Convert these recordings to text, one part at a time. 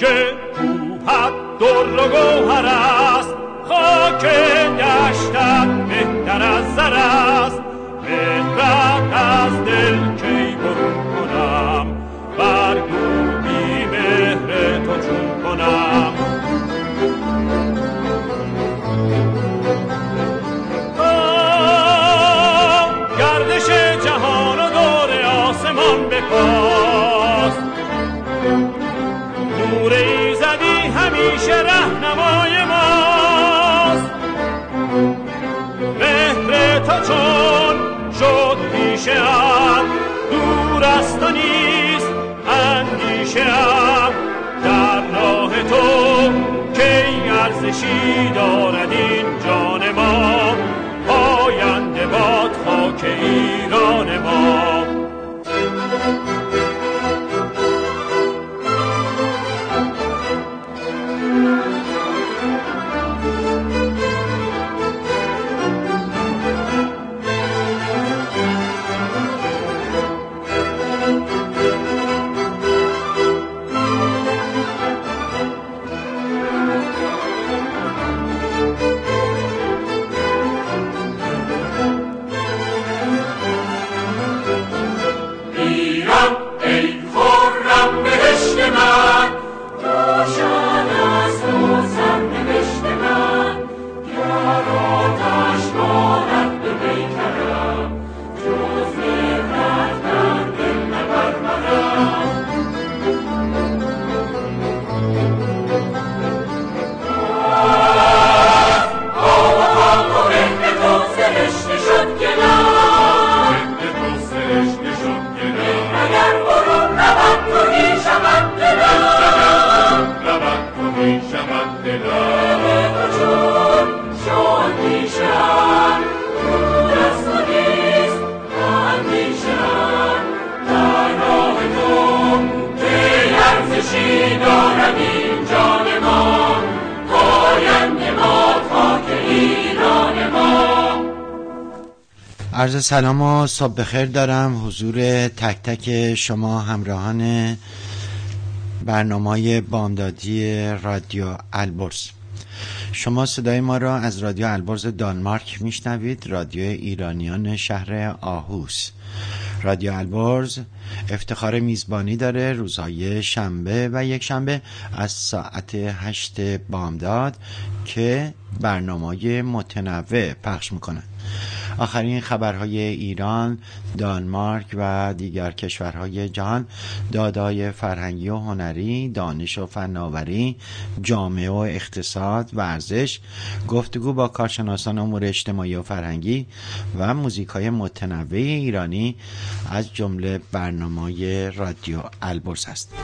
که کوهت در و گوهر است، خاک دشتت بهتر از زر است. مهرت از دل کی برون کنم، برگو بی مهر تو چون کنم. گردش جهان و دور آسمان بپاس، نور ایزدی همیشه رهنمای ماست. مهر تو چون شد پیشه ام، دور است و نیست اندیشه ام. در راه تو کی ارزشی دارد این جان ما، پاینده باد خاک ایران ما. عرض سلام و صبح بخیر دارم حضور تک تک شما همراهان برنامه بامدادی رادیو البرز. شما صدای ما را از رادیو البرز دانمارک میشنوید، رادیو ایرانیان شهر آهوس. رادیو البرز افتخار میزبانی داره روزهای شنبه و یک شنبه از ساعت 8 بامداد که برنامه متنوع پخش میکنه. آخرین خبرهای ایران، دانمارک و دیگر کشورهای جهان، دادای فرهنگی و هنری، دانش و فناوری، جامعه و اقتصاد، ورزش، گفتگو با کارشناسان امور اجتماعی و فرهنگی و موزیکای متنوع ایرانی از جمله برنامه رادیو البرز است.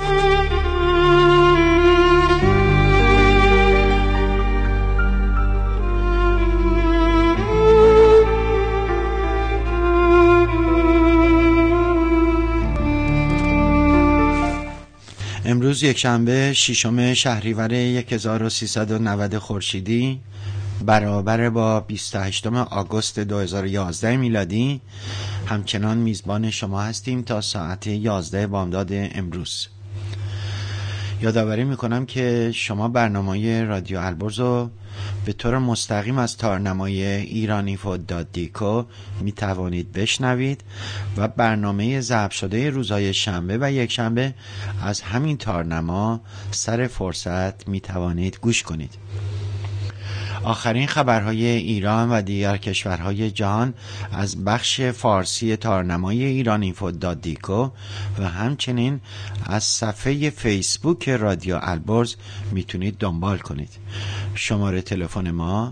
امروز یک شنبه 6 شهریور 1390 خورشیدی برابر با 28 آگوست 2011 میلادی همچنان میزبان شما هستیم تا ساعت 11 بامداد امروز. یادآوری میکنم که شما برنامه رادیو البرز رو به طور مستقیم از تارنمای ایرانیفو.دیکو می توانید بشنوید و برنامه ضبط شده روزهای شنبه و یک شنبه از همین تارنما سر فرصت می توانید گوش کنید. آخرین خبرهای ایران و دیگر کشورهای جهان از بخش فارسی تارنمای ایرانیفو.دیکو و همچنین از صفحه فیسبوک رادیو البرز میتونید دنبال کنید. شماره تلفن ما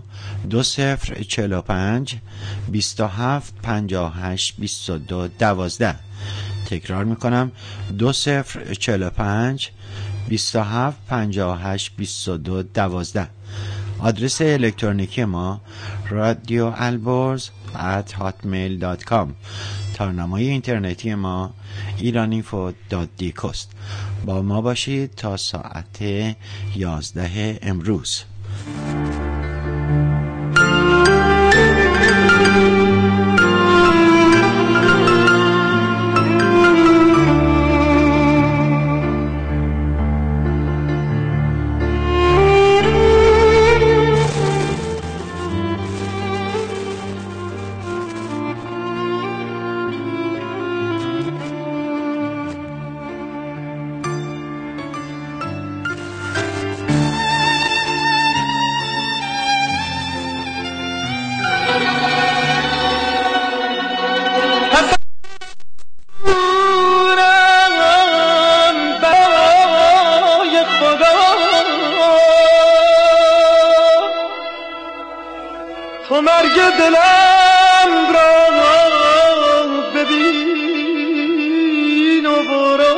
2045 27 58 22 12. تکرار میکنم 2045 27 58 22 12. آدرس الکترونیکی ما radioalborz@hotmail.com. تارنمای اینترنتی ما ایرانیفو.دیکو است. با ما باشید تا ساعت 11 امروز. مرگ دلم را ببین و برو.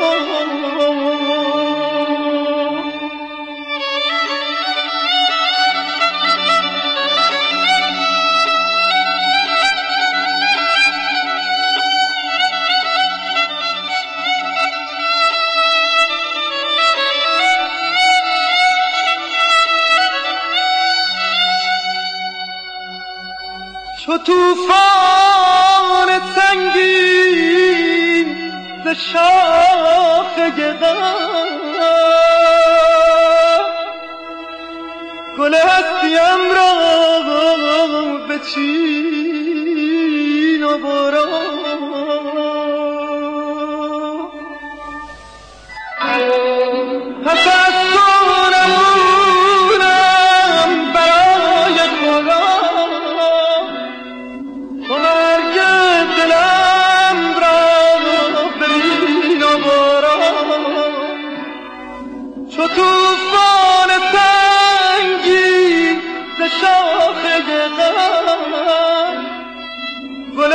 چو توفان سنگین ز شاخه غم گل هستیم را بچین و برو. پس از تو نمونم برای خدا، تو مرگ دلم را ببین و برو. چو توفان سنگین ز شاخه غم گل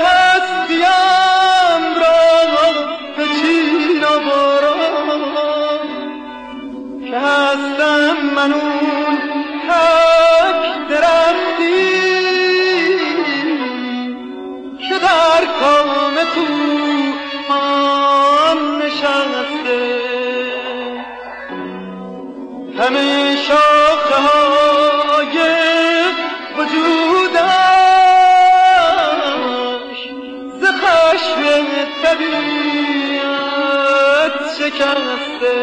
هستیم را بچین و برو. که هستم من اون تک درختی که در کام طوفان نشسته، همه شاخه های وجودش ز خشم طبیعت شکسته.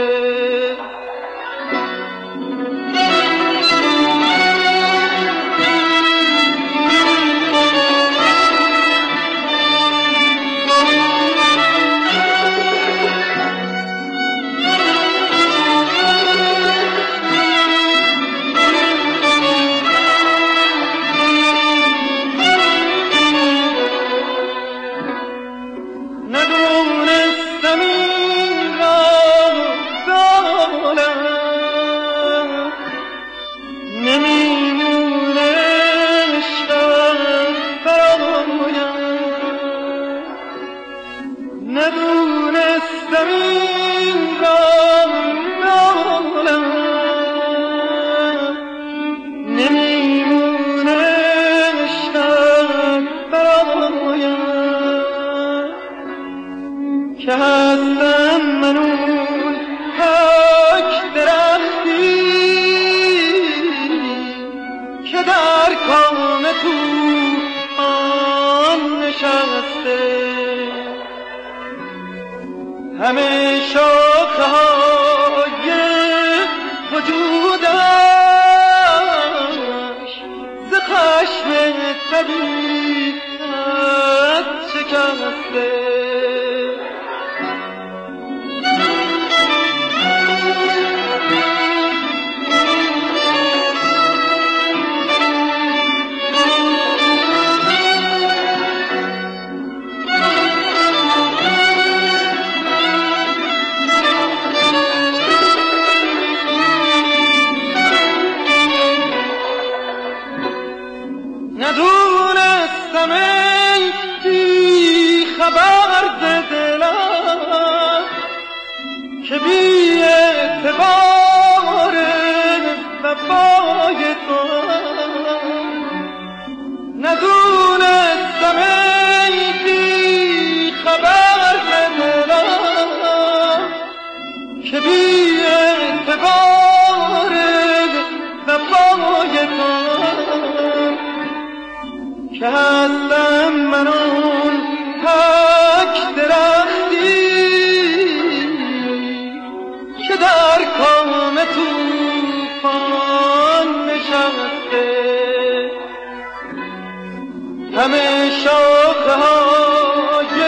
که هستم من اون تک درختی که در کام طوفان نشسته، همه شاخه های وجودش ز خشم طبیعت شکسته. ندونستم ای بی خبر ز دلم که بی اعتبار وفای تو، ندونستم ای بی خبر ز دلم که بی اعتبار وفای تو، که هستم من اون تک درختی که در کام طوفان نشسته، همه شاخه های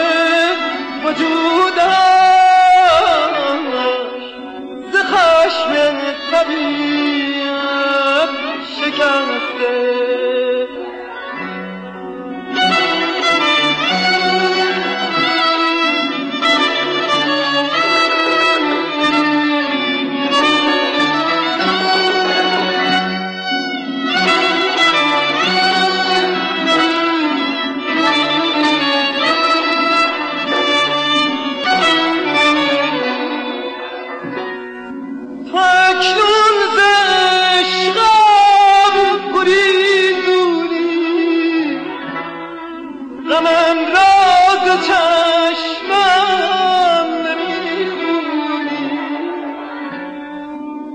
وجودش ز خشم طبیعت شکسته.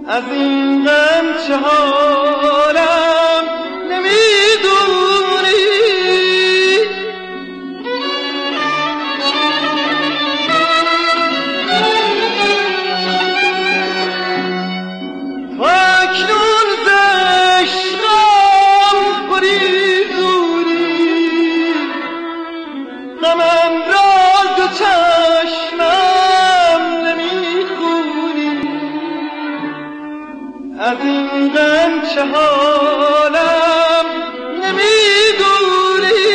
از این غم چه حالم نمیدونی. تو اکنون ز عشقم گریزونی، غمم را ز چشمم نمیخونی. از این غم چه حالم نمیدونی.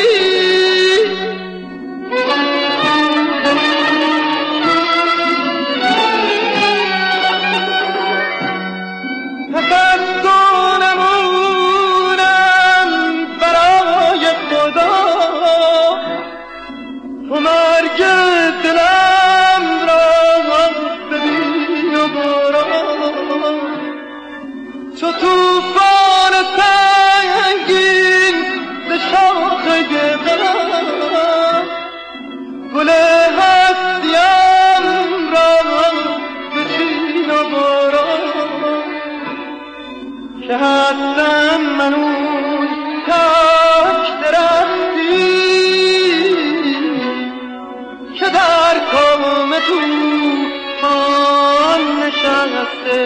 پس از تو نمونم برای خدا، تو مرگ دلم را ببین و برو. چو توفان سنگین ز شاخه غم، گل هستیم را بچین و برو. که هستم من اون تک درختی که در کام توفان نشسته.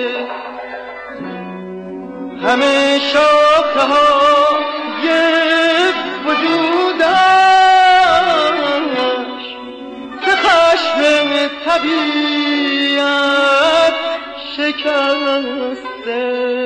همه شاخه های وجودش به خشم طبیعت شکسته.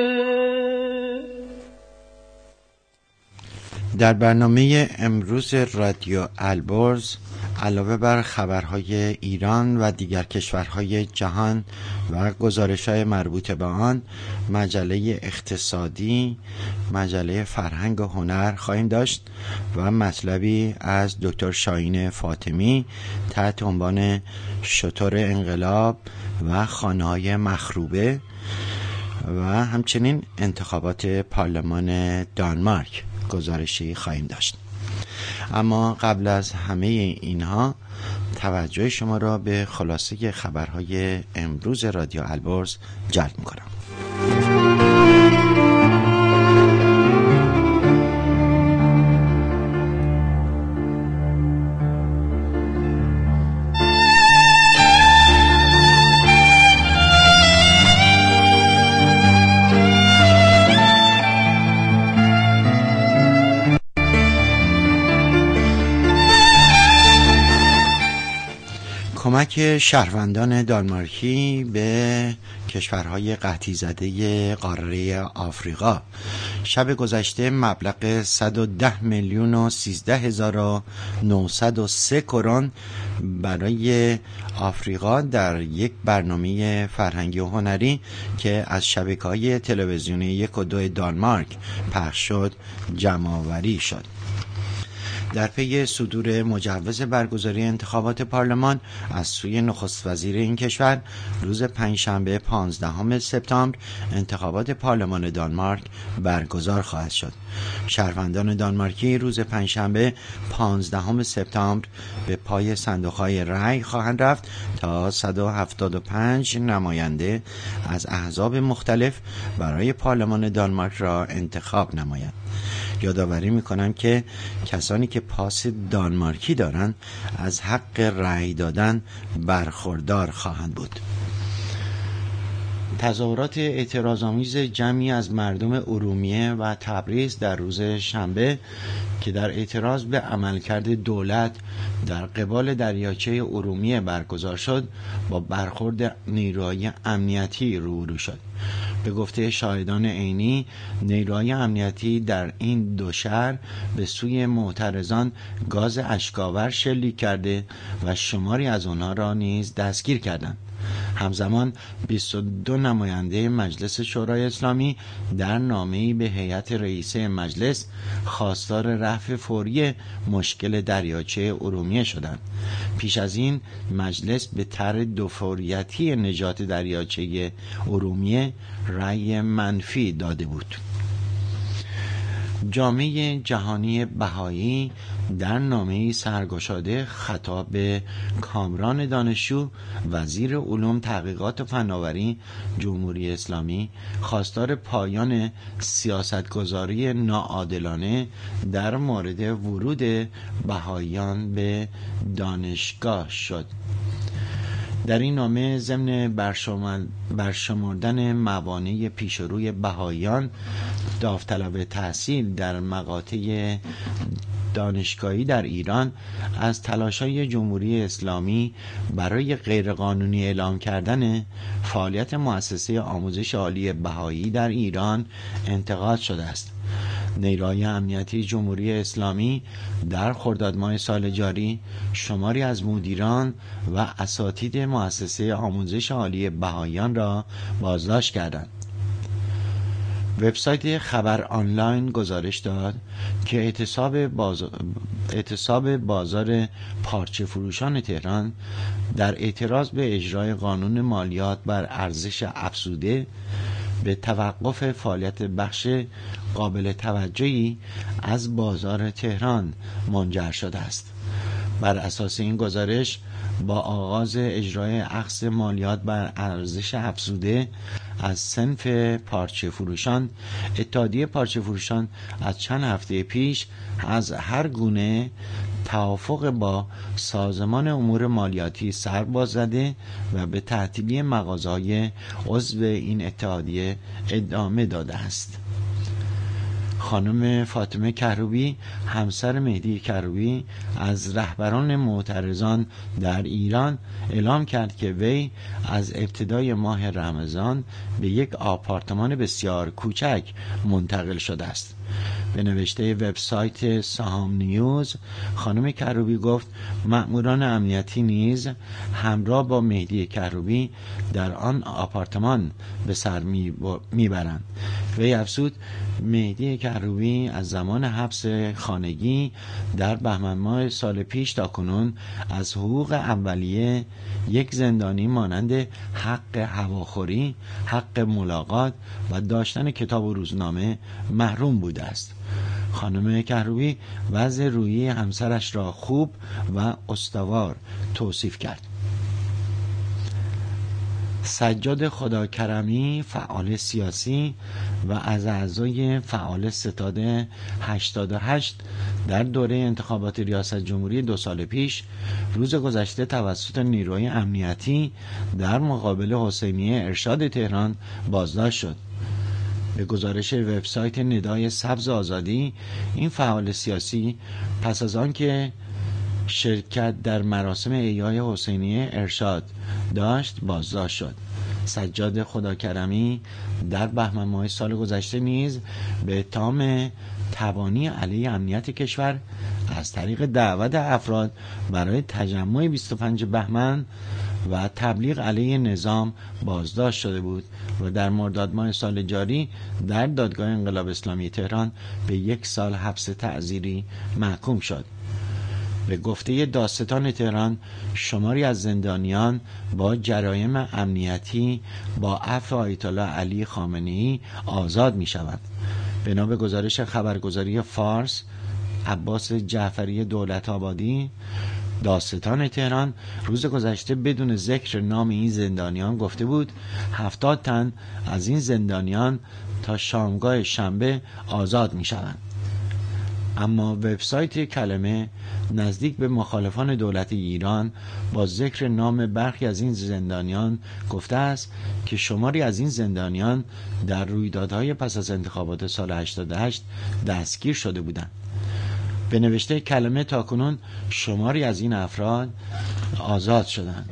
در برنامه امروز رادیو البرز علاوه بر خبرهای ایران و دیگر کشورهای جهان و گزارش‌های مربوط به آن، مجله اقتصادی، مجله فرهنگ و هنر خواهیم داشت و مطلبی از دکتر شاهین فاطمی تحت عنوان شتر انقلاب و خانه‌های مخروبه و همچنین انتخابات پارلمان دانمارک گزارشی خواهیم داشت. اما قبل از همه اینها توجه شما را به خلاصه خبرهای امروز رادیو البرز جلب می‌کنم. کمک شهروندان دانمارکی به کشورهای قحطی زده قاره آفریقا. شب گذشته مبلغ 110,013,903 کرون برای آفریقا در یک برنامه فرهنگی و هنری که از شبکه‌های تلویزیونی 1 و 2 دانمارک پخش شد جمع‌آوری شد. در پی صدور مجوز برگزاری انتخابات پارلمان از سوی نخست وزیر این کشور، روز پنجشنبه 15 سپتامبر انتخابات پارلمان دانمارک برگزار خواهد شد. شهروندان دانمارکی روز پنجشنبه 15 سپتامبر به پای صندوق‌های رأی خواهند رفت تا 175 نماینده از احزاب مختلف برای پارلمان دانمارک را انتخاب نمایند. یادآوری میکنم که کسانی که پاس دانمارکی دارند از حق رأی دادن برخوردار خواهند بود. تظاهرات اعتراض‌آمیز جمعی از مردم ارومیه و تبریز در روز شنبه که در اعتراض به عملکرد دولت در قبال دریاچه ارومیه برگزار شد، با برخورد نیروهای امنیتی روبرو شد. به گفته شاهدان عینی، نیروهای امنیتی در این دو شهر به سوی معترضان گاز اشک‌آور شلیک کرده و شماری از آنها را نیز دستگیر کردند. همزمان 22 نماینده مجلس شورای اسلامی در نامه‌ای به هیئت رئیسه مجلس خواستار رفع فوری مشکل دریاچه ارومیه شدند. پیش از این مجلس به طرح دوفوریتی نجات دریاچه ارومیه رأی منفی داده بود. جامعه جهانی بهایی در نامه‌ای سرگشاده خطاب به کامران دانشجو، وزیر علوم، تحقیقات و فناوری جمهوری اسلامی خواستار پایان سیاستگذاری ناعادلانه در مورد ورود بهاییان به دانشگاه شد. در این نامه ضمن برشمردن موانع پیشروی بهاییان داوطلب تحصیل در مقاطع دانشگاهی در ایران از تلاش‌های جمهوری اسلامی برای غیرقانونی اعلام کردن فعالیت مؤسسه آموزش عالی بهایی در ایران انتقاد شده است. نیروهای امنیتی جمهوری اسلامی در خرداد ماه سال جاری شماری از مدیران و اساتید مؤسسه آموزش عالی بهاییان را بازداشت کردند. وبسایت خبر آنلاین گزارش داد که اعتصاب بازار پارچه فروشان تهران در اعتراض به اجرای قانون مالیات بر ارزش افزوده به توقف فعالیت بخش قابل توجهی از بازار تهران منجر شده است. بر اساس این گزارش با آغاز اجرای اخذ مالیات بر ارزش افزوده از صنف پارچه فروشان، اتحادیه پارچه فروشان از چند هفته پیش از هر گونه توافق با سازمان امور مالیاتی سر باز زده و به تعطیلی مغازه‌های عضو این اتحادیه ادامه داده است. خانم فاطمه کروبی، همسر مهدی کروبی، از رهبران معترضان در ایران اعلام کرد که وی از ابتدای ماه رمضان به یک آپارتمان بسیار کوچک منتقل شده است. به نوشته وبسایت سهام نیوز، خانم کروبی گفت مأموران امنیتی نیز همراه با مهدی کروبی در آن آپارتمان به سر میبرند. وی افزود مهدی کروبی از زمان حبس خانگی در بهمن ماه سال پیش تا کنون از حقوق اولیه یک زندانی مانند حق هواخوری، حق ملاقات و داشتن کتاب و روزنامه محروم بوده است. خانم کروبی وضع روحی همسرش را خوب و استوار توصیف کرد. سجاد خداکرمی، فعال سیاسی و از اعضای فعال ستاد 88 در دوره انتخابات ریاست جمهوری 2 سال پیش روز گذشته توسط نیروهای امنیتی در مقابل حسینیه ارشاد تهران بازداشت شد. به گزارش وبسایت ندای سبز آزادی، این فعال سیاسی پس از آن که شرکت در مراسم احیای حسینیه ارشاد داشت بازداشت شد. سجاد خداکرمی در بهمن ماه سال گذشته نیز به اتهام تبانی علیه امنیت کشور از طریق دعوت افراد برای تجمع 25 بهمن و تبلیغ علیه نظام بازداشت شده بود و در مرداد ماه سال جاری در دادگاه انقلاب اسلامی تهران به 1 سال حبس تعزیری محکوم شد. به گفته دادستان تهران، شماری از زندانیان با جرایم امنیتی با عفو آیت الله علی خامنه‌ای آزاد می شوند. بنا به گزارش خبرگزاری فارس، عباس جعفری دولت آبادی، دادستان تهران روز گذشته بدون ذکر نام این زندانیان گفته بود 70 تن از این زندانیان تا شامگاه شنبه آزاد می شوند. اما وبسایت کلمه نزدیک به مخالفان دولت ایران با ذکر نام برخی از این زندانیان گفته است که شماری از این زندانیان در رویدادهای پس از انتخابات سال 88 دستگیر شده بودند. به نوشته کلمه تاکنون شماری از این افراد آزاد شدند.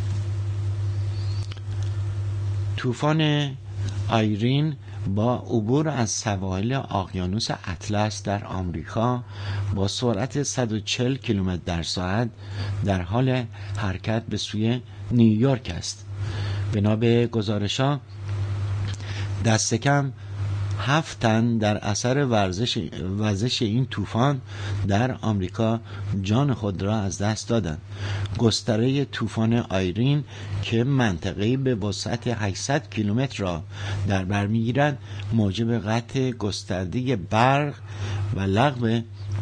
طوفان آیرین با عبور از سواحل اقیانوس اطلس در آمریکا با سرعت 140 کیلومتر در ساعت در حال حرکت به سوی نیویورک است. بنا به گزارش‌ها دست کم 7 تن در اثر وزش این طوفان در آمریکا جان خود را از دست دادند. گستره طوفان آیرین که منطقه‌ای به وسعت 800 کیلومتر را در بر می‌گیرد، موجب قطع گسترده برق و لغو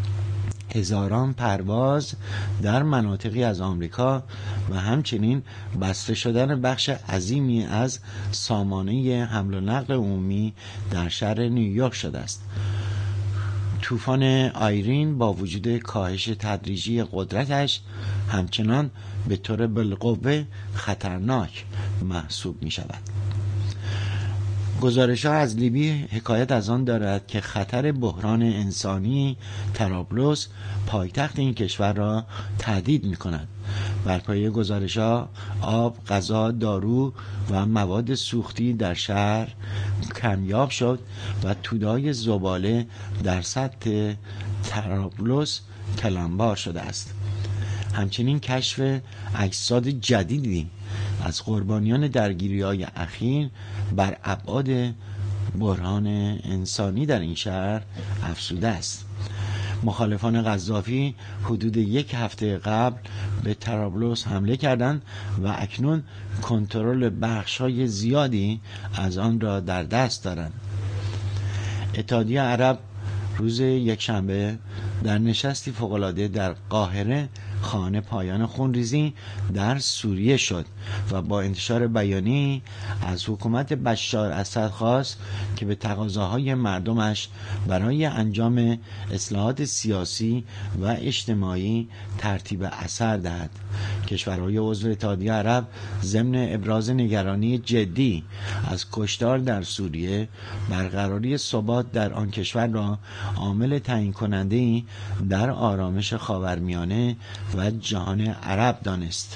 هزاران پرواز در مناطقی از آمریکا و همچنین بسته شدن بخش عظیمی از سامانه حمل و نقل عمومی در شهر نیویورک شده است. طوفان آیرین با وجود کاهش تدریجی قدرتش همچنان به طور بالقوه خطرناک محسوب می شود. گزارش‌ها از لیبی حکایت از آن دارد که خطر بحران انسانی طرابلس پایتخت این کشور را تهدید می‌کند. بر پایه گزارش‌ها آب، غذا، دارو و مواد سوختی در شهر کمیاب شد و توده‌های زباله در سطح طرابلس کلانبار شده است. همچنین کشف اجساد جدیدی از قربانیان درگیری‌های اخیر بر ابعاد بحران انسانی در این شهر افزوده است. مخالفان قذافی حدود 1 هفته قبل به طرابلس حمله کردند و اکنون کنترل بخش‌های زیادی از آن را در دست دارند. اتحادیه عرب روز یکشنبه در نشستی فوق‌العاده در قاهره خواهان پایان خونریزی در سوریه شد و با انتشار بیانیه‌ای از حکومت بشار اسد خواست که به تقاضاهای مردمش برای انجام اصلاحات سیاسی و اجتماعی ترتیب اثر دهد. کشورهای عضو اتحادیه عرب ضمن ابراز نگرانی جدی از کشتار در سوریه، برقراری ثبات در آن کشور را عامل تعیین کننده‌ای در آرامش خاورمیانه و جهان عرب دانست.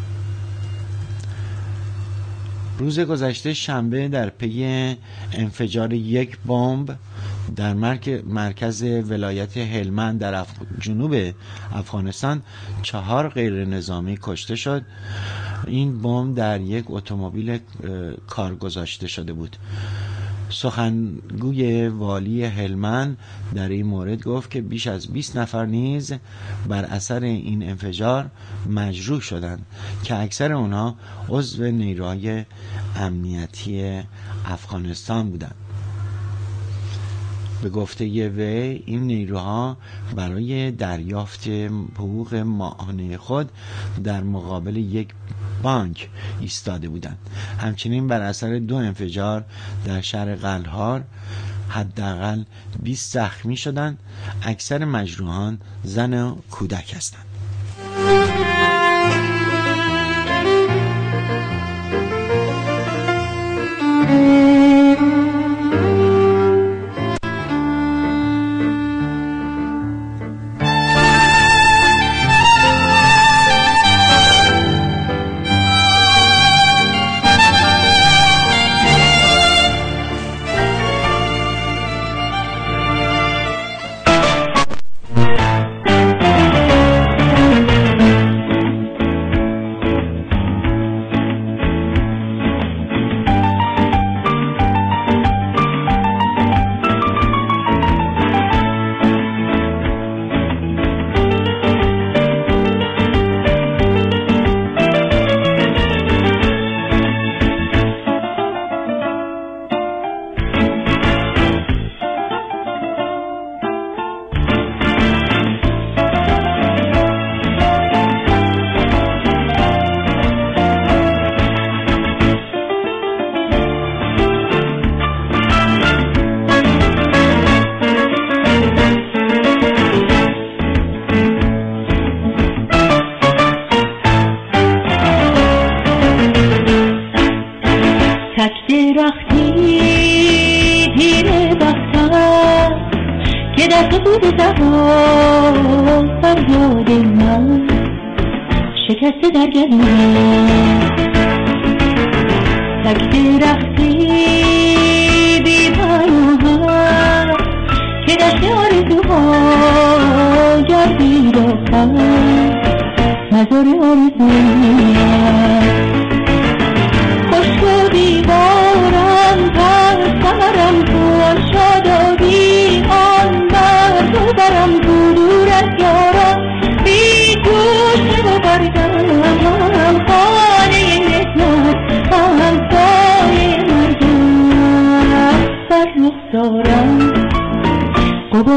روز گذشته شنبه در پی انفجار یک بمب در مرکز ولایت هلمند در جنوب افغانستان 4 غیر نظامی کشته شد. این بمب در یک اتومبیل کار گذاشته شده بود. سخنگوی والی هلمند در این مورد گفت که بیش از 20 نفر نیز بر اثر این انفجار مجروح شدند که اکثر آنها عضو نیروهای امنیتی افغانستان بودند. به گفته وی این نیروها برای دریافت حقوق ماهانه خود در مقابل یک بانک ایستاده بودند. همچنین بر اثر 2 انفجار در شهر قلهار حداقل 20 زخمی شدند. اکثر مجروحان زن و کودک هستند. فریاد من شکسته در گلوم، تک درختی بی پناه که دشت آرزوها گردید آخر مزار آرزویم. خشک و دیوارم پر سرم خوش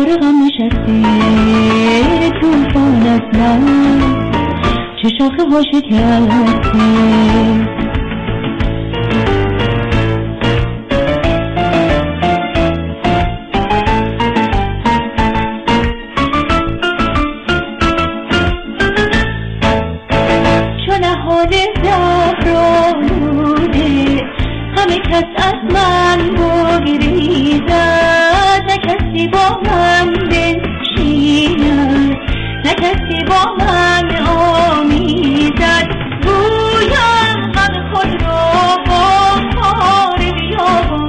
غبار غم نشسته توفان از من چه شاخه ها شکسته چون حال زهرآلوده همه کس از من بگریزد نه کسی با من بنشیند نه کسی با من آمیزد گویم غم خود را با کار بیابان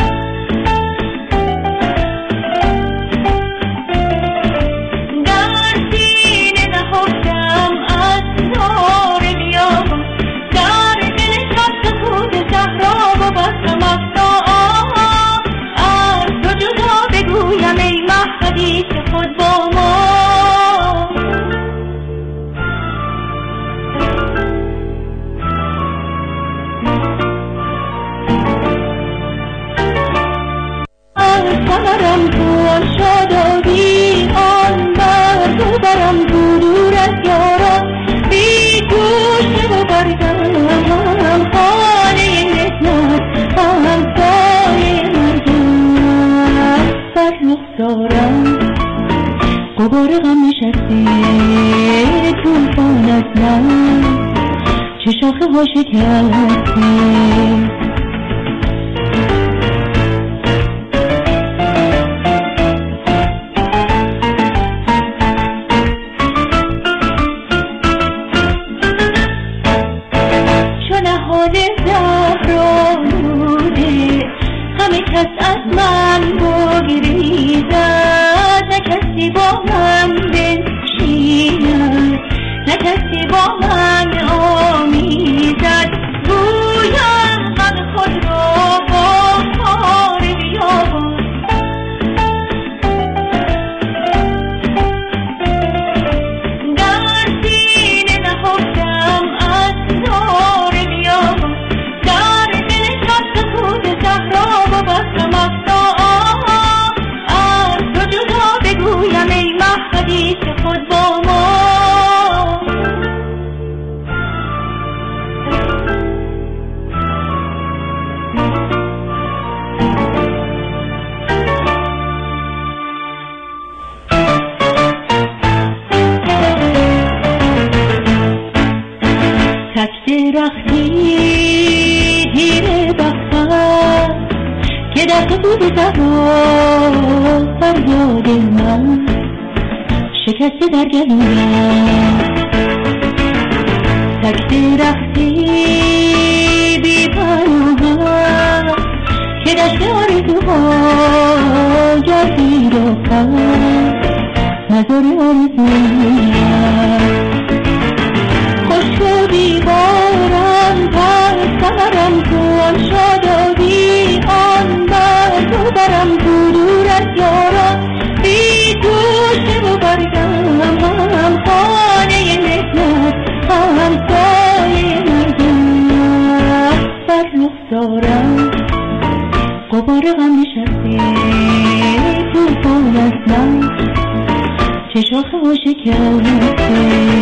در سینه نهفتم از نار بیابان در دل شب سکوت صحرا و بستم افسا از تو جدا بگویم ای محبی که خود با ما سمرم کن شادابی آن بر تو برم دور از یاران بی گوشه و برگم خانه نسنت همسایه مرگم بر رخسارم غبار غم نشسته توفان از من چه شاخه ها شکسته همه کس از من بگریزد نه کسی با من بنشیند نه کسی با من آمیزد گویم غم خود را با کار بیابان در سینه نهفتم از نار بیابان در دل شب سکوت صحرا و بستم افسا از تو جدا بگویم ای محبی که خود با ما تک درختی هیره بختم که در تو بود زهرا فریاد من شکسته در گلویم تک درختی بی پناهم که دشت آرزوها گردی رو کرد نظر آرزویم خوش و بیبارم پر سمرم کن شادابی آن بر تو برم دور از یاران بی گوشه و برگم خانه نسنت همسایه مرگم بر رخسارم غبار غم نشسته توفان از من چه شاخه ها شکسته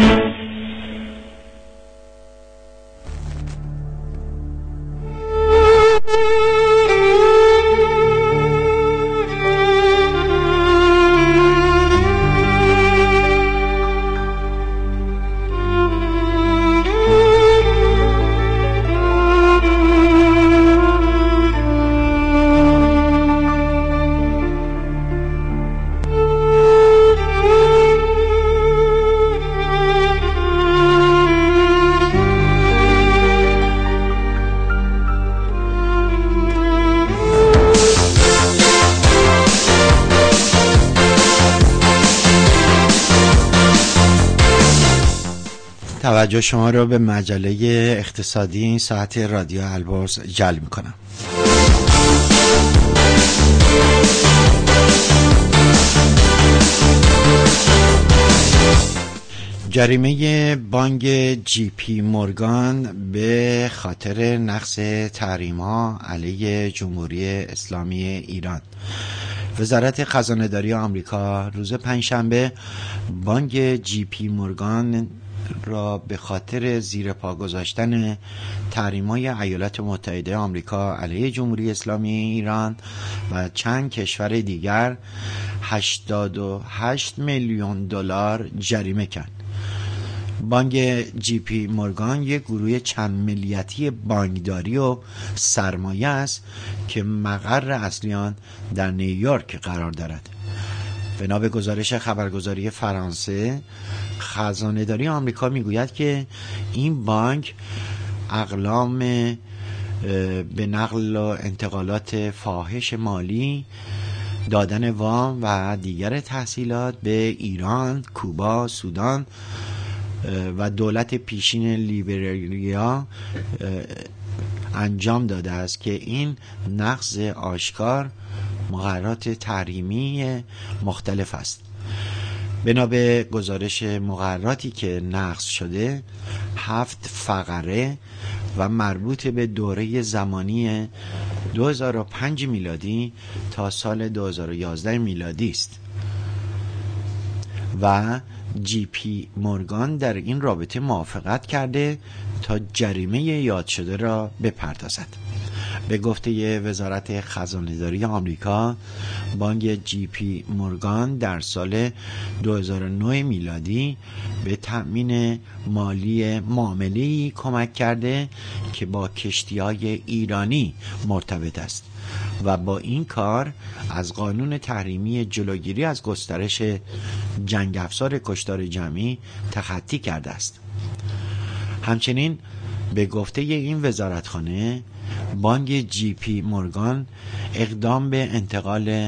توجه شما را به مجله اقتصادی این ساعت رادیو البرز جلب می‌کنم. جریمه بانک جی پی مورگان به خاطر نقض تحریم‌ها علیه جمهوری اسلامی ایران. وزارت خزانه‌داری آمریکا روز پنجشنبه بانک جی پی مورگان را به خاطر زیر پا گذاشتن تحریم‌های ایالات متحده آمریکا علیه جمهوری اسلامی ایران و چند کشور دیگر 88 میلیون دلار جریمه کرد. بانک جی پی مورگان یک گروه چند ملیتی بانکداری و سرمایه است که مقر اصلی آن در نیویورک قرار دارد. بنا به گزارش خبرگزاری فرانسه، خزانه‌داری آمریکا میگوید که این بانک اقلام به نقل و انتقالات فاحش مالی، دادن وام و دیگر تحصیلات به ایران، کوبا، سودان و دولت پیشین لیبریا انجام داده است که این نقض آشکار مقررات تحریمی مختلف است. بنا به گزارش مقرراتی که نقض شده 7 فقره و مربوط به دوره زمانی 2005 میلادی تا سال 2011 میلادی است و جی پی مورگان در این رابطه موافقت کرده تا جریمه یاد شده را بپردازد. به گفته وزارت خزانه‌داری آمریکا، بانک جی پی مورگان در سال 2009 میلادی به تأمین مالی معامله‌ای کمک کرده که با کشتی‌های ایرانی مرتبط است و با این کار از قانون تحریمی جلوگیری از گسترش جنگ افزار کشتار جمعی تخطی کرده است. همچنین به گفته این وزارتخانه، بانک جی پی مورگان اقدام به انتقال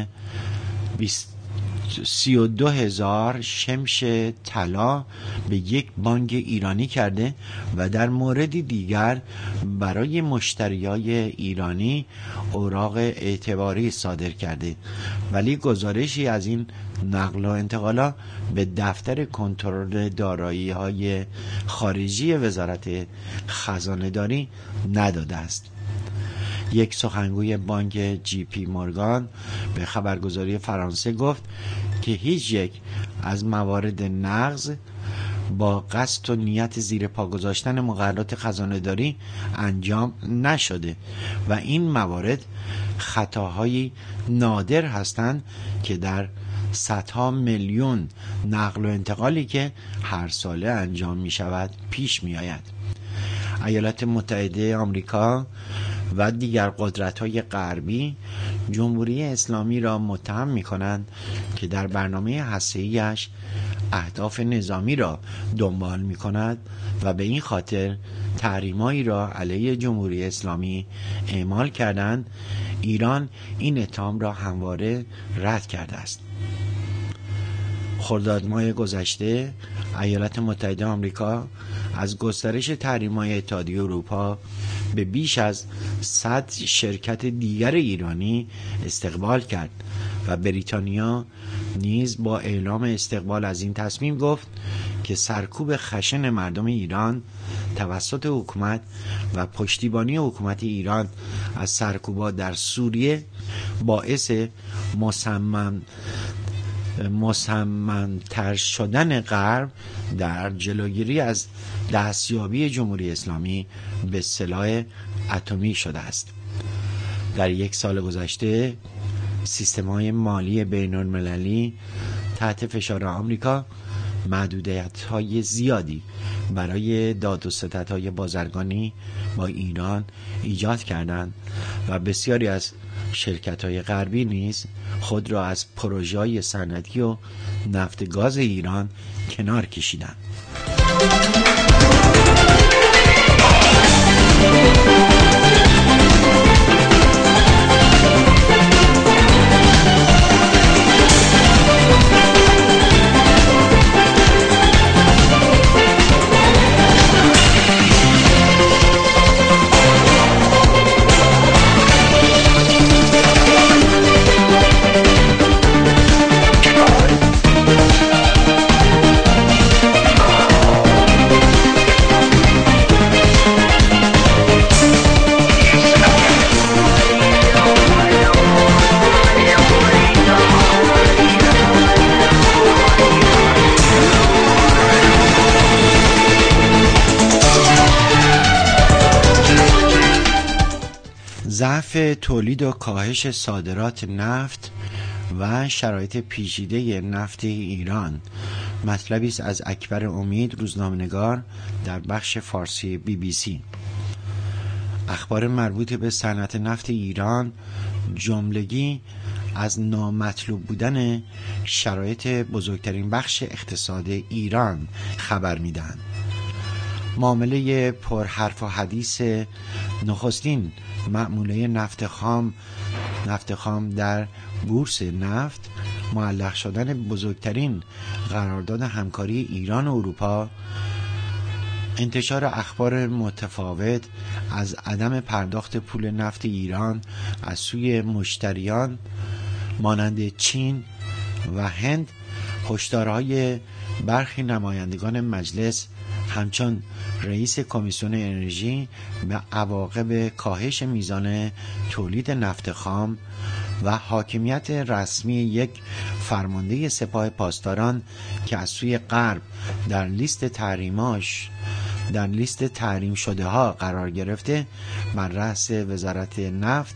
32,000 شمش طلا به یک بانک ایرانی کرده و در مورد دیگر برای مشتریای ایرانی اوراق اعتباری صادر کرده، ولی گزارشی از این نقل و انتقالا به دفتر کنترل دارایی‌های خارجی وزارت خزانه‌داری نداده است. یک سخنگوی بانک جی پی مورگان به خبرگزاری فرانسه گفت که هیچ یک از موارد نقض با قصد و نیت زیر پا گذاشتن مقررات خزانه‌داری انجام نشده و این موارد خطاهای نادر هستند که در صدها میلیون نقل و انتقالی که هر ساله انجام می شود پیش می آید. ایالات متحده آمریکا و دیگر قدرت‌های غربی جمهوری اسلامی را متهم می‌کنند که در برنامه هسته‌ای‌اش اهداف نظامی را دنبال می‌کند و به این خاطر تحریم‌هایی را علیه جمهوری اسلامی اعمال کردند. ایران این اتهام را همواره رد کرده است. خرداد ماه گذشته ایالات متحده آمریکا از گسترش تحریم‌های اتحادیه اروپا به بیش از 100 شرکت دیگر ایرانی استقبال کرد و بریتانیا نیز با اعلام استقبال از این تصمیم گفت که سرکوب خشن مردم ایران توسط حکومت و پشتیبانی حکومت ایران از سرکوبات در سوریه باعث مصمم‌تر شدن غرب در جلوگیری از دستیابی جمهوری اسلامی به سلاح اتمی شده است. در یک سال گذشته سیستم‌های مالی بین‌المللی تحت فشار آمریکا محدودیت‌های زیادی برای داد و ستدهای بازرگانی با ایران ایجاد کردند و بسیاری از شرکت‌های غربی نیز خود را از پروژه‌های صنعتی و نفت گاز ایران کنار کشیدند. ضعف تولید و کاهش صادرات نفت و شرایط پیچیده نفت ایران مطلبی است از اکبر امید، روزنامه‌نگار در بخش فارسی BBC. اخبار مربوط به صنعت نفت ایران جملگی از نامطلوب بودن شرایط بزرگترین بخش اقتصاد ایران خبر میدن. معامله پرحرف و حدیث نخستین معامله نفت خام در بورس نفت، معلق شدن بزرگترین قرارداد همکاری ایران و اروپا، انتشار اخبار متفاوت از عدم پرداخت پول نفت ایران از سوی مشتریان مانند چین و هند، هشدارهای برخی نمایندگان مجلس همچون رئیس کمیسیون انرژی به عواقب کاهش میزان تولید نفت خام و حاکمیت رسمی یک فرمانده سپاه پاسداران که از سوی غرب در لیست تحریم شده ها قرار گرفته بر رأس وزارت نفت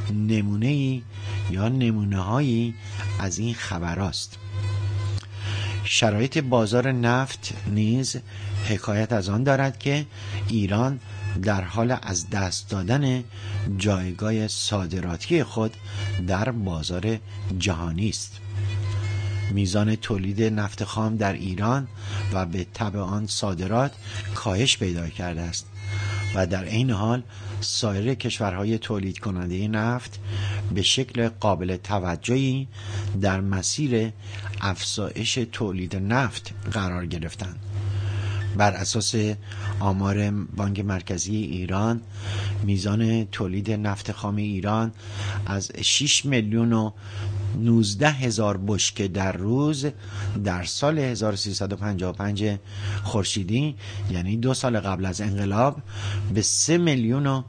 نمونه هایی از این خبر است. شرایط بازار نفت نیز حکایت از آن دارد که ایران در حال از دست دادن جایگاه صادراتی خود در بازار جهانی است. میزان تولید نفت خام در ایران و به تبع آن صادرات کاهش پیدا کرده است و در عین حال سایر کشورهای تولید کننده نفت به شکل قابل توجهی در مسیر افزایش تولید نفت قرار گرفتند. بر اساس آمار بانک مرکزی ایران، میزان تولید نفت خام ایران از 6 میلیون و 19 هزار بشکه در روز در سال 1355 خورشیدی، یعنی 2 سال قبل از انقلاب، به 3 میلیون و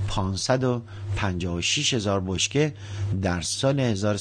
556 هزار بشکه در سال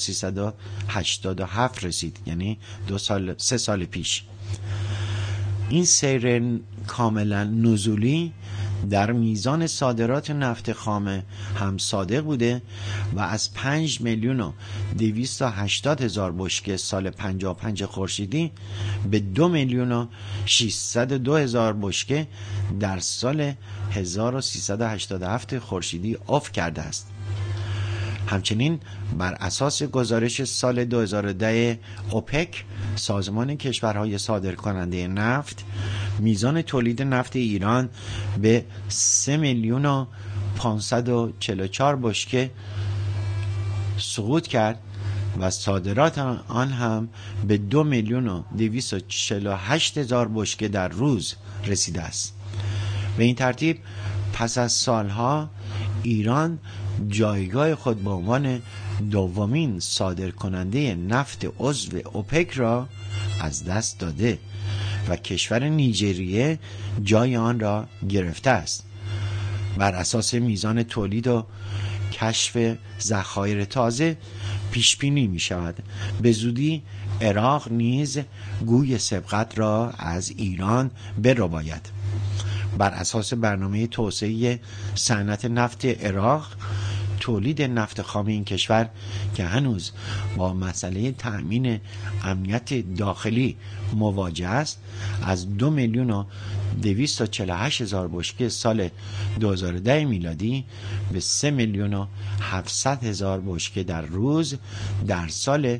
1387 رسید، یعنی 3 سال پیش. این سیر کاملا نزولی در میزان صادرات نفت خام هم صادق بوده و از 5 میلیون و 280 هزار بشکه سال 55 خورشیدی به 2 میلیون و 602 هزار بشکه در سال 1387 خورشیدی افت کرده است. همچنین بر اساس گزارش سال 2010 اوپک، سازمان کشورهای صادرکننده نفت، میزان تولید نفت ایران به 3 میلیون و 544 بشکه سقوط کرد و صادرات آن هم به 2 میلیون و 248 هزار بشکه در روز رسیده است. به این ترتیب پس از سالها ایران جایگاه خود به عنوان دومین صادرکننده نفت عضو اوپک را از دست داده و کشور نیجریه جای آن را گرفته است. بر اساس میزان تولید و کشف ذخایر تازه پیش بینی می شود به زودی عراق نیز گوی سبقت را از ایران برباید. بر اساس برنامه توسعه صنعت نفت عراق، تولید نفت خام این کشور که هنوز با مسئله تأمین امنیت داخلی مواجه است، از 2 میلیون و 248 هزار بشکه سال 2010 میلادی به 3 میلیون و 700 هزار بشکه در روز در سال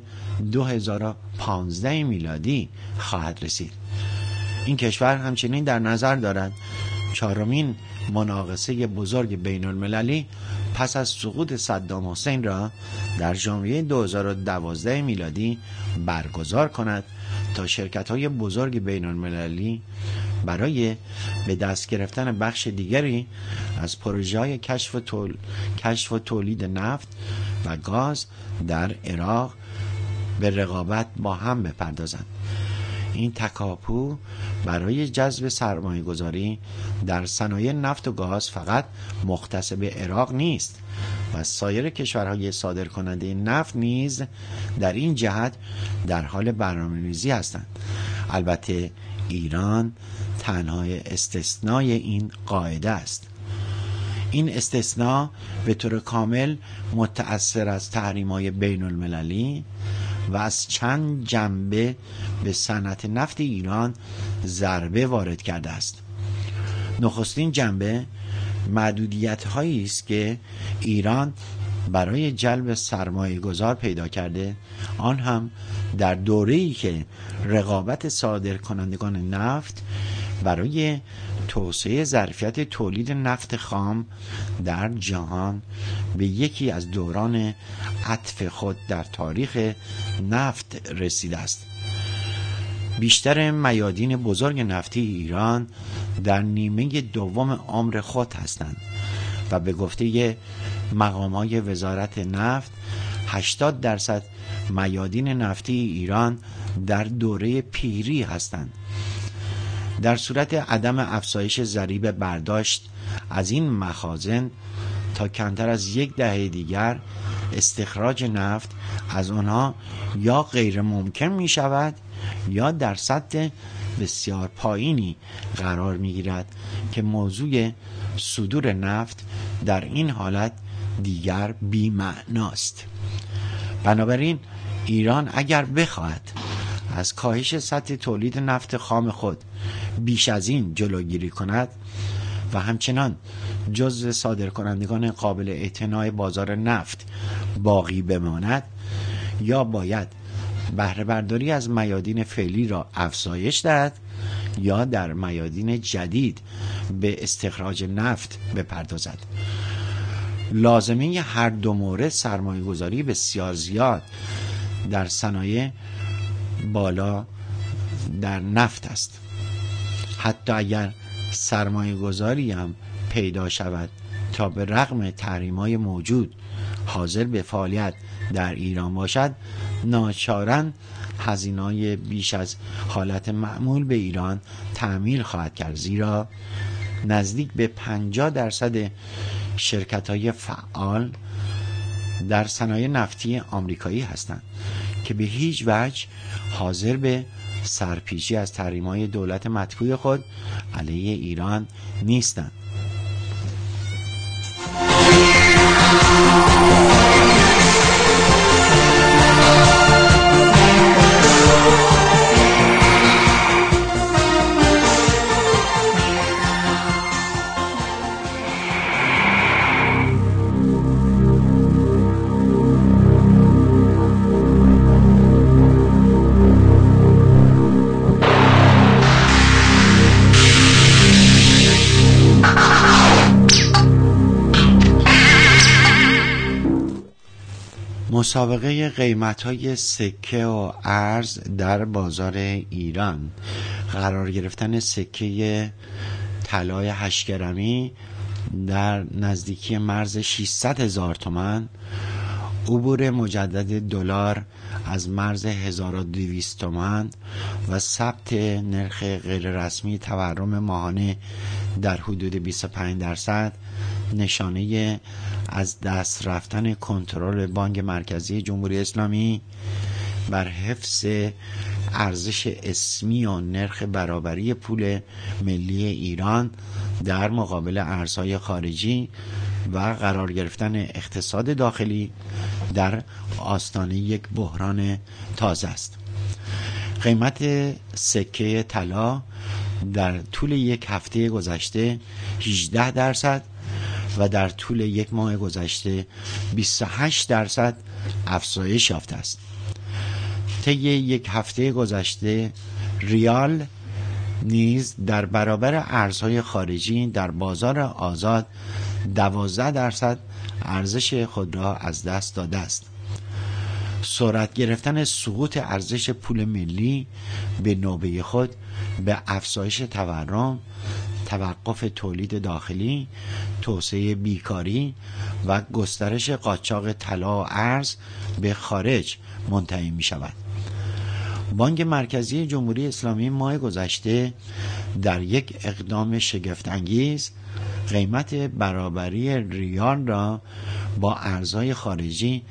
2015 میلادی خواهد رسید. این کشور همچنین در نظر دارد چهارمین مناقصه بزرگ بین المللی پس از سقوط صدام حسین را در ژانویه 2012 میلادی برگزار کند تا شرکت‌های بزرگ بین المللی برای به دست گرفتن بخش دیگری از پروژه‌های کشف و تولید نفت و گاز در عراق به رقابت با هم بپردازند. این تکاپو برای جذب سرمایه گذاری در صنایع نفت و گاز فقط مختص به عراق نیست و سایر کشورهای صادرکننده نفت نیز در این جهت در حال برنامه‌ریزی هستند. البته ایران تنها استثنای این قاعده است. این استثناء به طور کامل متأثر از تحریم‌های بین المللی و از چند جنبه به صنعت نفت ایران ضربه وارد کرده است. نخستین جنبه محدودیت هایی است که ایران برای جلب سرمایه گذار پیدا کرده، آن هم در دوره‌ای که رقابت صادرکنندگان نفت برای توسعه ظرفیت تولید نفت خام در جهان به یکی از دوران عطف خود در تاریخ نفت رسیده است. بیشتر میادین بزرگ نفتی ایران در نیمه دوم عمر خود هستند و به گفته مقام‌های وزارت نفت 80% میادین نفتی ایران در دوره پیری هستند. در صورت عدم افزایش ضریب برداشت از این مخازن تا کمتر از 10 دهه دیگر استخراج نفت از آنها یا غیر ممکن می شود یا در سطح بسیار پایینی قرار می گیرد که موضوع صدور نفت در این حالت دیگر بی‌معناست. بنابراین ایران اگر بخواهد از کاهش سطح تولید نفت خام خود بیش از این جلوگیری کند و همچنان جزو صادرکنندگان قابل اعتنای بازار نفت باقی بماند، یا باید بهره برداری از میادین فعلی را افزایش دهد یا در میادین جدید به استخراج نفت بپردازد. لازمه هر دو مورد سرمایه گذاری بسیار زیاد در صنایع بالا در نفت است. حتی اگر سرمایه گذاری هم پیدا شود تا به رغم تحریم‌های موجود حاضر به فعالیت در ایران باشد، ناچارا هزینه‌های بیش از حالت معمول به ایران تحمیل خواهد کرد، زیرا نزدیک به 50% شرکت‌های فعال در صنایع نفتی آمریکایی هستند که به هیچ وجه حاضر به سرپیچی از تحریم‌های دولت مدعو خود علیه ایران نیستند. مسابقه قیمت‌های سکه و ارز در بازار ایران. قرار گرفتن سکه طلای 8 گرمی در نزدیکی مرز 600,000 تومان، عبور مجدد دلار از مرز 1200 تومان و ثبت نرخ غیررسمی تورم ماهانه در حدود 25% نشانه از دست رفتن کنترل بانک مرکزی جمهوری اسلامی بر حفظ ارزش اسمی و نرخ برابری پول ملی ایران در مقابل ارزهای خارجی و قرار گرفتن اقتصاد داخلی در آستانه یک بحران تازه است. قیمت سکه طلا در طول یک هفته گذشته 18% و در طول یک ماه گذشته 28% افزایش یافته است. طی یک هفته گذشته ریال نیز در برابر ارزهای خارجی در بازار آزاد 12% ارزش خود را از دست داده است. سرعت گرفتن سقوط ارزش پول ملی به نوبه خود به افزایش تورم، توقف تولید داخلی، توسعه بیکاری و گسترش قاچاق طلا و ارز به خارج منتهی می شود. بانک مرکزی جمهوری اسلامی ماه گذشته در یک اقدام شگفت‌انگیز قیمت برابری ریال را با ارزهای خارجی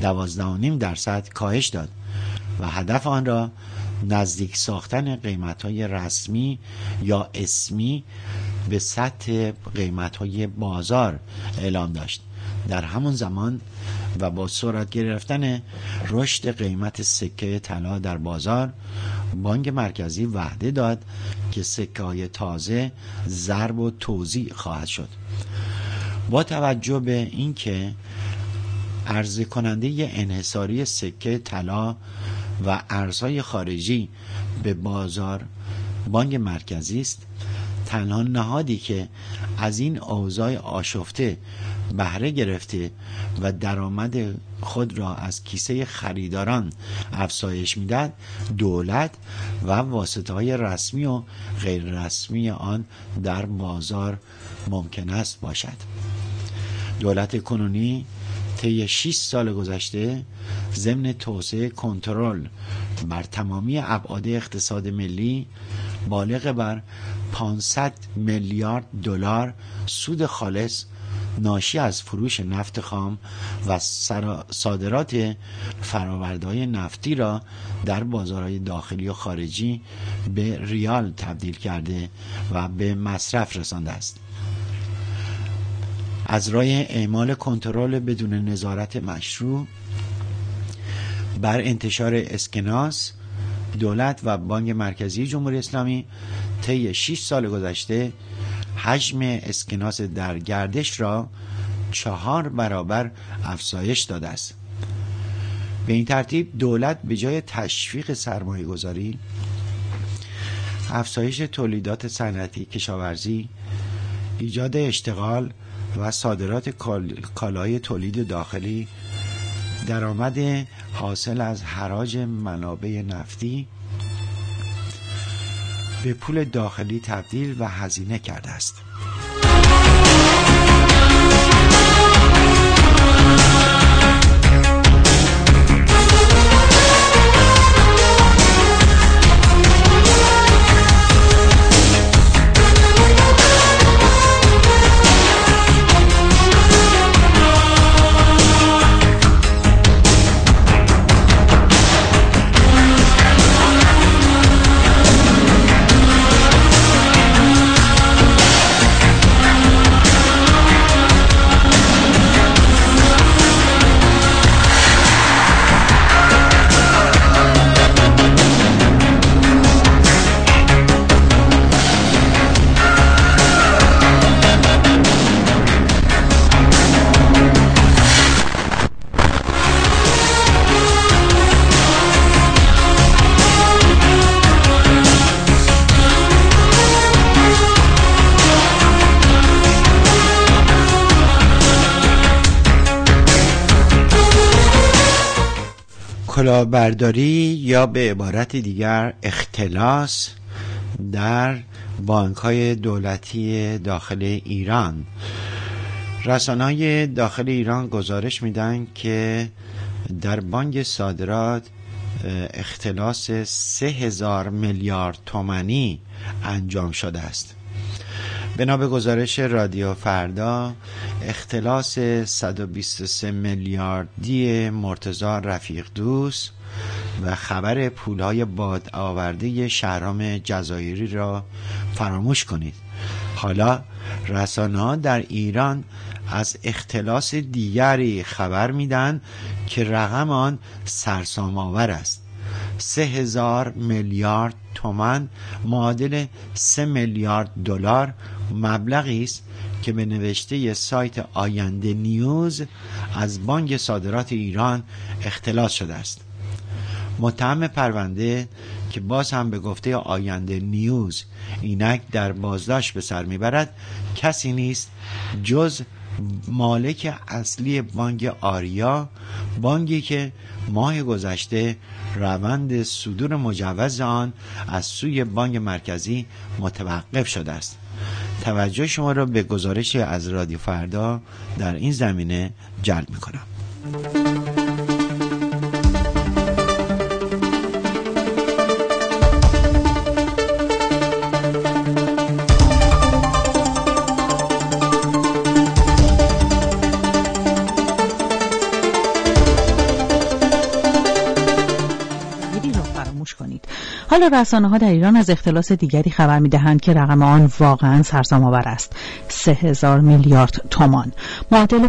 12.5% کاهش داد و هدف آن را نزدیک ساختن قیمت‌های رسمی یا اسمی به سطح قیمت‌های بازار اعلام داشت. در همون زمان و با سرعت گرفتن رشد قیمت سکه طلا در بازار، بانک مرکزی وعده داد که سکه‌های تازه ضرب و توزیع خواهد شد. با توجه به اینکه عرضه کننده انحصاری سکه طلا و ارزهای خارجی به بازار بانک مرکزی است، تنها نهادی که از این اوضاع آشفته بهره گرفته و درآمد خود را از کیسه خریداران افزایش می‌دهد، دولت و واسطه‌های رسمی و غیر رسمی آن در بازار ممکن است باشد. دولت کنونی طی 6 سال گذشته ضمن توسعه کنترل بر تمامی ابعاد اقتصاد ملی بالغ بر 500 میلیارد دلار سود خالص ناشی از فروش نفت خام و صادرات فرآورده‌های نفتی را در بازارهای داخلی و خارجی به ریال تبدیل کرده و به مصرف رسانده است. از راه اعمال کنترل بدون نظارت مشروع بر انتشار اسکناس، دولت و بانک مرکزی جمهوری اسلامی طی 6 سال گذشته حجم اسکناس در گردش را 4 برابر افزایش داده است. به این ترتیب دولت به جای تشویق سرمایه گذاری، افزایش تولیدات صنعتی کشاورزی، ایجاد اشتغال و صادرات کالای تولید داخلی، درآمد حاصل از حراج منابع نفتی به پول داخلی تبدیل و هزینه کرده است. کلاهبرداری یا به عبارت دیگر اختلاس در بانک‌های دولتی داخل ایران. رسانه‌های داخل ایران گزارش میدن که در بانک صادرات اختلاس 3000 میلیارد تومانی انجام شده است. بنا به گزارش رادیو فردا، اختلاس 123 میلیاردی مرتضی رفیق دوست و خبر پولهای باد آورده شهرام جزایری را فراموش کنید. حالا رسانه‌ها در ایران از اختلاس دیگری خبر میدن که رقم آن سرسام‌آور است. 3000 میلیارد تومان معادل 3 میلیارد دلار مبلغی است که به نوشته سایت آینده نیوز از بانک صادرات ایران اختلاس شده است. متهم پرونده که باز هم به گفته آینده نیوز اینک در بازداشت به سر میبرد کسی نیست جز مالک اصلی بانک آریا، بانکی که ماه گذشته روند صدور مجوز آن از سوی بانک مرکزی متوقف شده است. توجه شما را به گزارش از رادیو فردا در این زمینه جلب می‌کنم. حالا رسانه‌ها در ایران از اختلاس دیگری خبر می‌دهند که رقم آن واقعاً سرسام‌آور است. 3000 میلیارد تومان، معادل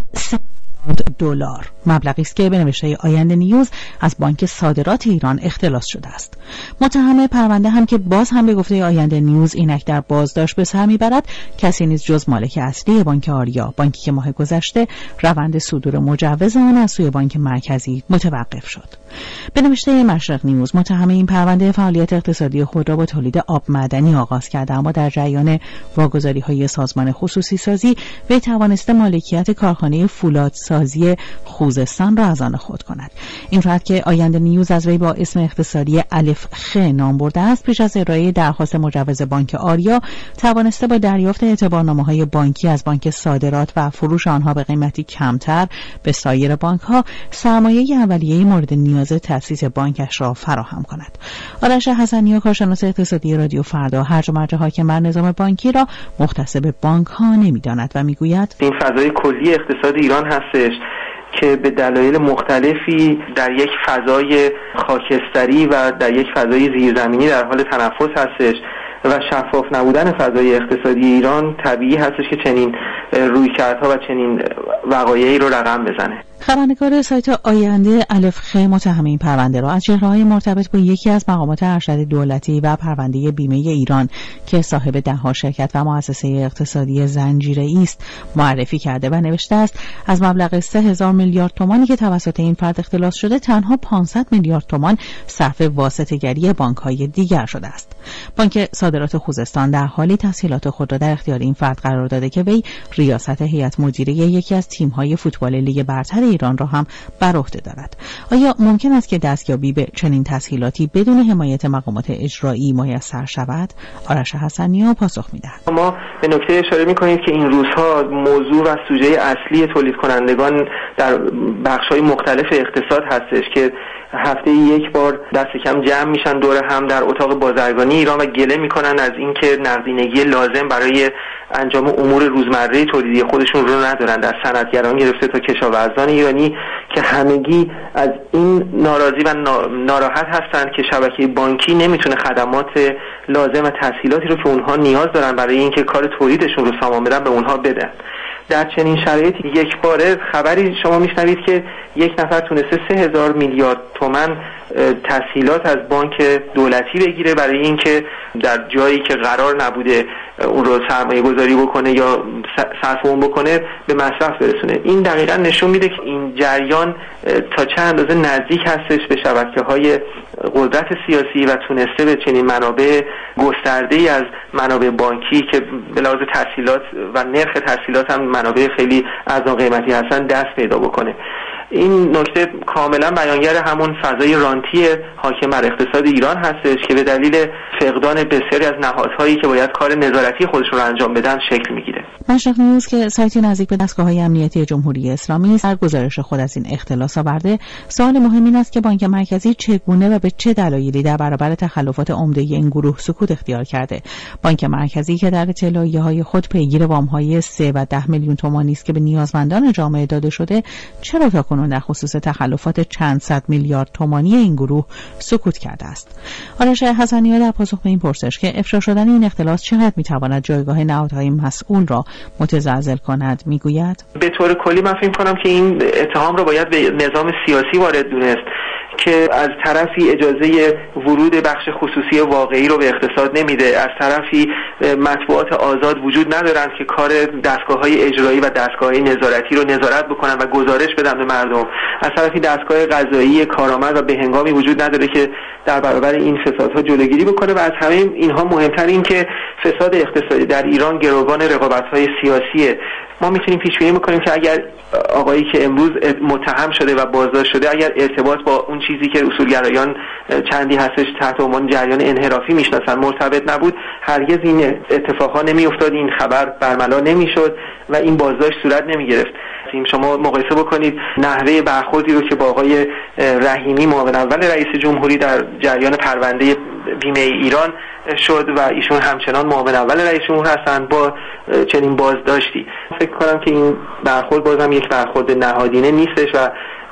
$3 مبلغی است که به نوشته آینده نیوز از بانک صادرات ایران اختلاس شده است. متهم پرونده هم که باز هم به گفته آینده نیوز اینک در بازداشت به سر میبرد کسی نیست جز مالک اصلی بانک آریا، بانکی که ماه گذشته روند صدور مجوز آن از سوی بانک مرکزی متوقف شد. به نوشته مشرق نیوز متهم این پرونده فعالیت اقتصادی خود را با تولید آب معدنی آغاز کرده، اما در جریان واگذاری‌های سازمان خصوصی سازی وی توانسته مالکیت کارخانه فولادسازی خوزستان را از آن خود کند. این فرد که آینده نیوز از وی با اسم اختصاری الف خ نام برده است، پیش از ارائه درخواست مجوز بانک آریا توانسته با دریافت اعتبارنامه‌های بانکی از بانک صادرات و فروش آنها به قیمتی کمتر به سایر بانک‌ها سرمایه اولیه مورد نیاز تأسیس بانکش را فراهم کند. آرش حسنی، کارشناس اقتصادی رادیو فردا، هرج و مرج حاکم بر نظام بانکی را مختص به بانک‌ها نمی‌داند و می‌گوید این فضای کلی اقتصاد ایران هستش که به دلایل مختلفی در یک فضای خاکستری و در یک فضای زیرزمینی در حال تنفس هستش و شفاف نبودن فضای اقتصادی ایران طبیعی هستش که چنین رویکردها و چنین وقایعی رو رقم بزنه. خبرنگار سایت آینده الف خ متهم این پرونده را از چهره‌های مرتبط با یکی از مقامات ارشد دولتی و پرونده بیمه ایران که صاحب ده‌ها شرکت و مؤسسه اقتصادی زنجیره‌ای است معرفی کرده و نوشته است از مبلغ 3000 میلیارد تومانی که توسط این فرد اختلاس شده تنها 500 میلیارد تومان صرف واسطه‌گری بانک‌های دیگر شده است. بانک صادرات خوزستان در حالی تسهیلات خود را در اختیار این فرد قرار داده که وی ریاست هیئت مدیره یکی از تیم‌های فوتبال لیگ برتر ایران را هم بر عهده دارد. آیا ممکن است که دستیابی به چنین تسهیلاتی بدون حمایت مقامات اجرایی میسر شود؟ آرش حسنی پاسخ می‌دهد. ما به نکته اشاره می‌کنید که این روزها موضوع و سوژه اصلی تولید کنندگان در بخش‌های مختلف اقتصاد هستش که هفته یک بار دست کم جمع میشن دور هم در اتاق بازرگانی ایران و گله میکنن از اینکه نقدینگی لازم برای انجام امور روزمره تولیدی خودشون رو ندارن، در صنعتگران گرفته تا کشاورزان ایرانی که همگی از این ناراضی و ناراحت هستند که شبکه بانکی نمیتونه خدمات لازم و تسهیلاتی رو که اونها نیاز دارن برای اینکه کار تولیدشون رو سامان بدن به اونها بدن. در چنین شرایطی یک باره خبری شما میشنوید که یک نفر تونسته 3000 میلیارد تومان تسهیلات از بانک دولتی بگیره برای اینکه در جایی که قرار نبوده اون رو سرمایه گذاری بکنه یا صرف اون بکنه به مصرف برسونه. این دقیقا نشون میده که این جریان تا چه اندازه نزدیک هستش به شبکه‌های قدرت سیاسی و تونسته به چنین منابع گسترده‌ای از منابع بانکی که به لحاظ تسهیلات و نرخ تسهیلات هم منابع خیلی ارزان قیمتی هستن دست پیدا بکنه. این نکته کاملا بیانگر همون فضای رانتی حاکم بر اقتصاد ایران هستش که به دلیل فقدان بسیاری از نهادهایی که باید کار نظارتی خودشون رو انجام بدن شکل میگیره. مشرق نیوز که سایتی نزدیک به دستگاه‌های امنیتی جمهوری اسلامی است، در گزارش خود از این اختلاس آورده سوال مهم این است که بانک مرکزی چگونه و به چه دلایلی در برابر تخلفات عمده این گروه سکوت اختیار کرده. بانک مرکزی که در اطلاعیه‌های خود پیگیر وام‌های 3 و 10 میلیون تومانی است که به نیازمندان جامعه داده شده، چرا تاکنون در خصوص تخلفات چند صد میلیارد تومانی این گروه سکوت کرده است؟ آرش حسنی در پاسخ به این پرسش که افشا شدن این اختلاس چقدر می‌تواند جایگاه نهادهای مسئول را متزلزل کند میگوید به طور کلی من فکر کنم که این اتهام رو باید به نظام سیاسی وارد دونست که از طرفی اجازه ورود بخش خصوصی واقعی رو به اقتصاد نمیده، از طرفی مطبوعات آزاد وجود ندارند که کار دستگاه‌های اجرایی و دستگاه‌های نظارتی رو نظارت بکنن و گزارش بدن به مردم، از طرفی دستگاه قضایی کارآمد و بهنگامی وجود نداره که در برابر این فسادها جلوگیری بکنه و از همه اینها مهمتر این که فساد اقتصادی در ایران گروگان رقابت‌های سیاسیه. ما میتونیم پیش بینی بکنیم که اگر آقایی که امروز متهم شده و بازداشت شده اگر ارتباط با اون چیزی که اصولگرایان چندی هستش تحت عنوان جریان انحرافی میشناسن مرتبط نبود، هرگز این اتفاقها نمیافتاد، این خبر برملا نمیشد و این بازداشت صورت نمیگرفت. شما مقایسه بکنید نحوه برخوردی رو که با آقای رحیمی معاون اول رئیس جمهوری در جریان پرونده بیمه ایران شد و ایشون همچنان معاون اول رئیس جمهور هستند با چنین بازداشتی. فکر کنم که این برخورد بازم یک برخورد نهادینه نیستش و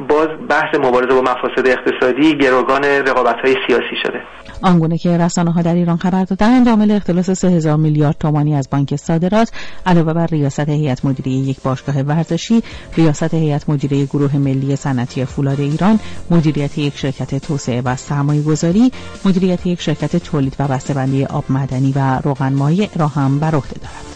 باز بحث مبارزه با مفاسد اقتصادی گروگان رقابت‌های سیاسی شده. آنگونه که رسانه‌ها در ایران خبر دادند، عامل اختلاس 3000 میلیارد تومانی از بانک صادرات علاوه بر ریاست هیئت مدیره یک باشگاه ورزشی، ریاست هیئت مدیره گروه ملی صنعتی فولاد ایران، مدیریت یک شرکت توسعه و سرمایه‌گذاری، مدیریت یک شرکت تولید و بسته‌بندی آب معدنی و روغن مایع را هم بر عهده دارد.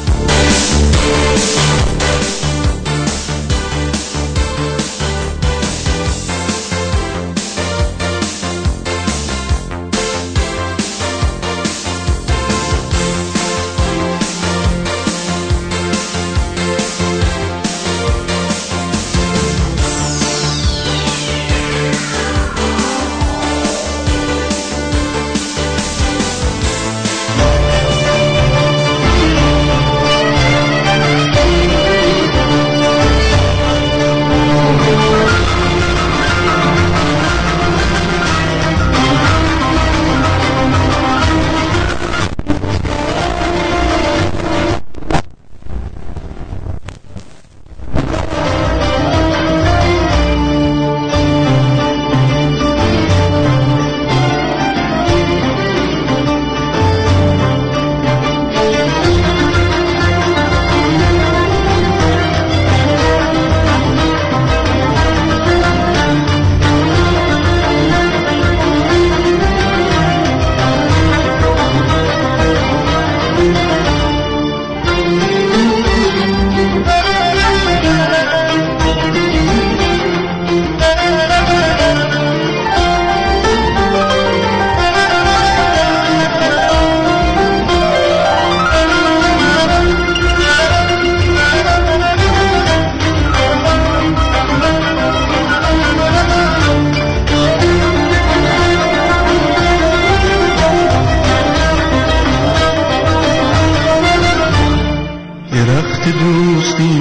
دوستی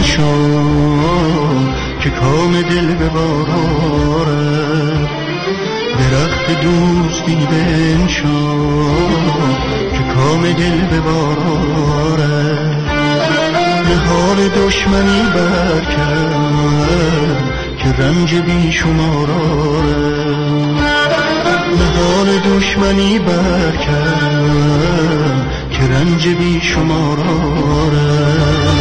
بنشان که کام دل ببارد، درخت دوستی بنشان که کام دل ببارد، نهال دشمنی برکن که رنج بی شمار آرد، نهال دشمنی برکن که رنج بی شمار آرد.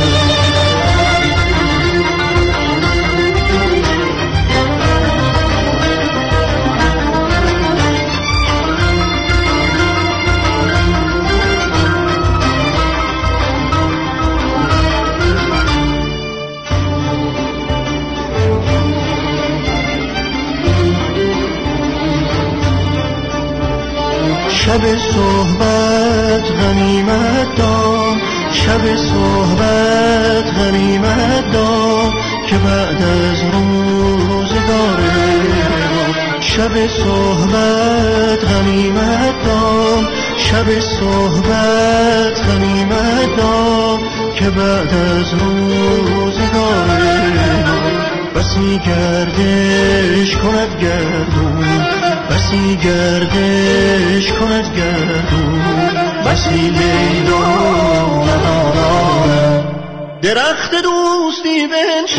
شب صحبت غنیمت دار، شب صحبت غنیمت دار که بعد از روزگار ما، شب صحبت غنیمت دار، شب صحبت غنیمت دار که بعد از روزگار ما، بسی گردش کند گردون، بسی گردش کند گردون، بسی لیلا ندارد. درخت دوستی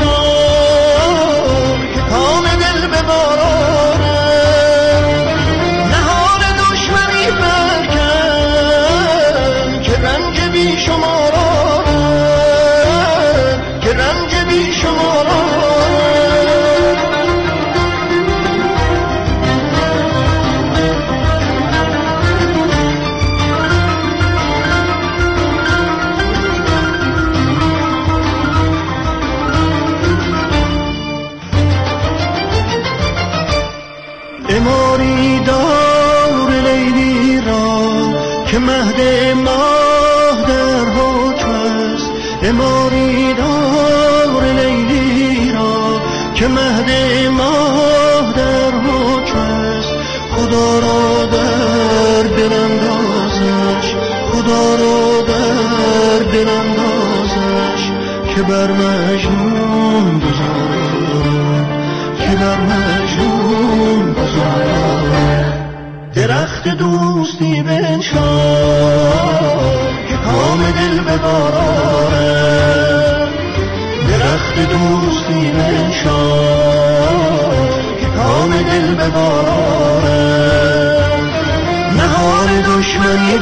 بنشان که کام دل ببارد، نهال دشمنی برکن که رنج بی شمار آرد، که رنج بی شمار آرد. اماری دار لیلی را که مهد ماه در حکم است، اماری دار لیلی را که مهد ماه در حکم است. خدا را در دل اندازش، خدا را در دل اندازش که بر مجنون گذارد، که بر مجنون گذارد. درخت دوستی بنشان که کام دل ببارد، درخت دوستی بنشان دل بباره، نهار دشمنی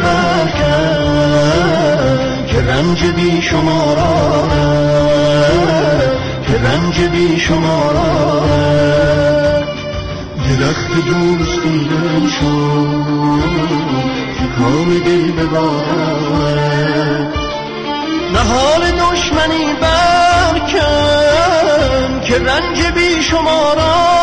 برکن که رنج بی شماراره، که رنج بی شماراره. درخت دوستی دل شد که کام دل بباره، نهار دشمنی برکن که رنج بی شماراره.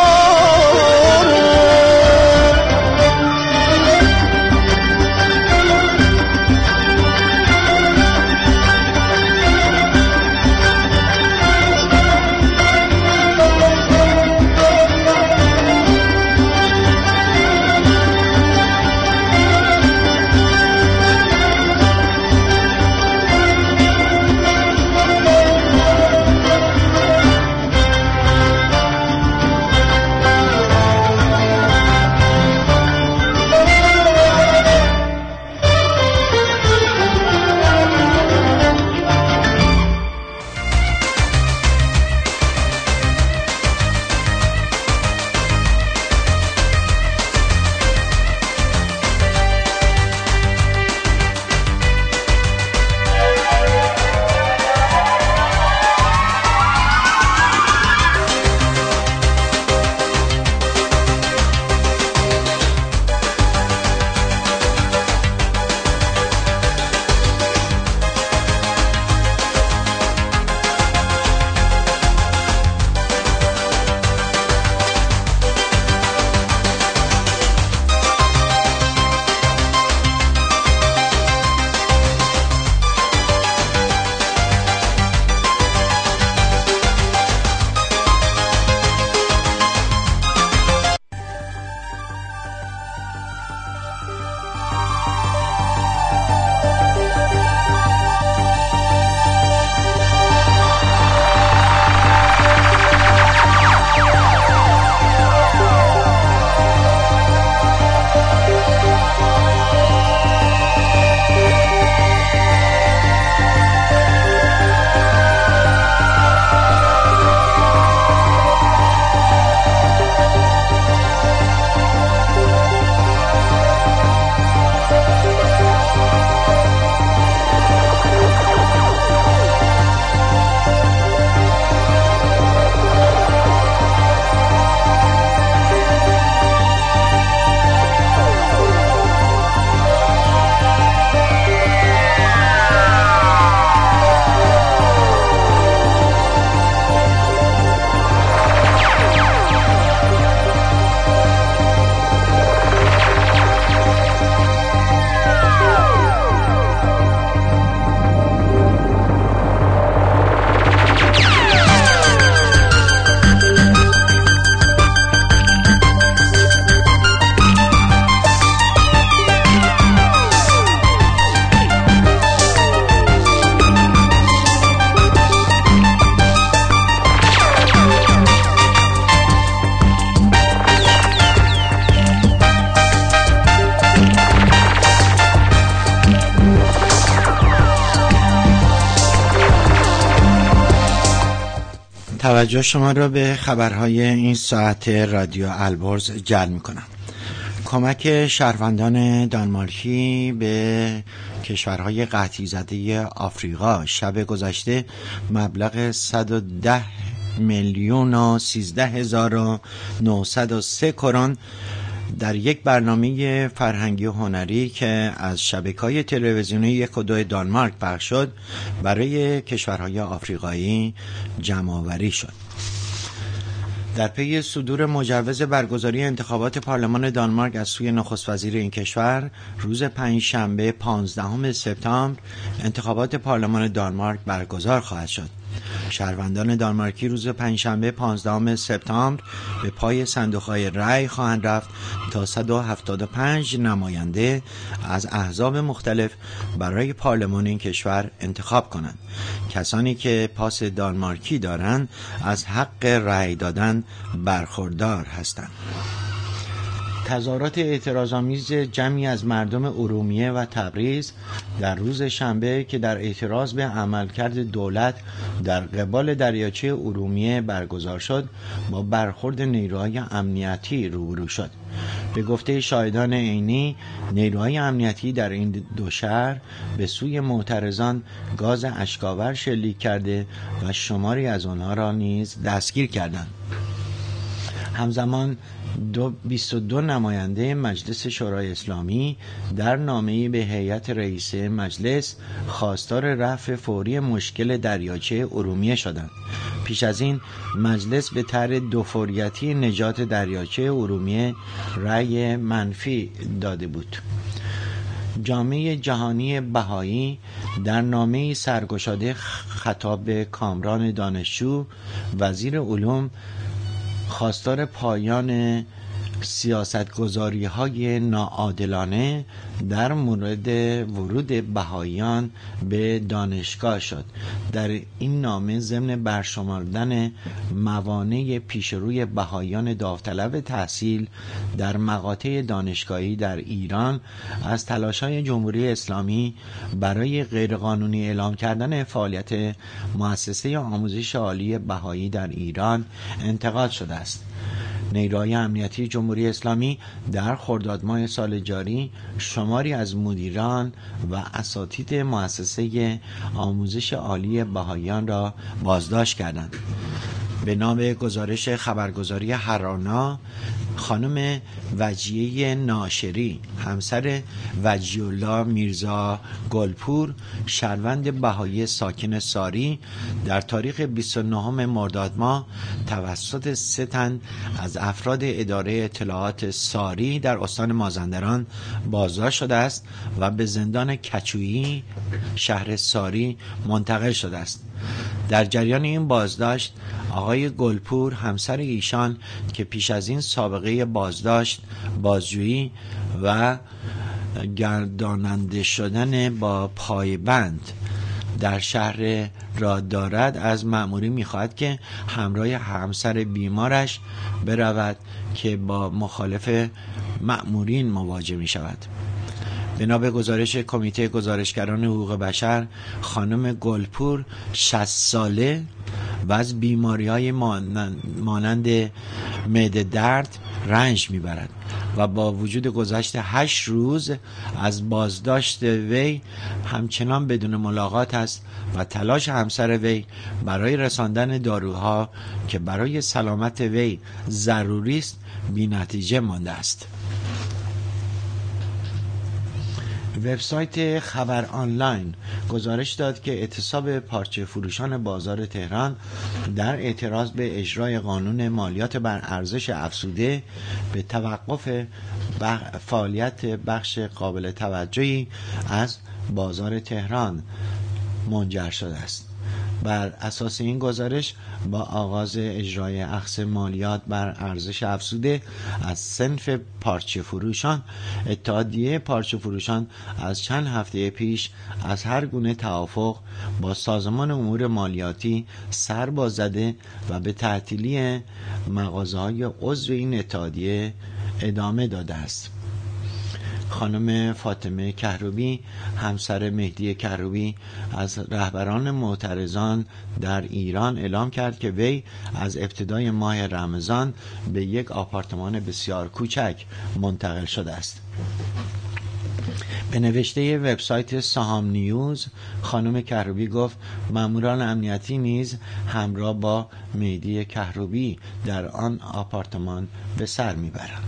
توجه شما را به خبرهای این ساعت رادیو البرز جلب می‌کنم. کمک شهروندان دانمارکی به کشورهای قحطی زده آفریقا شب گذشته مبلغ 110,013,903 کرون در یک برنامه فرهنگی و هنری که از شبکه‌های تلویزیونی 1 و 2 دانمارک پخش شد برای کشورهای آفریقایی جمع‌آوری شد. در پی صدور مجوز برگزاری انتخابات پارلمان دانمارک از سوی نخست وزیر این کشور، روز پنجشنبه 15 سپتامبر انتخابات پارلمان دانمارک برگزار خواهد شد. شهروندان دانمارکی روز پنجشنبه 15 سپتامبر به پای صندوق‌های رأی خواهند رفت تا 175 نماینده از احزاب مختلف برای پارلمان این کشور انتخاب کنند. کسانی که پاس دانمارکی دارند از حق رأی دادن برخوردار هستند. تظاهرات اعتراض‌آمیز جمعی از مردم ارومیه و تبریز در روز شنبه که در اعتراض به عملکرد دولت در قبال دریاچه ارومیه برگزار شد، با برخورد نیروهای امنیتی روبرو شد. به گفته شاهدان عینی، نیروهای امنیتی در این دو شهر به سوی معترضان گاز اشک‌آور شلیک کرده و شماری از آنها را نیز دستگیر کردند. همزمان 22 نماینده مجلس شورای اسلامی در نامه‌ای به هیئت رئیسه مجلس خواستار رفع فوری مشکل دریاچه ارومیه شدند. پیش از این مجلس به طرح دوفوریتی نجات دریاچه ارومیه رأی منفی داده بود. جامعه جهانی بهایی در نامه‌ای سرگشاده خطاب به کامران دانشجو، وزیر علوم، خواستار پایان سیاستگذاری‌های ناعادلانه در مورد ورود بهاییان به دانشگاه شد. در این نامه ضمن برشمردن موانع پیشروی بهاییان داوطلب تحصیل در مقاطع دانشگاهی در ایران از تلاش‌های جمهوری اسلامی برای غیرقانونی اعلام کردن فعالیت مؤسسه آموزش عالی بهایی در ایران انتقاد شده است. نیروهای امنیتی جمهوری اسلامی در خرداد ماه سال جاری شماری از مدیران و اساتید مؤسسه آموزش عالی بهاییان را بازداشت کردند. به نام گزارش خبرگزاری هرانا، خانم وجیه ناشری، همسر وجی‌الله میرزا گلپور، شهروند بهایی ساکن ساری، در تاریخ 29 مرداد ماه توسط 3 تن از افراد اداره اطلاعات ساری در استان مازندران بازداشت شده است و به زندان کچویی شهر ساری منتقل شده است. در جریان این بازداشت آقای گلپور، همسر ایشان که پیش از این سابقه بازداشت، بازجویی و گرداننده شدن با پایبند در شهر را دارد، از مأمورین می‌خواهد که همراه همسر بیمارش برود که با مخالف مأمورین مواجه می‌شود. بنا به گزارش کمیته گزارشگران حقوق بشر، خانم گلپور 60 ساله و از بیماری‌های مانند معده درد رنج می‌برد و با وجود گذشت 8 روز از بازداشت وی همچنان بدون ملاقات است و تلاش همسر وی برای رساندن داروها که برای سلامت وی ضروری است بی‌نتیجه مانده است. وبسایت خبر آنلاین گزارش داد که اعتصاب پارچه فروشان بازار تهران در اعتراض به اجرای قانون مالیات بر ارزش افزوده به توقف فعالیت بخش قابل توجهی از بازار تهران منجر شده است. بر اساس این گزارش با آغاز اجرای اخذ مالیات بر ارزش افزوده از صنف پارچه فروشان، اتحادیه پارچه فروشان از چند هفته پیش از هر گونه توافق با سازمان امور مالیاتی سر باز زده و به تعطیلی مغازه‌های عضو این اتحادیه ادامه داده است. خانم فاطمه کهروبی، همسر مهدی کهروبی، از رهبران معترضان در ایران اعلام کرد که وی از ابتدای ماه رمضان به یک آپارتمان بسیار کوچک منتقل شده است. به نوشته وبسایت سهام نیوز، خانم کهروبی گفت ماموران امنیتی نیز همراه با مهدی کهروبی در آن آپارتمان به سر میبرند.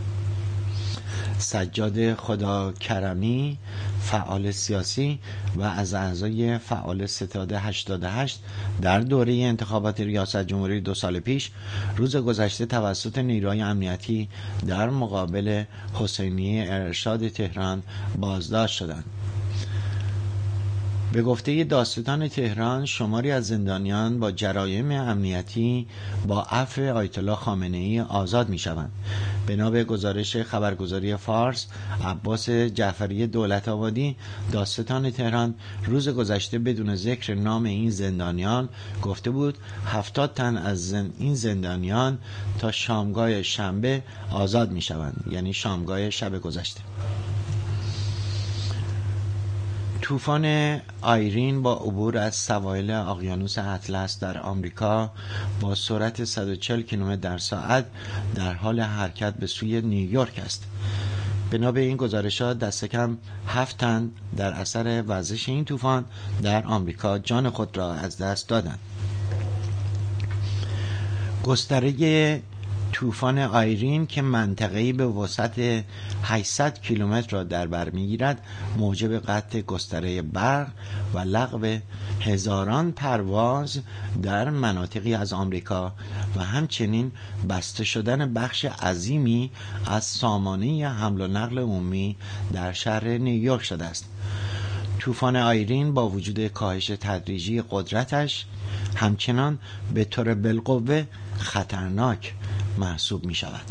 سجاد خداکرمی، فعال سیاسی و از اعضای فعال ستاد 88 در دوره انتخابات ریاست جمهوری 2 سال پیش روز گذشته توسط نیروهای امنیتی در مقابل حسینیه ارشاد تهران بازداشت شدند. به گفته دادستان تهران شماری از زندانیان با جرایم امنیتی با عفو آیت الله خامنه‌ای آزاد می‌شوند. بنا به گزارش خبرگزاری فارس، عباس جعفری دولت‌آبادی دادستان تهران روز گذشته بدون ذکر نام این زندانیان گفته بود 70 تن از این زندانیان تا شامگاه شنبه آزاد می‌شوند، یعنی شامگاه شب گذشته. طوفان آیرین با عبور از سواحل اقیانوس اطلس در آمریکا با سرعت 140 کیلومتر در ساعت در حال حرکت به سوی نیویورک است. بنا به این گزارشات دست کم 7 تن در اثر وزش این طوفان در آمریکا جان خود را از دست دادند. گستره طوفان آیرین که منطقه‌ای به وسعت 800 کیلومتر را در بر می‌گیرد موجب قطع گستره برق و لغو هزاران پرواز در مناطقی از آمریکا و همچنین بسته شدن بخش عظیمی از سامانه حمل و نقل عمومی در شهر نیویورک شده است. طوفان آیرین با وجود کاهش تدریجی قدرتش همچنان به طور بالقوه خطرناک محسوب می شود.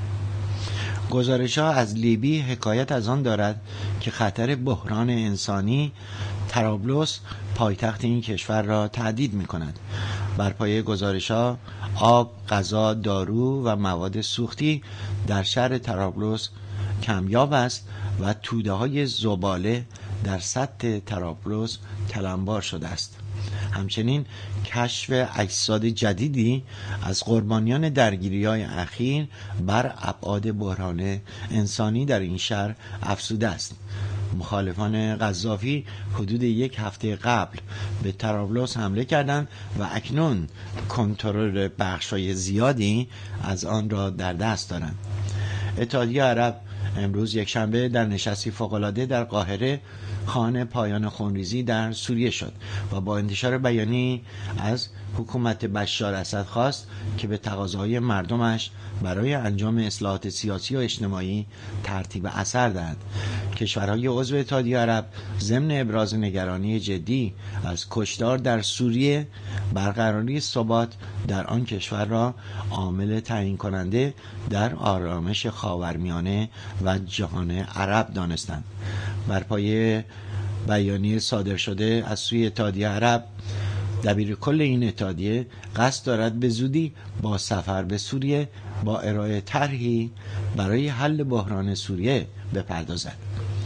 گزارش‌ها از لیبی حکایت از آن دارد که خطر بحران انسانی طرابلس پایتخت این کشور را تهدید می کند. بر پایه گزارش‌ها آب، غذا، دارو و مواد سوختی در شهر طرابلس کمیاب است و توده‌های زباله در سطح طرابلس تلمبار شده است. همچنین کشف اجساد جدیدی از قربانیان درگیری‌های اخیر بر ابعاد بحران انسانی در این شهر افزوده است. مخالفان قذافی حدود 1 هفته قبل به طرابلس حمله کردند و اکنون کنترل بخش‌های زیادی از آن را در دست دارند. اتحادیه عرب امروز یکشنبه در نشستی فوق‌العاده در قاهره خواهان پایان خونریزی در سوریه شد و با انتشار بیانیه‌ای از حکومت بشار اسد خواست که به تقاضاهای مردمش برای انجام اصلاحات سیاسی و اجتماعی ترتیب اثر دهد. کشورهای عضو اتحادیه عرب ضمن ابراز نگرانی جدی از کشتار در سوریه برقراری ثبات در آن کشور را عامل تعیین کننده در آرامش خاورمیانه و جهان عرب دانستند. بر پایه بیانیه صادر شده از سوی اتحادیه عرب، دبیر کل این اتحادیه قصد دارد به زودی با سفر به سوریه با ارائه طرحی برای حل بحران سوریه بپردازد.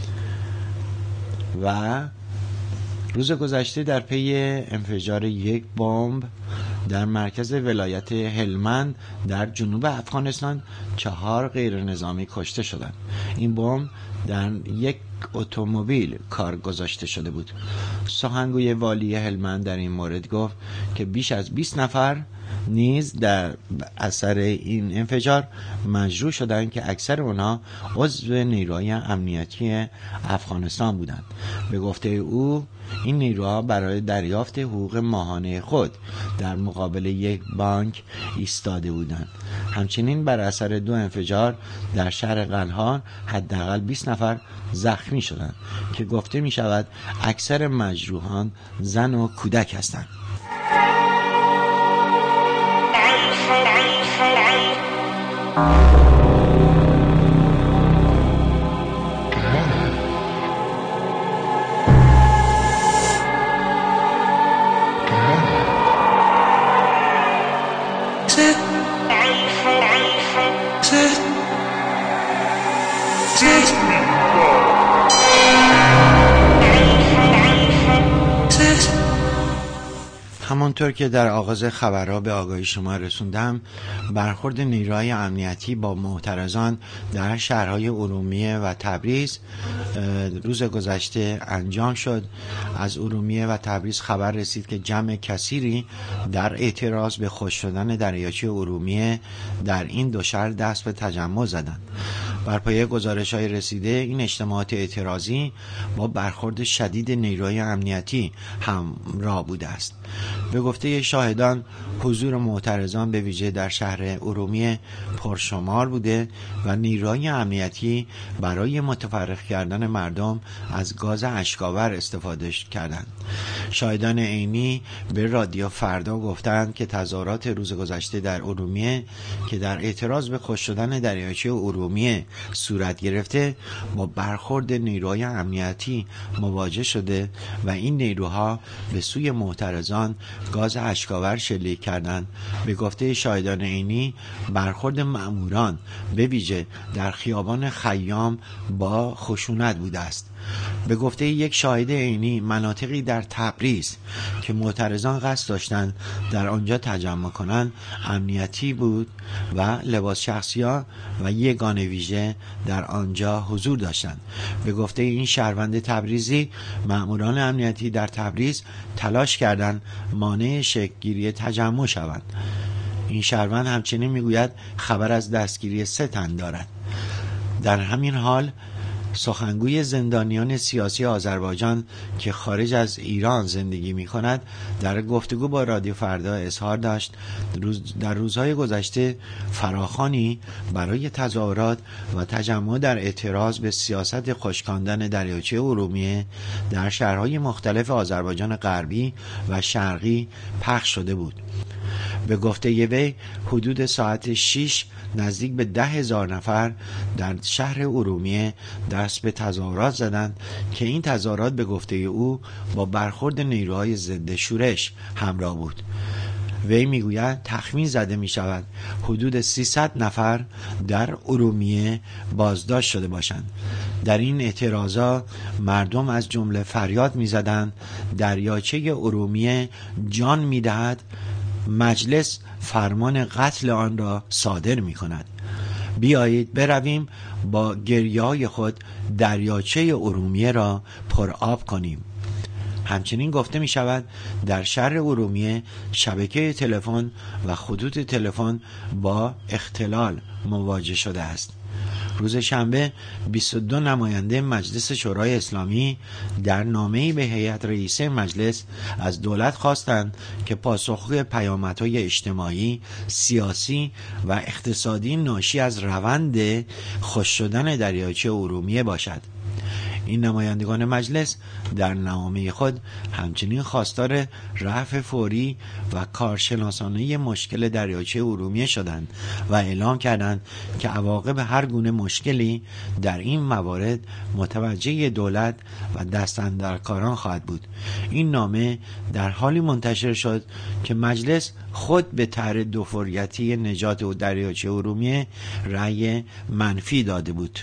و روز گذشته در پی انفجار یک بمب در مرکز ولایت هلمند در جنوب افغانستان 4 غیر نظامی کشته شدند. این بمب در یک اتومبیل کار گذاشته شده بود. سخنگوی والی هلمند در این مورد گفت که بیش از 20 نفر نیز در اثر این انفجار مجروح شدند که اکثر آنها عضو نیروهای امنیتی افغانستان بودند. به گفته او این نیروها برای دریافت حقوق ماهانه خود در مقابل یک بانک ایستاده بودند. همچنین بر اثر 2 انفجار در شهر قلهان حداقل 20 نفر زخمی شدند که گفته می شود اکثر مجروحان زن و کودک هستند. همانطور که در آغاز خبرها به آگاهی شما رسوندم، برخورد نیروهای امنیتی با معترضان در شهرهای ارومیه و تبریز روز گذشته انجام شد. از ارومیه و تبریز خبر رسید که جمع کثیری در اعتراض به خشک شدن دریاچه ارومیه در این 2 شهر دست به تجمع زدند. بر پایه گزارش‌های رسیده این اجتماعات اعتراضی با برخورد شدید نیروهای امنیتی همراه بوده است. به گفته شاهدان حضور معترضان به ویژه در شهر ارومیه پرشمار بوده و نیروهای امنیتی برای متفرق کردن مردم از گاز اشک‌آور استفاده کردند. شاهدان عینی به رادیو فردا گفتند که تظاهرات روز گذشته در ارومیه که در اعتراض به خشک شدن دریاچه ارومیه صورت گرفته با برخورد نیروهای امنیتی مواجه شده و این نیروها به سوی معترضان گاز اشک‌آور شلیک کردند. به گفته شاهدان عینی برخورد مأموران به ویژه در خیابان خیام با خشونت بوده است. به گفته یک شاهد عینی مناطقی در تبریز که معترضان قصد داشتند در آنجا تجمع کنند امنیتی بود و لباس شخصی‌ها و یگان ویژه در آنجا حضور داشتند. به گفته این شهروند تبریزی مأموران امنیتی در تبریز تلاش کردند مانع شکل‌گیری تجمع شوند. این شهروند همچنین میگوید خبر از دستگیری 3 تن دارد. در همین حال سخنگوی زندانیان سیاسی آذربایجان که خارج از ایران زندگی می کند در گفتگو با رادیو فردا اظهار داشت در روزهای گذشته فراخوانی برای تظاهرات و تجمع در اعتراض به سیاست خشکاندن دریاچه ارومیه در شهرهای مختلف آذربایجان غربی و شرقی پخش شده بود. به گفته وی حدود ساعت 6 نزدیک به 10,000 نفر در شهر ارومیه دست به تظاهرات زدند که این تظاهرات به گفته او با برخورد نیروهای ضد شورش همراه بود. وی میگوید تخمین زده می شود حدود 300 نفر در ارومیه بازداشت شده باشند. در این اعتراضات مردم از جمله فریاد می زدند دریاچه ارومیه جان می دهد، مجلس فرمان قتل آن را صادر می کند. بیایید برویم با گریه‌های خود دریاچه ارومیه را پر آب کنیم. همچنین گفته می شود در شهر ارومیه شبکه تلفن و خطوط تلفن با اختلال مواجه شده است. روز شنبه 22 نماینده مجلس شورای اسلامی در نامه‌ای به هیئت رئیسه مجلس از دولت خواستند که پاسخگوی پیامدهای اجتماعی، سیاسی و اقتصادی ناشی از روند خشک شدن دریاچه ارومیه باشد. این نمایندگان مجلس در نامه خود همچنین خواستار رفع فوری و کارشناسانه مشکل دریاچه ارومیه شدند و اعلام کردند که عواقب هر گونه مشکلی در این موارد متوجه دولت و دستاندرکاران خواهد بود. این نامه در حالی منتشر شد که مجلس خود به طرح دوفوریتی نجات دریاچه ارومیه رأی منفی داده بود.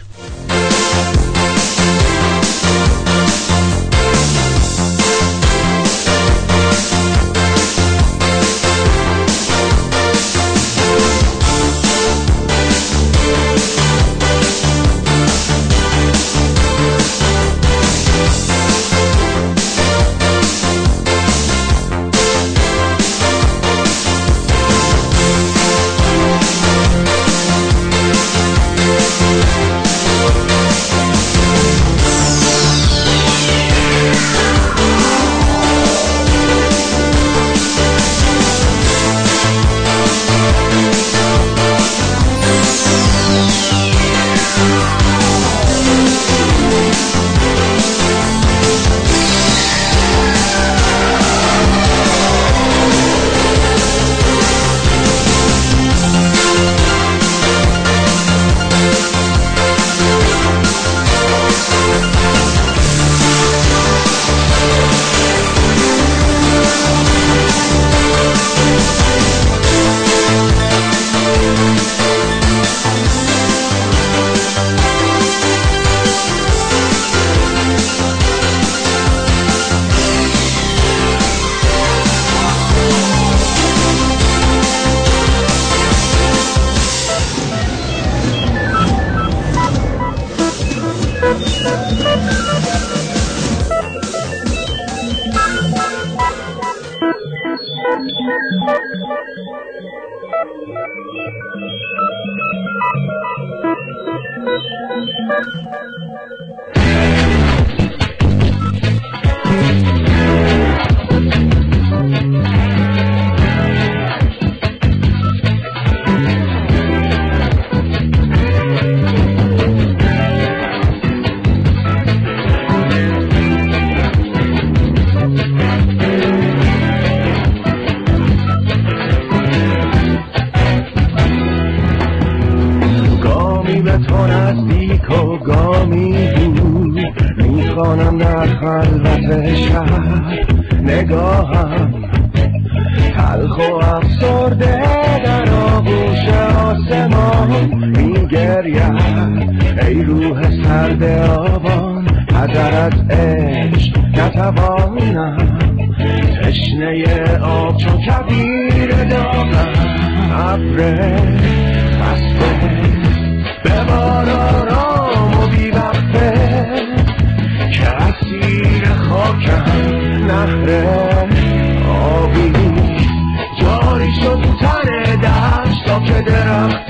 میخوانم در خلوت شهر نگاهم تلخ و افسرده در آغوش آسمان میگرید ای روح سرد آبان حذر از عشق نتوانم تشنه آب چون کبیر داغم ابر خسته ببار آرام و بی‌وقفه که اسیر خاکم نهر آبی جاری شد تن دشت تا که درخت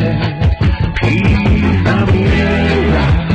پیر نمیرد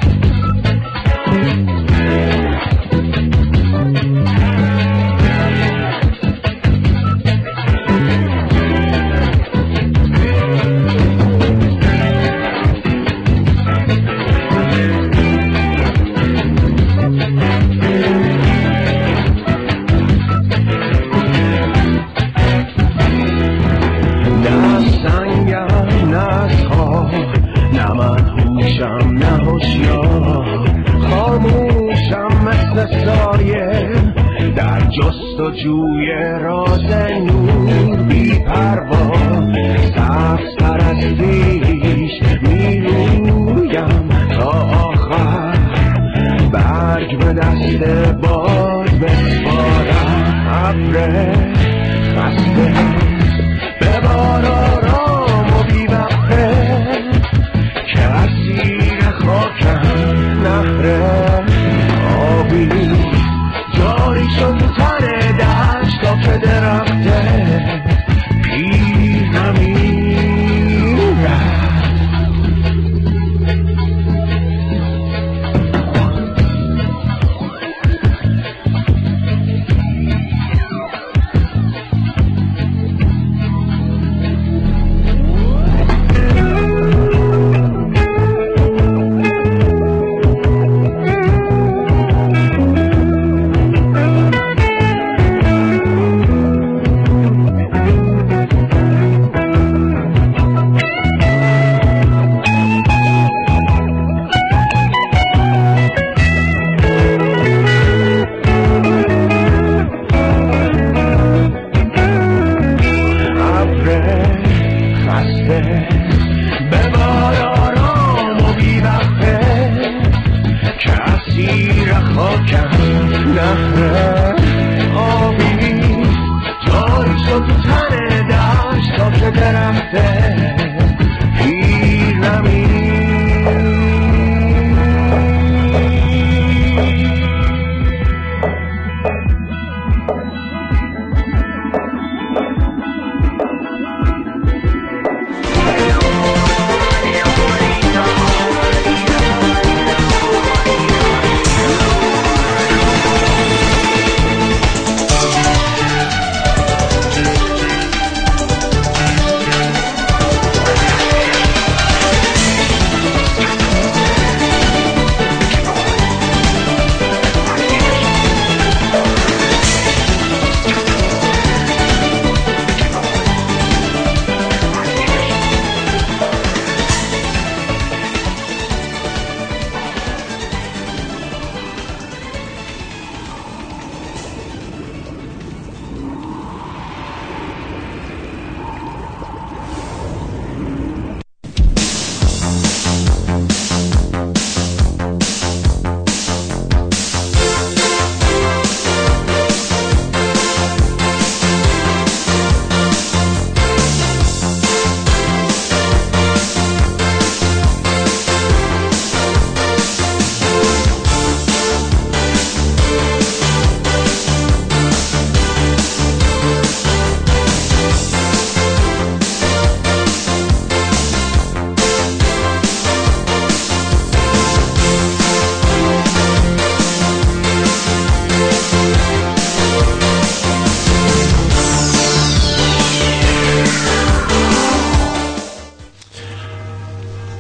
در جستجوی راز نور بی پروا سبزتر از پیش میرویم تا آخر برگ به دست باز بسپارم ابر خسته ببار آرام و بی‌وقفه که اسیر خاکم نهر آبی جاری شد تن دشت تا که درخت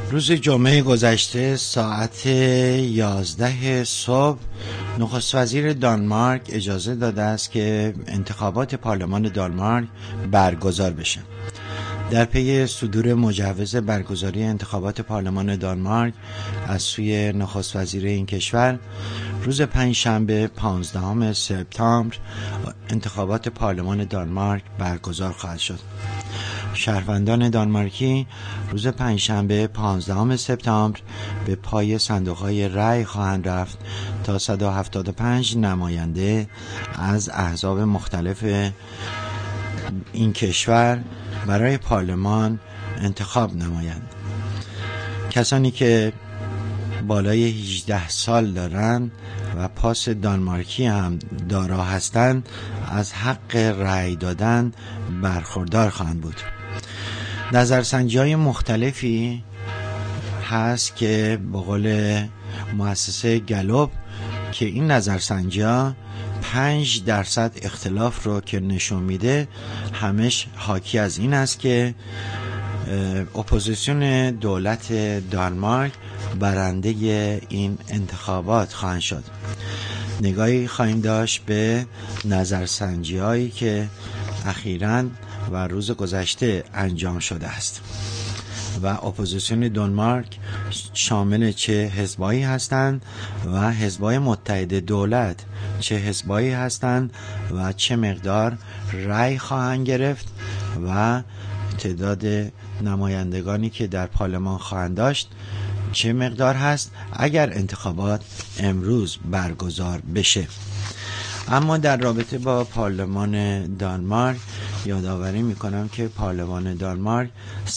روز جمعه گذشته ساعت 11 صبح نخست وزیر دانمارک اجازه داده است که انتخابات پارلمان دانمارک برگزار بشه. در پی صدور مجوز برگزاری انتخابات پارلمان دانمارک از سوی نخست وزیر این کشور، روز پنجشنبه 15 سپتامبر انتخابات پارلمان دانمارک برگزار خواهد شد. شهروندان دانمارکی روز پنجشنبه 15 سپتامبر به پای صندوق‌های رای خواهند رفت تا 175 نماینده از احزاب مختلف این کشور برای پارلمان انتخاب نمایند. کسانی که بالای 18 سال دارند و پاس دانمارکی هم دارا هستند از حق رأی دادن برخوردار خواهند بود. نظرسنجی‌های مختلفی هست که به قول مؤسسه گالوپ که این نظرسنجی‌ها 5% اختلاف رو که نشون میده، همش حاکی از این است که اپوزیسیون دولت دانمارک برنده این انتخابات خواهند شد. نگاهی خواهیم داشت به نظرسنجی‌هایی که اخیراً و روز گذشته انجام شده است و اپوزیسیون دانمارک شامل چه حزبایی هستند و حزبای متحد دولت چه حزبایی هستند و چه مقدار رأی خواهند گرفت و تعداد نمایندگانی که در پارلمان خواهند داشت چه مقدار هست اگر انتخابات امروز برگزار بشه. اما در رابطه با پارلمان دانمارک یادآوری میکنم که پارلمان دانمارک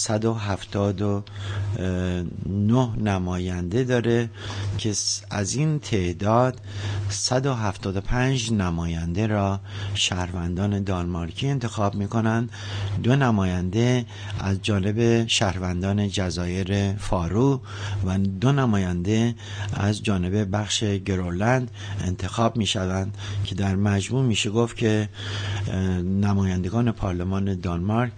179 نماینده داره که از این تعداد 175 نماینده را شهروندان دانمارکی انتخاب میکنند. 2 نماینده از جانب شهروندان جزایر فارو و 2 نماینده از جانب بخش گرولند انتخاب میشوند که در مجموع میشه گفت که نمایندگان پارلمان دانمارک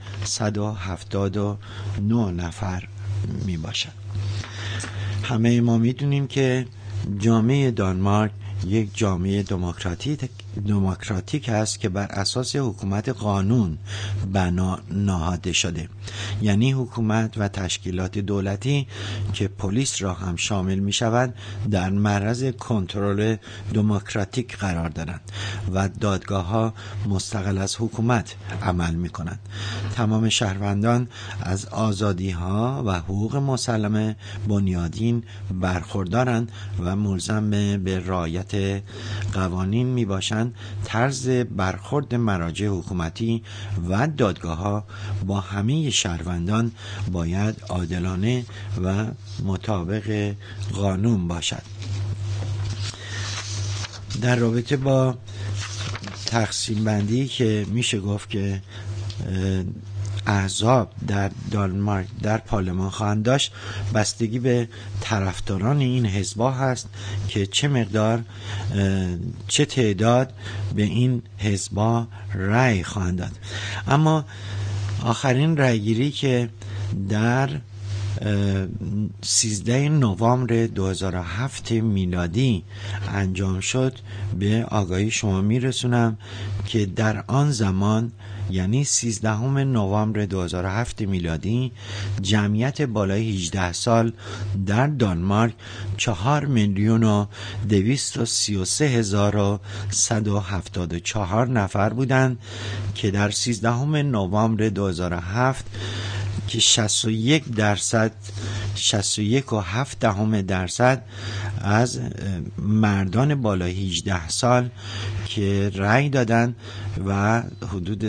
179 نفر می باشد. همه ما میدونیم که جامعه دانمارک یک جامعه دموکراتیک است که بر اساس حکومت قانون بنا نهاده شده، یعنی حکومت و تشکیلات دولتی که پلیس را هم شامل می شود در معرض کنترل دموکراتیک قرار دارند و دادگاه ها مستقل از حکومت عمل می کنند. تمام شهروندان از آزادی ها و حقوق مسلم بنیادین برخوردارند و ملزم به رعایت قوانین می باشند. طرز برخورد مراجع حکومتی و دادگاه ها با همه شهروندان باید عادلانه و مطابق قانون باشد. در رابطه با تقسیم بندی که میشه گفت که احزاب در دانمارک در پارلمان خواهند داشت، بستگی به طرفداران این حزب‌ها هست که چه مقدار چه تعداد به این حزب‌ها رأی خواهند داد. اما آخرین رأیگیری که در 13 نوامبر 2007 میلادی انجام شد به آگاهی شما میرسونم که در آن زمان یعنی 13 نوامبر 2007 میلادی جمعیت بالای 18 سال در دانمارک 4,233,174 نفر بودند که در 13 نوامبر 2007 که 61.7% از مردان بالای 18 سال که رأی دادن و حدود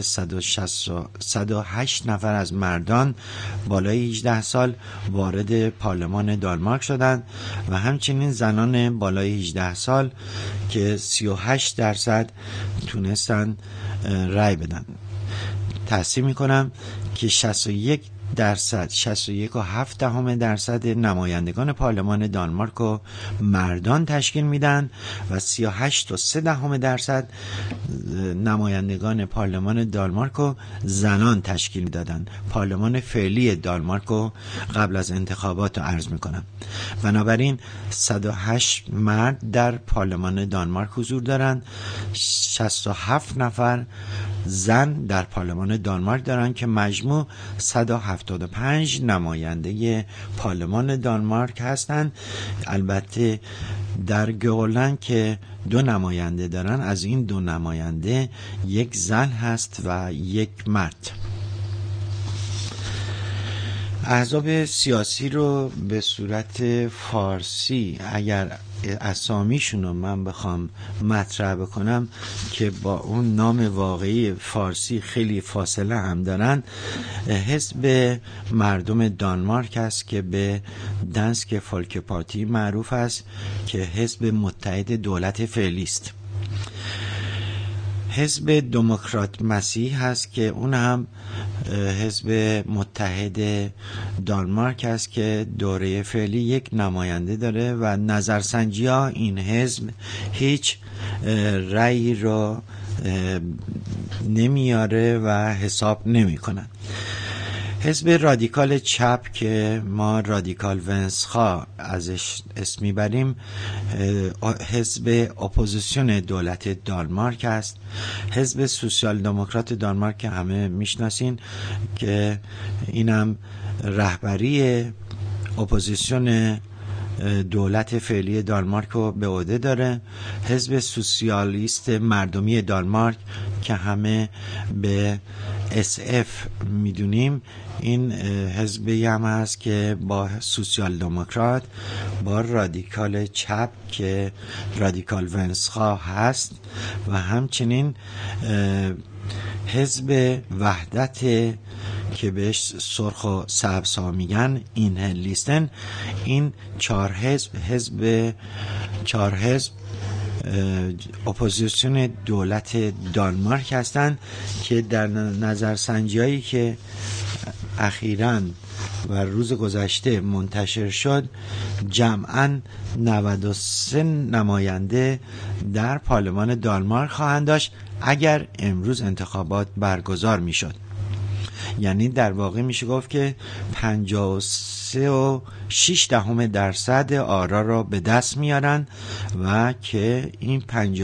108 نفر از مردان بالای 18 سال وارد پارلمان دانمارک شدند و همچنین زنان بالای 18 سال که 38% تونستن رأی بدن. تحسین میکنم که 61 درصد 61.7% نمایندگان پارلمان دانمارک رو مردان تشکیل میدن و 38.3% نمایندگان پارلمان دانمارک رو زنان تشکیل دادن. پارلمان فعلی دانمارک رو قبل از انتخابات رو عرض میکنم. بنابراین 108 مرد در پارلمان دانمارک حضور دارند، 67 نفر زن در پارلمان دانمارک دارن که مجموع 175 نماینده پارلمان دانمارک هستند. البته در گولند که 2 نماینده دارن، از این 2 نماینده 1 زن هست و 1 مرد. احزاب سیاسی رو به صورت فارسی اگر اسامیشون رو من بخوام مطرح بکنم که با اون نام واقعی فارسی خیلی فاصله هم دارن، حزب مردم دانمارک است که به دانسک فولکپارتی معروف است که حزب متحد دولت فعلی است. حزب دموکرات مسیح هست که اون هم حزب متحد دانمارک است که دوره فعلی 1 نماینده داره و نظرسنجی ها این حزب هیچ رأی رو نمیاره و حساب نمی کنن. حزب رادیکال چپ که ما رادیکال ونسخا ازش اسم میبریم، حزب اپوزیسیون دولت دانمارک است. حزب سوسیال دموکرات دانمارک که همه میشناسین که اینم رهبری اپوزیسیون دولت فعلی دانمارک رو به عهده داره. حزب سوسیالیست مردمی دانمارک که همه به SF میدونیم، این حزبی هم هست که با سوسیال دموکرات، با رادیکال چپ که رادیکال ونسخا هست و همچنین حزب وحدت که بهش سرخ و سبز ها میگن، این لیستن. این 4 حزب اپوزیسیون دولت دانمارک هستند که در نظرسنجی‌هایی که اخیراً و روز گذشته منتشر شد جمعاً 93 نماینده در پارلمان دانمارک خواهند داشت اگر امروز انتخابات برگزار میشد. یعنی در واقع میشه گفت که 53.6% آرا را به دست میارن و که این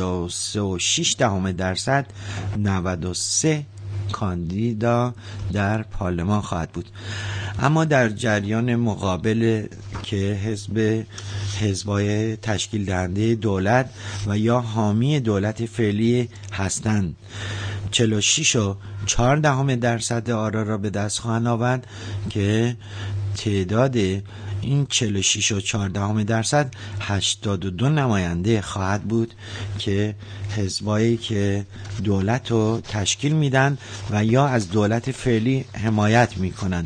53.6% 93 کاندیدا در پارلمان خواهد بود. اما در جریان مقابل که حزبای تشکیل دهنده دولت و یا حامی دولت فعلی هستند 46.4% آرا را به دست خواهند آورد که تعداد این 46.4% 82 نماینده خواهد بود که حزبایی که دولت رو تشکیل میدن و یا از دولت فعلی حمایت میکنن.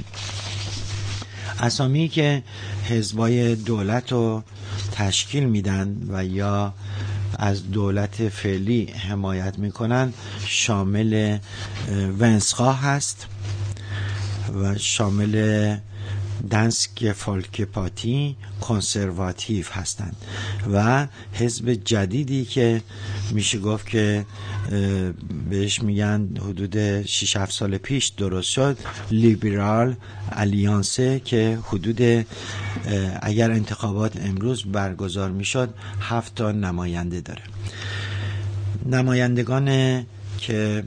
اسامی که حزبای دولت رو تشکیل میدن و یا از دولت فعلی حمایت میکنن شامل ونسخا هست و شامل دانسک فولکپارتی کنسرواتیو هستند و حزب جدیدی که میشه گفت که بهش میگن حدود 6-7 سال پیش درست شد، لیبرال الیانسه، که حدود اگر انتخابات امروز برگزار میشد 7 تا نماینده داره. نمایندگان که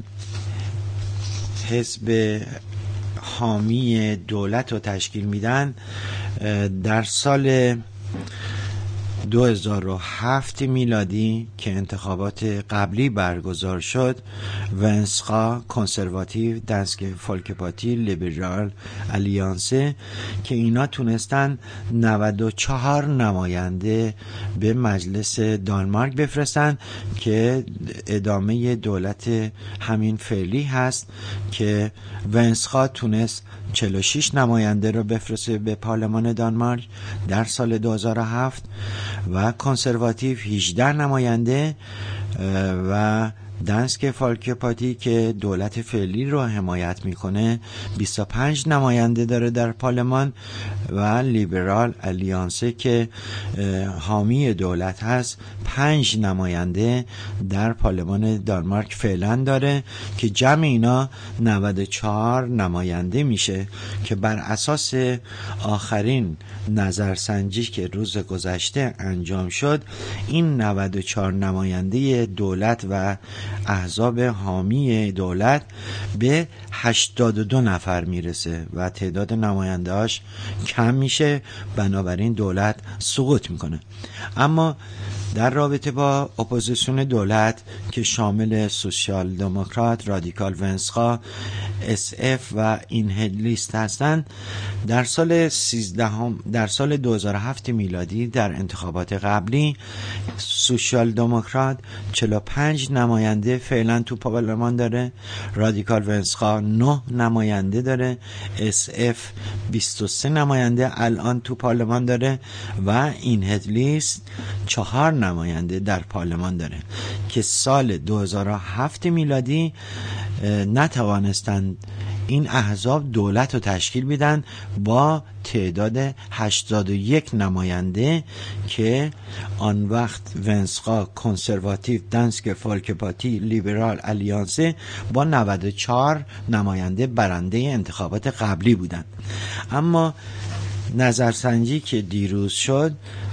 حزب حامی دولت رو تشکیل میدن در سال 2007 میلادی که انتخابات قبلی برگزار شد، ونسخا، کنسرواتیو، دانسک فولکپارتی، لیبرال الیانسه که اینا تونستن 94 نماینده به مجلس دانمارک بفرستن که ادامه دولت همین فعلی هست که ونسخا تونست 46 نماینده رو بفرسته به پارلمان دانمارک در سال 2007 و کنسرواتیو 18 نماینده و دانسک فولکپارتی که دولت فعلی رو حمایت میکنه 25 نماینده داره در پارلمان و لیبرال الیانسه که حامی دولت هست 5 نماینده در پارلمان دانمارک فعلا داره که جمع اینا 94 نماینده میشه که بر اساس آخرین نظرسنجی که روز گذشته انجام شد این 94 نماینده دولت و احزاب حامی دولت به 82 نفر میرسه و تعداد نماینده‌هاش کم میشه، بنابراین دولت سقوط میکنه. اما در رابطه با اپوزیسیون دولت که شامل سوسیال دموکرات، رادیکال ونسخا، SF و اینهدلیست هستند، در سال 2007 میلادی در انتخابات قبلی سوسیال دموکرات 45 نماینده فعلا تو پارلمان داره، رادیکال ونسخا 9 نماینده داره، SF 23 نماینده الان تو پارلمان داره و اینهدلیست 4 نماینده در پارلمان داره که سال 2007 میلادی نتوانستند این احزاب دولت رو تشکیل بدن با تعداد 81 نماینده که آن وقت ونسخا، کنسرواتیو، دانسک فولکپارتی، لیبرال الیانسه با 94 نماینده برنده انتخابات قبلی بودند. اما نظرسنجی که دیروز شد،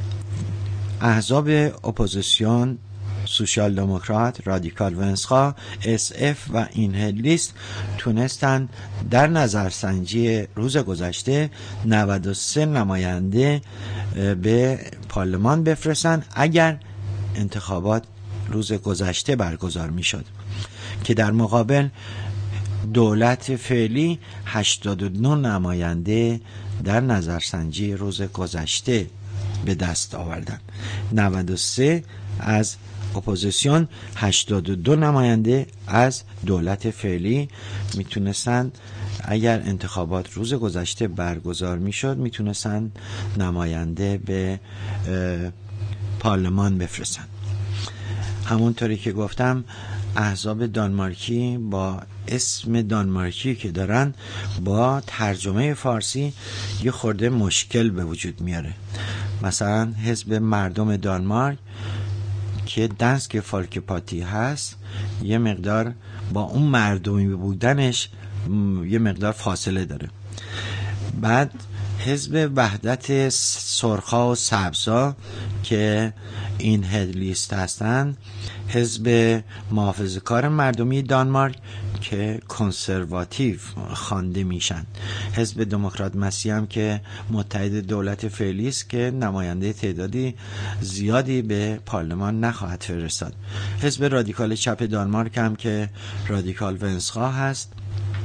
احزاب اپوزیسیون سوسیال دموکرات، رادیکال ونسخا، SF و اینهدلیست تونستن در نظرسنجی روز گذشته 93 نماینده به پارلمان بفرستن اگر انتخابات روز گذشته برگزار می شد، که در مقابل دولت فعلی 89 نماینده در نظرسنجی روز گذشته به دست آوردن. 93 از اپوزیسیون، 82 نماینده از دولت فعلی میتونستن اگر انتخابات روز گذشته برگزار میشد میتونستن نماینده به پارلمان بفرستن. همونطوری که گفتم احزاب دانمارکی با اسم دانمارکی که دارن با ترجمه فارسی یه خورده مشکل به وجود میاره. مثلا حزب مردم دانمارک که دانسک فولکپارتی هست یه مقدار با اون مردمی بودنش یه مقدار فاصله داره. بعد حزب وحدت سرخا و سبزا که اینهدلیست هستن، حزب محافظه‌کار مردمی دانمارک که کنسرواتیو خوانده میشن، حزب دموکرات مسیح هم که متحد دولت فعلی است که نماینده تعدادی زیادی به پارلمان نخواهد فرستاد، حزب رادیکال چپ دانمارک هم که رادیکال ونسخا هست،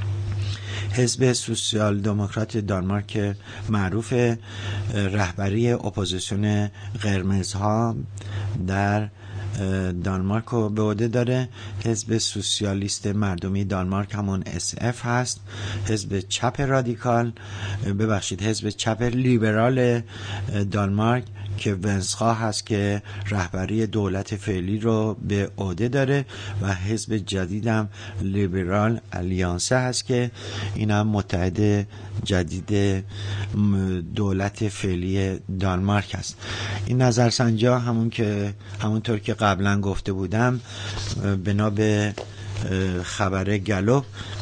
حزب سوسیال دموکرات دانمارک که معروف رهبری اپوزیسیون قرمزها در دانمارک رو به عهده داره، حزب سوسیالیست مردمی دانمارک همون SF هست، حزب چپ رادیکال حزب چپ لیبرال دانمارک که ونسخا هست که رهبری دولت فعلی رو به عهده داره و حزب جدیدم لیبرال الیانسه هست که این هم متحد جدید دولت فعلی دانمارک هست. این نظرسنجی همونطور که قبلا گفته بودم بنا به خبر گالوپ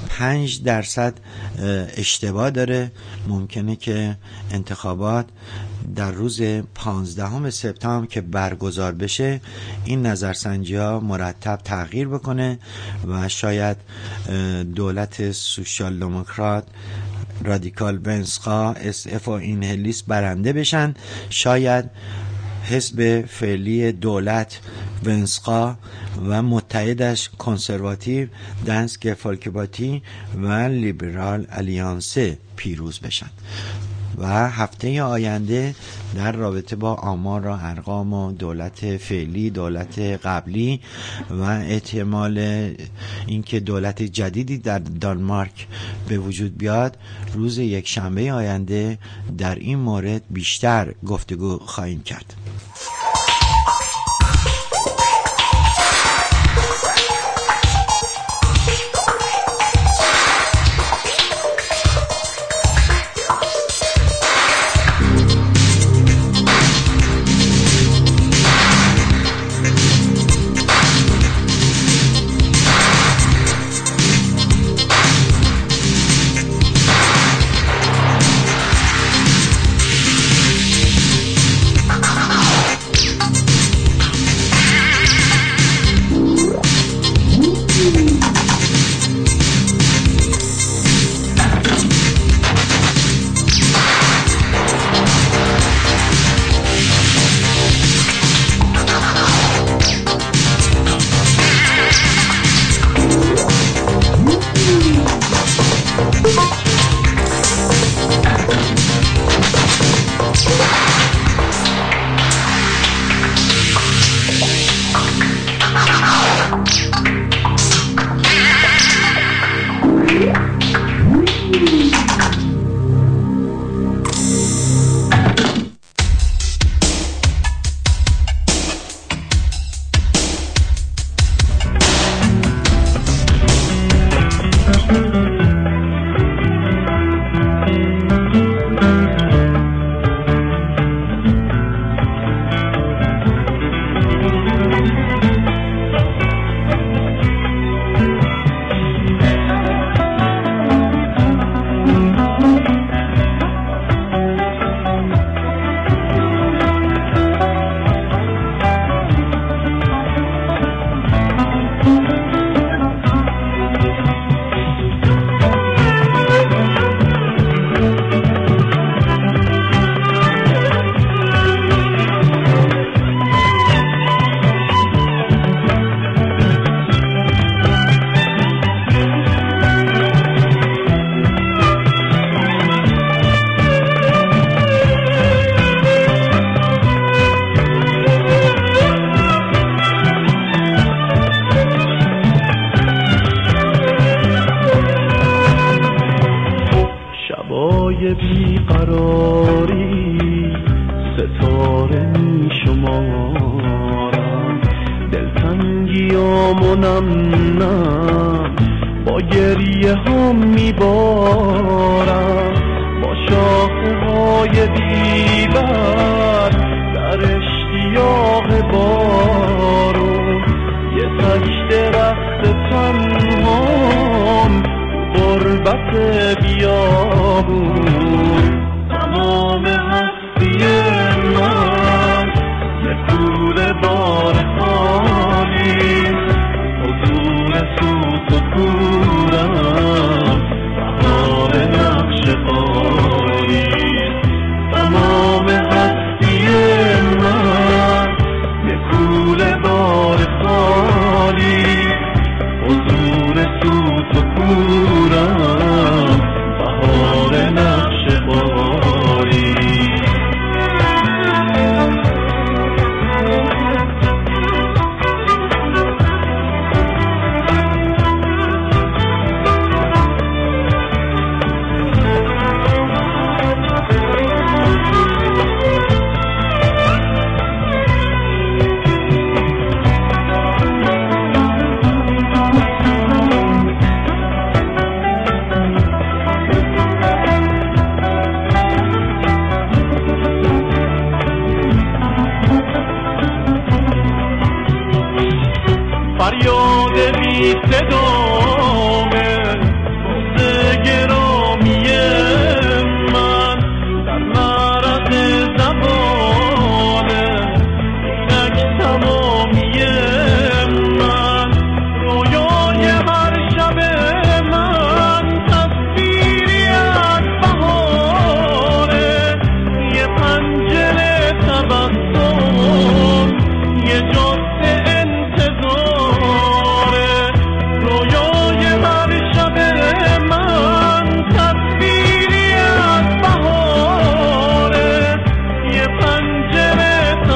5% اشتباه داره. ممکنه که انتخابات در روز 15 سپتامبر که برگزار بشه این نظرسنجی ها مرتب تغییر بکنه و شاید دولت سوسیال دموکرات، رادیکال ونسخا، SF و اینهدلیست برنده بشن، شاید حزب فعلی دولت ونسخا و متحدش کنسرواتیو دانسک فولکپارتی و لیبرال الیانسه پیروز بشن. و هفته آینده در رابطه با آمار و ارقام و دولت فعلی، دولت قبلی و احتمال اینکه دولت جدیدی در دانمارک به وجود بیاد روز یکشنبه آینده در این مورد بیشتر گفتگو خواهیم کرد. کنم نه، با گریه هم میبارم، با شاخه های بیبر در اشتیاق بارون، یه تک درخت تنهام غربت بیابون. تمام هستی من یه کوله بار خالی، حضور سوت و کورم بهار نقش قالی. تمام هستی من یه کوله بار خالی، حضور سوت و کورم بهار نقش قالی. فریاد بی صدامه واسه گرامی من، در معرض زبانه اینک تمامی من. رویای هر شب من تصویری از بهاره، یه پنجره تبسم، یه جاده انتظاره. رویای هر شب من تصویری از بهاره، یه پنجره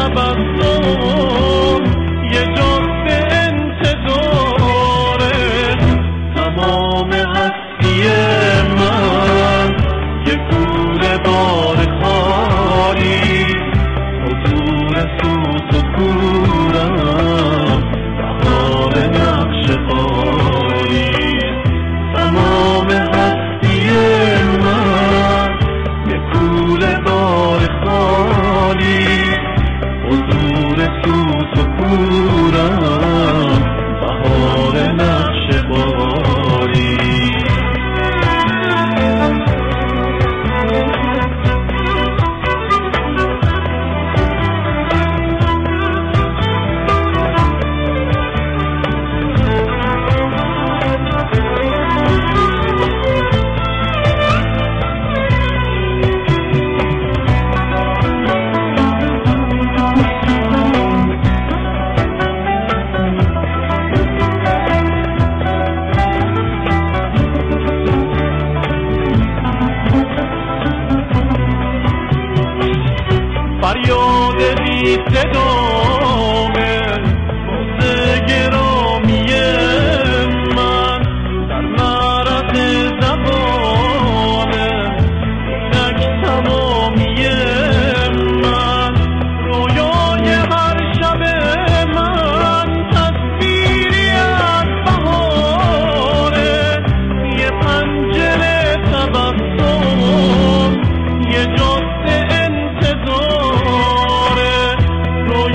تبسم، یه جاده انتظاره. تمام هستی من یه کوره بار خالی، حضور سوت و کورم بهار نقش قالی. تمام هستی من یه کوله بار خالی، حضور سوت و کورم بهار نقش قالی. فریاد بی صدامه واسه گرامی من، در معرض زبانه اینک تمامی من. رویای هر شب من تصویری از بهاره، یه پنجره تبسم، یه جاده انتظاره.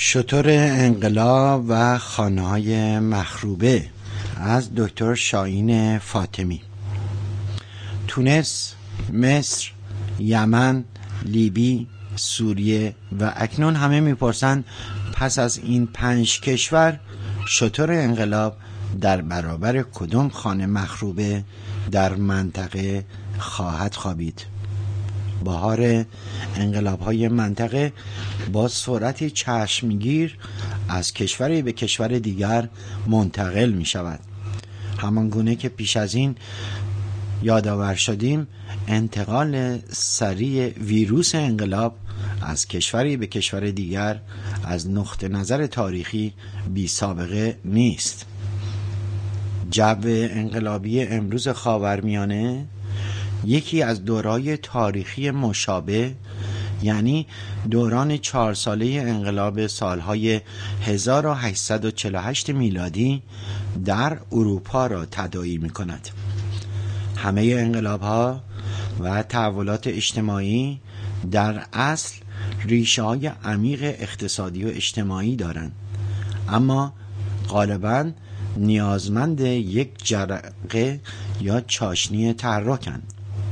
شتر انقلاب و خانه‌های مخروبه از دکتر شاهین فاطمی. تونس، مصر، یمن، لیبی، سوریه و اکنون همه میپرسند پس از این 5 کشور شتر انقلاب در برابر کدام خانه مخروبه در منطقه خواهد خوابید؟ بهار انقلاب‌های منطقه با سرعت چشمگیر از کشوری به کشور دیگر منتقل می شود. همان گونه که پیش از این یادآور شدیم، انتقال سریع ویروس انقلاب از کشوری به کشور دیگر از نقطه نظر تاریخی بی سابقه نیست. جو انقلابی امروز خاورمیانه یکی از دورای تاریخی مشابه، یعنی دوران 4 ساله انقلاب سالهای 1848 میلادی در اروپا را تداعی می کند. همه انقلاب‌ها و تحولات اجتماعی در اصل ریشه‌های عمیق اقتصادی و اجتماعی دارند، اما غالباً نیازمند یک جرقه یا چاشنی تحرکند.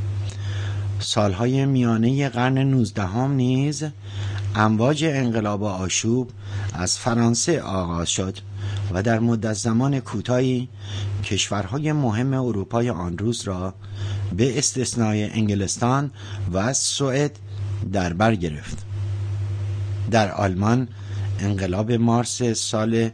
سالهای میانه قرن 19 نیز امواج انقلاب و آشوب از فرانسه آغاز شد و در مدت زمان کوتاهی کشورهای مهم اروپای آن روز را به استثنای انگلستان و سوئد در بر گرفت. در آلمان انقلاب مارس سال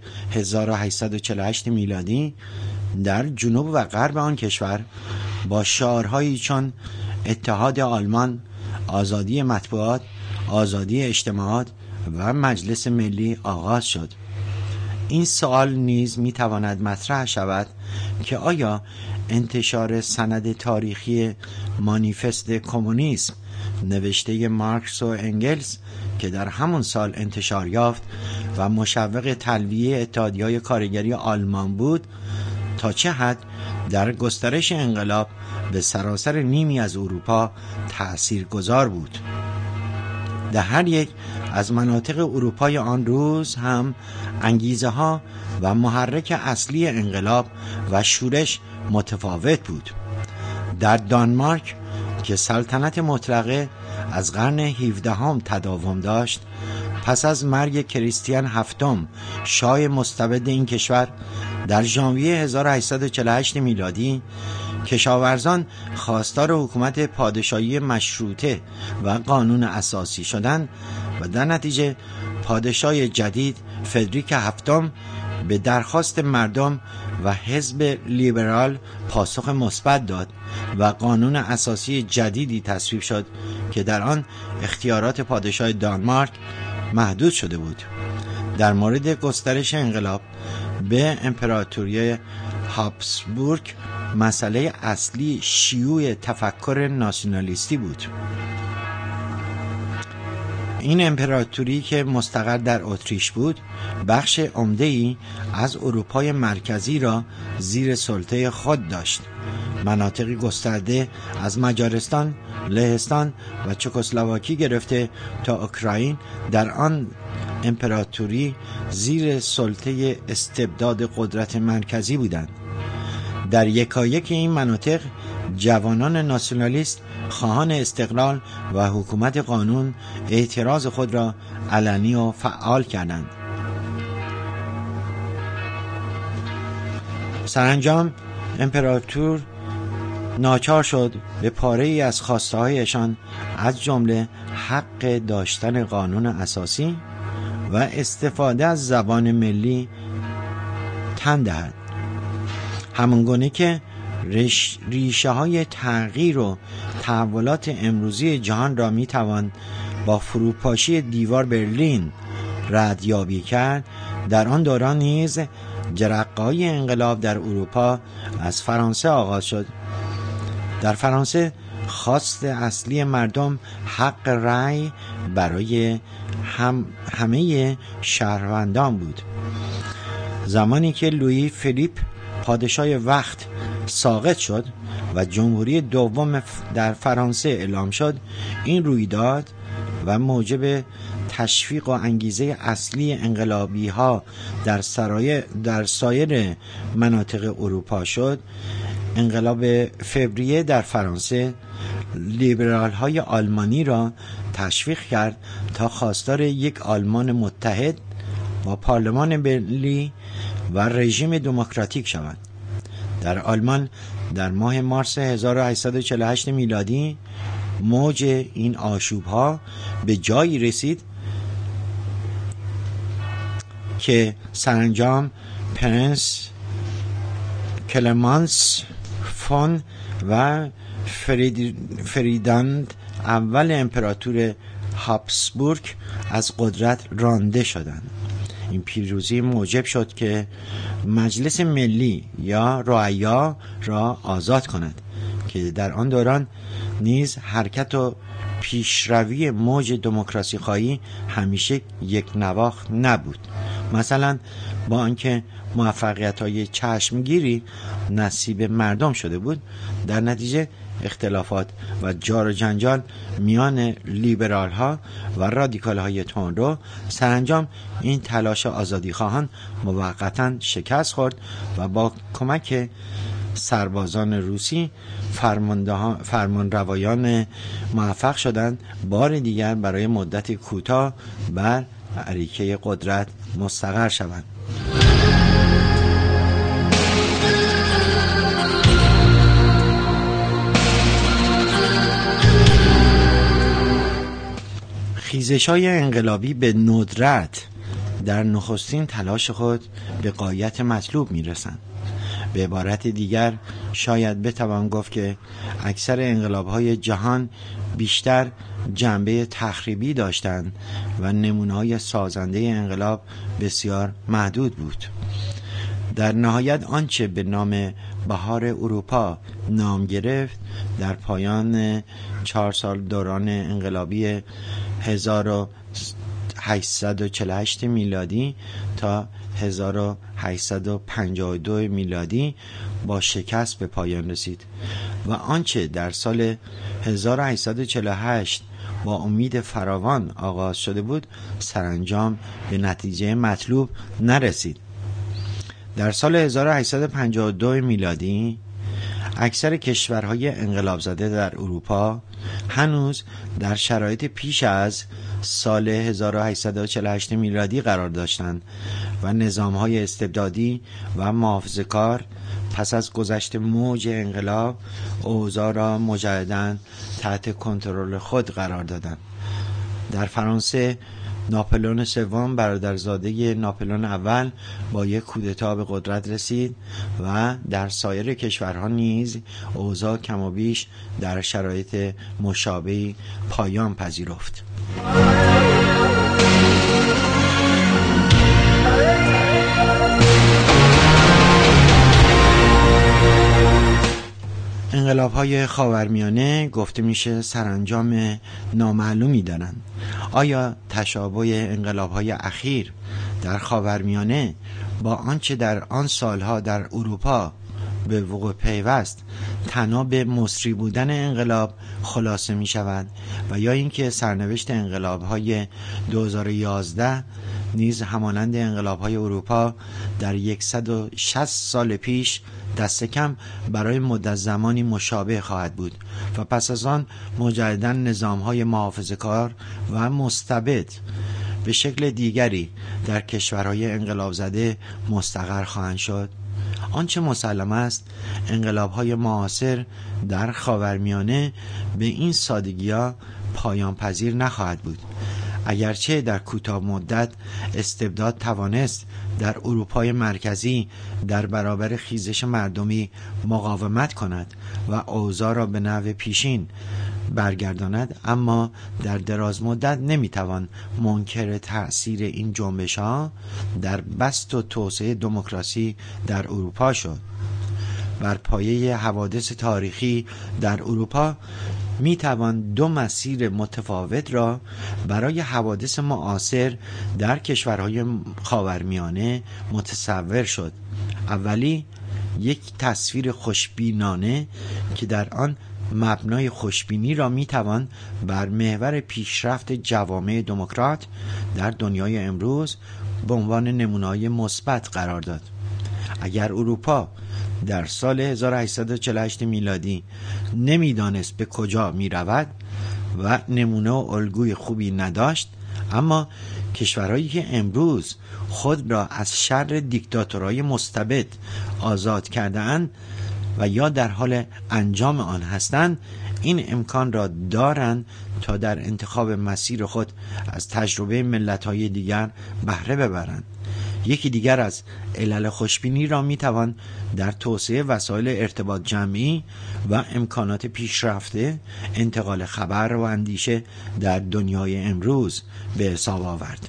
1848 میلادی در جنوب و غرب آن کشور با شعارهایی چون اتحاد آلمان، آزادی مطبوعات، آزادی اجتماعات و مجلس ملی آغاز شد. این سوال نیز میتواند مطرح شود که آیا انتشار سند تاریخی مانیفست کمونیسم نوشته مارکس و انگلس که در همون سال انتشار یافت و مشوق تلویه اتحادیه‌های کارگری آلمان بود، تا چه حد در گسترش انقلاب به سراسر نیمی از اروپا تأثیرگذار بود؟ در هر یک از مناطق اروپای آن روز هم انگیزه ها و محرک اصلی انقلاب و شورش متفاوت بود. در دانمارک که سلطنت مطلقه از قرن 17 تداوم داشت، پس از مرگ کریستیان هفتم شاه مستبد این کشور در ژانویه 1848 میلادی، کشاورزان خواستار حکومت پادشاهی مشروطه و قانون اساسی شدند و در نتیجه پادشاه جدید فردریک هفتم به درخواست مردم و حزب لیبرال پاسخ مثبت داد و قانون اساسی جدیدی تصویب شد که در آن اختیارات پادشاه دانمارک محدود شده بود. در مورد گسترش انقلاب به امپراتوری هابسبورگ مسئله اصلی شیوع تفکر ناسیونالیستی بود. این امپراتوری که مستقر در اتریش بود، بخش عمده‌ای از اروپای مرکزی را زیر سلطه خود داشت. مناطقی گسترده از مجارستان، لهستان و چکسلواکی گرفته تا اوکراین در آن امپراتوری زیر سلطه استبداد قدرت مرکزی بودند. در یکایک این مناطق جوانان ناسیونالیست خواهان استقلال و حکومت قانون اعتراض خود را علنی و فعال کردند. سرانجام امپراتور ناچار شد به پاره‌ای از خواسته‌هایشان از جمله حق داشتن قانون اساسی و استفاده از زبان ملی تن دهد. همانگونه که ریشه های تغییر و تحولات امروزی جهان را میتوان با فروپاشی دیوار برلین ردیابی کرد، در آن دوران نیز جرقه‌های انقلاب در اروپا از فرانسه آغاز شد. در فرانسه خواست اصلی مردم حق رأی برای همه شهروندان بود. زمانی که لویی فیلیپ پادشاه وقت ساقط شد و جمهوری دوم در فرانسه اعلام شد، این رویداد و موجب تشویق و انگیزه اصلی انقلابی ها در سایر مناطق اروپا شد، انقلاب فوریه در فرانسه لیبرال های آلمانی را تشویق کرد تا خواستار یک آلمان متحد با پارلمان ملی و رژیم دموکراتیک شوند. در آلمان در ماه مارس 1848 میلادی موج این آشوب‌ها به جایی رسید که سرانجام پرنس کلمانس فون و فریداند اول امپراتور هابسبورگ از قدرت رانده شدند. این پیروزی موجب شد که مجلس ملی یا رعایا را آزاد کند که در آن دوران نیز حرکت و پیشروی موج دموکراسی خواهی همیشه یک نواخت نبود. مثلا با آنکه موفقیت‌های چشمگیری نصیب مردم شده بود، در نتیجه اختلافات و جار و جنجال میان لیبرال ها و رادیکال های تندرو سرانجام این تلاش آزادی خواهان موقتا شکست خورد و با کمک سربازان روسی فرمانروایان موفق شدند بار دیگر برای مدت کوتاه بر اریکه قدرت مستقر شوند. خیزش‌های انقلابی به ندرت در نخستین تلاش خود به غایت مطلوب می‌رسند. به عبارت دیگر شاید بتوان گفت که اکثر انقلاب‌های جهان بیشتر جنبه تخریبی داشتند و نمونه‌های سازنده انقلاب بسیار محدود بود. در نهایت آنچه به نام بهار اروپا نام گرفت در پایان 4 سال دوران انقلابی 1848 میلادی تا 1852 میلادی با شکست به پایان رسید و آنچه در سال 1848 با امید فراوان آغاز شده بود سرانجام به نتیجه مطلوب نرسید. در سال 1852 میلادی اکثر کشورهای انقلاب زده در اروپا هنوز در شرایط پیش از سال 1848 میلادی قرار داشتند و نظامهای استبدادی و محافظه‌کار پس از گذشت موج انقلاب اوضاع را مجدداً تحت کنترل خود قرار دادند. در فرانسه ناپلئون سوم برادرزاده ناپلئون اول با یک کودتا به قدرت رسید و در سایر کشورها نیز اوضاع کم و بیش در شرایط مشابهی پایان پذیرفت. انقلاب‌های خاورمیانه گفته میشه سرانجام نامعلومی دارند. آیا تشابه انقلاب‌های اخیر در خاورمیانه با آنچه در آن سالها در اروپا به وقوع پیوست تنها به مصری بودن انقلاب خلاصه می شود و یا اینکه سرنوشت انقلاب‌های 2011 نیز همانند انقلاب‌های اروپا در 160 سال پیش دست کم برای مدت زمانی مشابه خواهد بود و پس از آن مجدداً نظام‌های محافظه‌کار و مستبد به شکل دیگری در کشورهای انقلاب زده مستقر خواهند شد. آنچه مسلم است انقلاب‌های معاصر در خاورمیانه به این سادگی‌ها پایان پذیر نخواهد بود. اگرچه در کوتاه مدت استبداد توانست در اروپای مرکزی در برابر خیزش مردمی مقاومت کند و اوضاع را به نحو پیشین برگرداند، اما در دراز مدت نمیتوان منکر تأثیر این جنبش‌ها در بسط و توسعه دموکراسی در اروپا شد. بر پایه حوادث تاریخی در اروپا می توان دو مسیر متفاوت را برای حوادث معاصر در کشورهای خاورمیانه متصور شد. اولی یک تصویر خوشبینانه که در آن مبنای خوشبینی را میتوان بر محور پیشرفت جوامع دموکرات در دنیای امروز به عنوان نمونه‌های مثبت قرار داد. اگر اروپا در سال 1848 میلادی نمیدانست به کجا میرود و نمونه و الگوی خوبی نداشت، اما کشورهایی که امروز خود را از شر دیکتاتورهای مستبد آزاد کرده‌اند و یا در حال انجام آن هستند، این امکان را دارند تا در انتخاب مسیر خود از تجربه ملت‌های دیگر بهره ببرند. یکی دیگر از علل خوشبینی را میتوان در توسعه وسایل ارتباط جمعی و امکانات پیشرفته انتقال خبر و اندیشه در دنیای امروز به حساب آورد.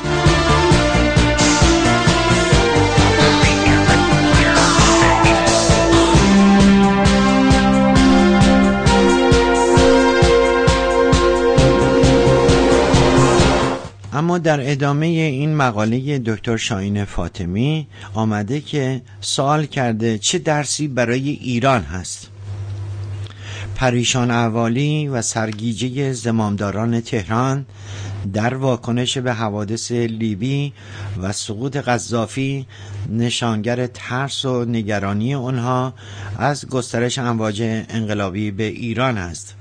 اما در ادامه این مقاله دکتر شاهین فاطمی آمده که سوال کرده چه درسی برای ایران هست؟ پریشان احوالی و سرگیجه زمامداران تهران در واکنش به حوادث لیبی و سقوط قذافی نشانگر ترس و نگرانی آنها از گسترش امواج انقلابی به ایران است.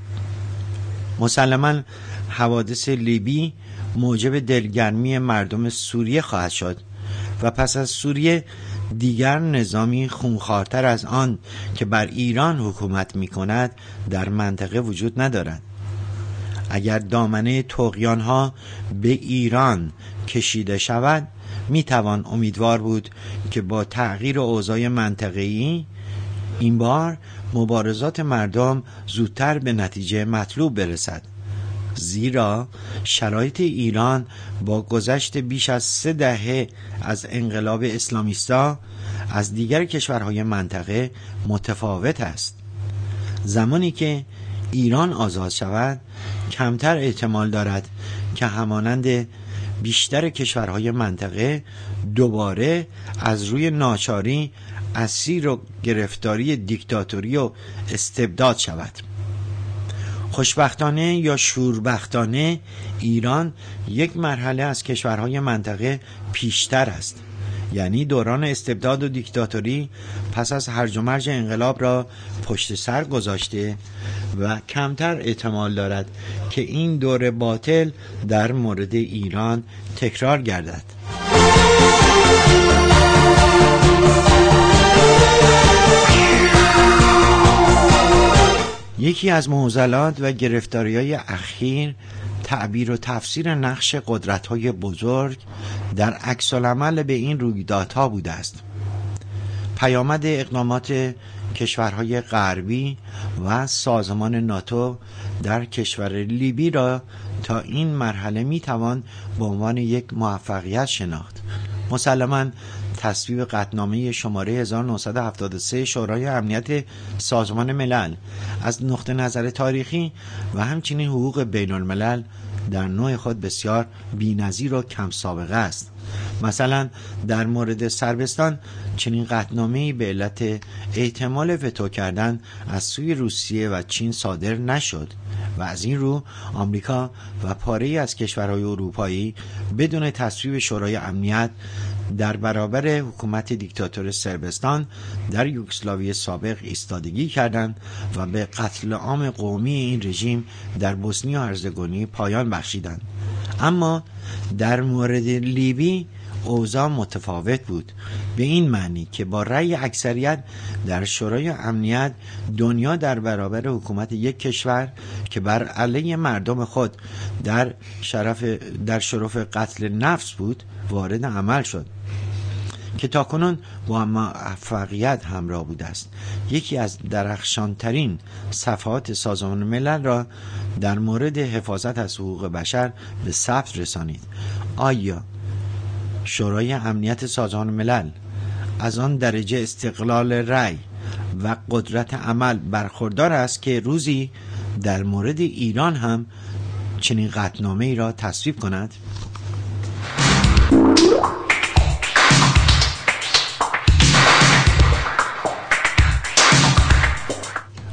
مسلماً حوادث لیبی موجب دلگرمی مردم سوریه خواهد شد و پس از سوریه دیگر نظامی خونخوارتر از آن که بر ایران حکومت می کند در منطقه وجود ندارد. اگر دامنه طغیان‌ها به ایران کشیده شود، می توان امیدوار بود که با تغییر اوضاع منطقه‌ای این بار مبارزات مردم زودتر به نتیجه مطلوب برسد. زیرا شرایط ایران با گذشت بیش از 3 دهه از انقلاب اسلامیستا از دیگر کشورهای منطقه متفاوت است. زمانی که ایران آزاد شود، کمتر احتمال دارد که همانند بیشتر کشورهای منطقه دوباره از روی ناچاری اسیر و گرفتاری دیکتاتوری و استبداد شود. خوشبختانه یا شوربختانه ایران یک مرحله از کشورهای منطقه پیشتر است، یعنی دوران استبداد و دیکتاتوری پس از هرج و مرج انقلاب را پشت سر گذاشته و کمتر احتمال دارد که این دور باطل در مورد ایران تکرار گردد. یکی از معضلات و گرفتاری‌های اخیر تعبیر و تفسیر نقش قدرت‌های بزرگ در عکس‌العمل به این رویدادها بوده است. پیامد اقدامات کشورهای غربی و سازمان ناتو در کشور لیبی را تا این مرحله میتوان به عنوان یک موفقیت شناخت. مسلماً تصویب قطعنامه شماره 1973 شورای امنیت سازمان ملل از نقطه نظر تاریخی و همچنین حقوق بین الملل در نوع خود بسیار بی‌نظیر و کم سابقه است. مثلا در مورد صربستان چنین قطعنامه‌ای به علت احتمال وتو کردن از سوی روسیه و چین صادر نشد و از این رو آمریکا و پاره‌ای از کشورهای اروپایی بدون تصویب شورای امنیت در برابر حکومت دیکتاتور صربستان در یوگسلاوی سابق ایستادگی کردند و به قتل عام قومی این رژیم در بوسنی و هرزگوین پایان بخشیدند. اما در مورد لیبی اوضاع متفاوت بود، به این معنی که با رأی اکثریت در شورای امنیت دنیا در برابر حکومت یک کشور که بر علیه مردم خود در شرف قتل نفس بود وارد عمل شد که تاکنون با موفقیت همراه بوده است. یکی از درخشانترین صفحات سازمان ملل را در مورد حفاظت از حقوق بشر به ثبت رسانید. آیا شورای امنیت سازمان ملل از آن درجه استقلال رأی و قدرت عمل برخوردار است که روزی در مورد ایران هم چنین قطعنامه‌ای را تصویب کند؟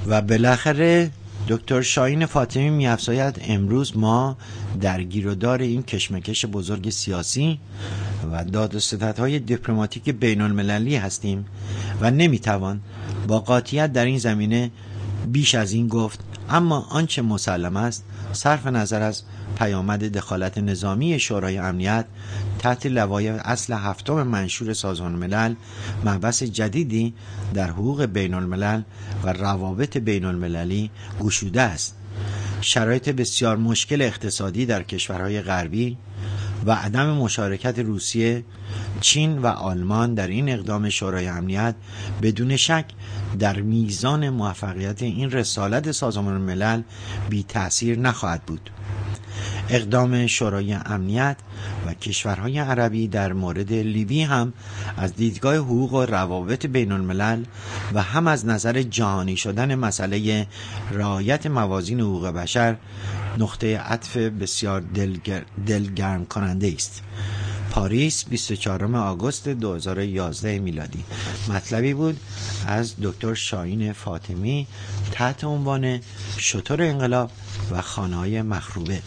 و بالاخره دکتر شاهین فاطمی می‌افزاید امروز ما درگیرودار این کشمکش بزرگ سیاسی و داد و ستدهای دیپلماتیک بین المللی هستیم و نمیتوان با قاطعیت در این زمینه بیش از این گفت، اما آنچه مسلم است صرف نظر از پیامد دخالت نظامی شورای امنیت تحت لوای اصل 7 منشور سازمان ملل مبحث جدیدی در حقوق بین الملل و روابط بین المللی گشوده است. شرایط بسیار مشکل اقتصادی در کشورهای غربی و عدم مشارکت روسیه، چین و آلمان در این اقدام شورای امنیت بدون شک در میزان موفقیت این رسالت سازمان ملل بی تأثیر نخواهد بود. اقدام شورای امنیت و کشورهای عربی در مورد لیبی هم از دیدگاه حقوق و روابط بین الملل و هم از نظر جهانی شدن مسئله رعایت موازین حقوق بشر نقطه عطف بسیار دلگرم کننده است. پاریس 24 آگوست 2011 میلادی. مطلبی بود از دکتر شاهین فاطمی تحت عنوان شتر انقلاب و خانه‌های مخروبه.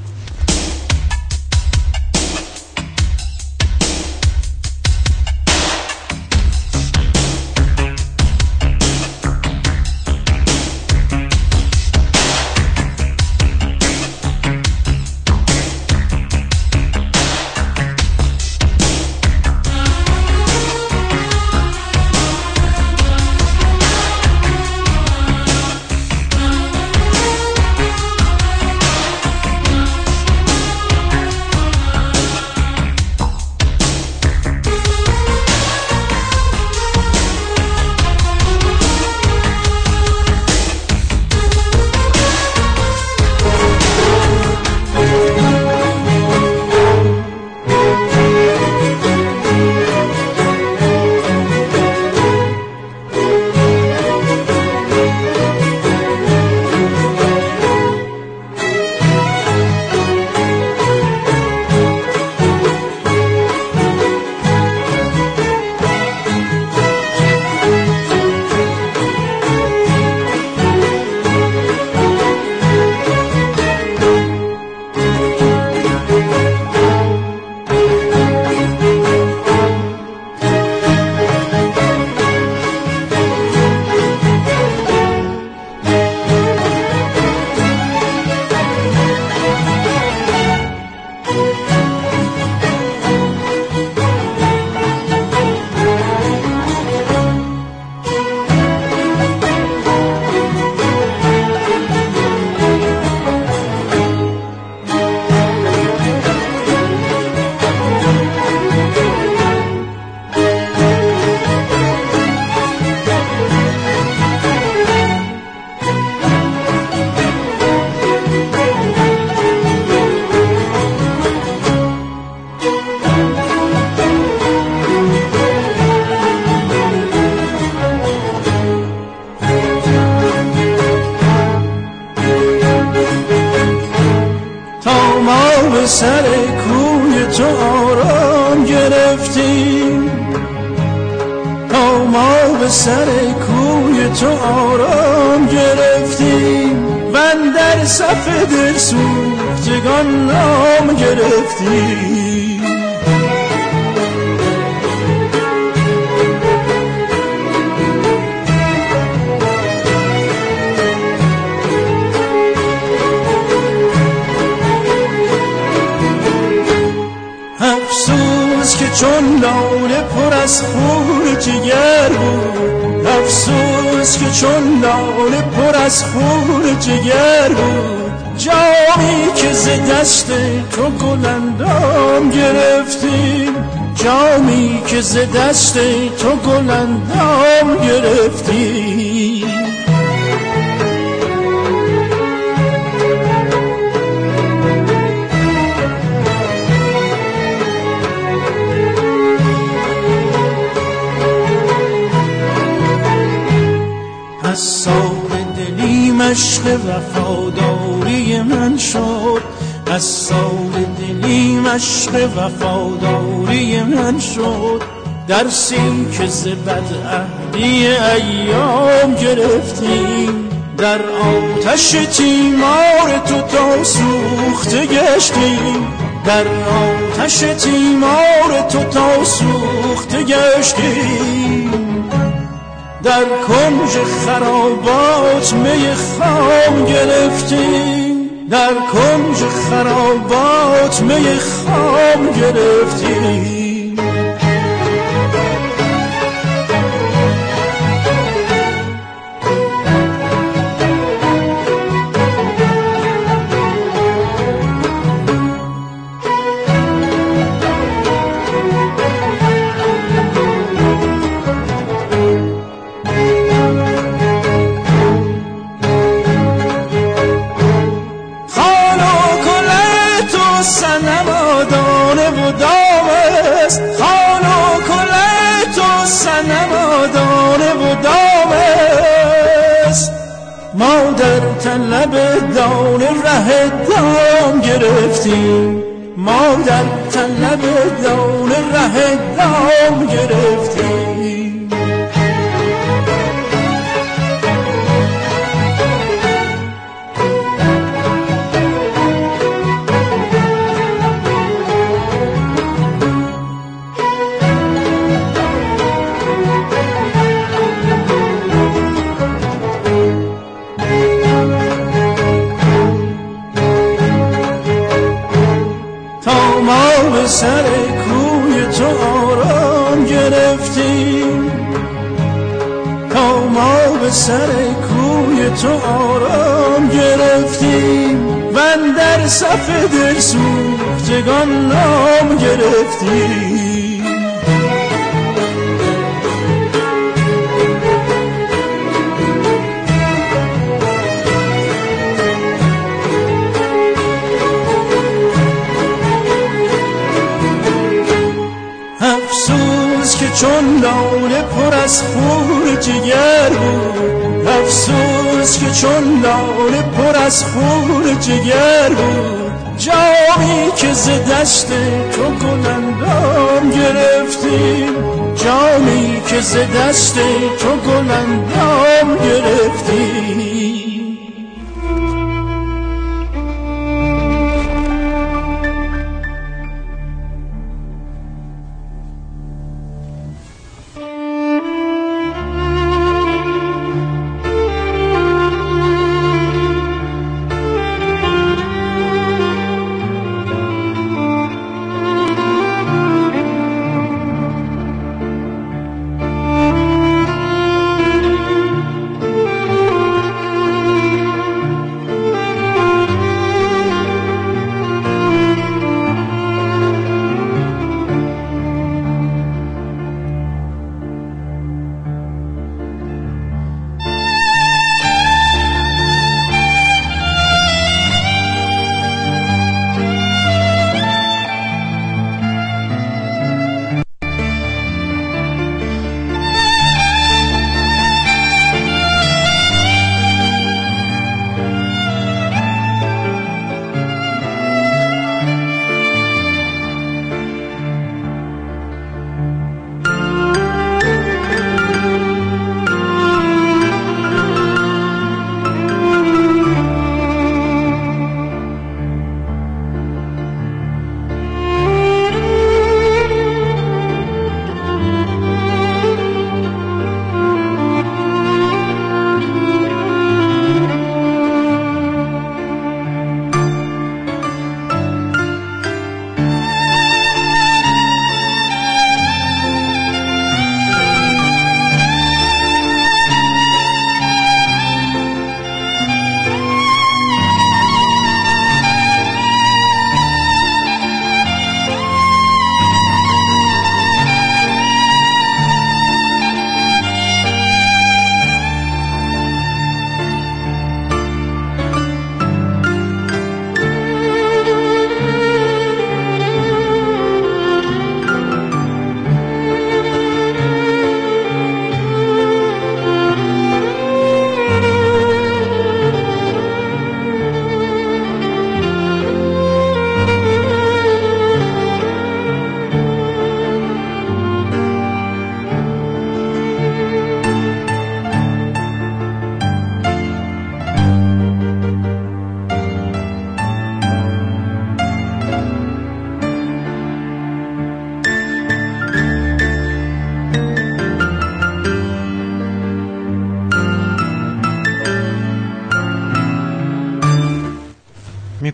سر کوی تو آرام گرفتیم، تا ما به سر کوی تو آرام گرفتیم و در صف دل سوختگان نام گرفتیم. افسوس که چون لاله پر از خون جگر بود، افسوس که چون لاله پر از خون جگر بود، جامی که ز دست تو گلندام گرفتیم، جامی که ز دست تو گلندام گرفتیم. از سال دلی مشق وفاداری من شد، از سال دلی مشق وفاداری من شد، درسی که ز بدعهدی ایام گرفتیم، در آتش تیمار تو تا سوخته گشتیم، در آتش تیمار تو تا سوخته گشتیم. در کنج خرابات می خام گرفتیم، در کنج خرابات می خام گرفتیم. ما در طلب دانه ره دام گرفتیم، ما در طلب دانه ره دام گرفتیم. سر کوی تو آرام گرفتیم، تا ما به سر کوی تو آرام گرفتیم و در صف دل سوختگان نام گرفتیم. افسوس که چون لاله پر از خون جگر بود، افسوس که چون لاله پر از خون جگر بود. جامی که ز دست تو گلندام گرفتیم، جامی که ز دست تو گلندام گرفتیم.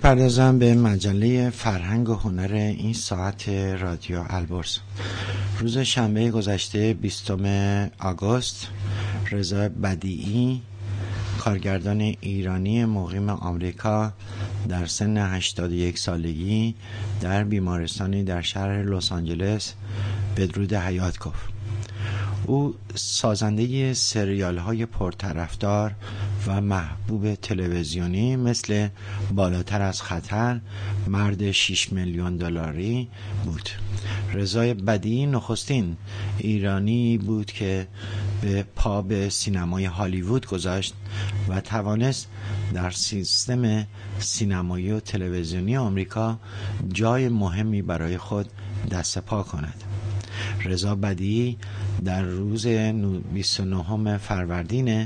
میپردازم به مجله فرهنگ و هنر این ساعت رادیو البرز. روز شنبه گذشته 20 آگوست رضا بدیعی، کارگردان ایرانی مقیم آمریکا، در سن 81 سالگی در بیمارستانی در شهر لس آنجلس بدرود حیات گفت. او سازنده سریال‌های پرطرفدار و محبوب تلویزیونی مثل بالاتر از خطر، مرد 6 میلیون دلاری بود. رضا بدیعی نخستین ایرانی بود که پا به سینمای هالیوود گذاشت و توانست در سیستم سینمایی و تلویزیونی آمریکا جای مهمی برای خود دست پا کند. رضا بدیعی در روز 29 فروردین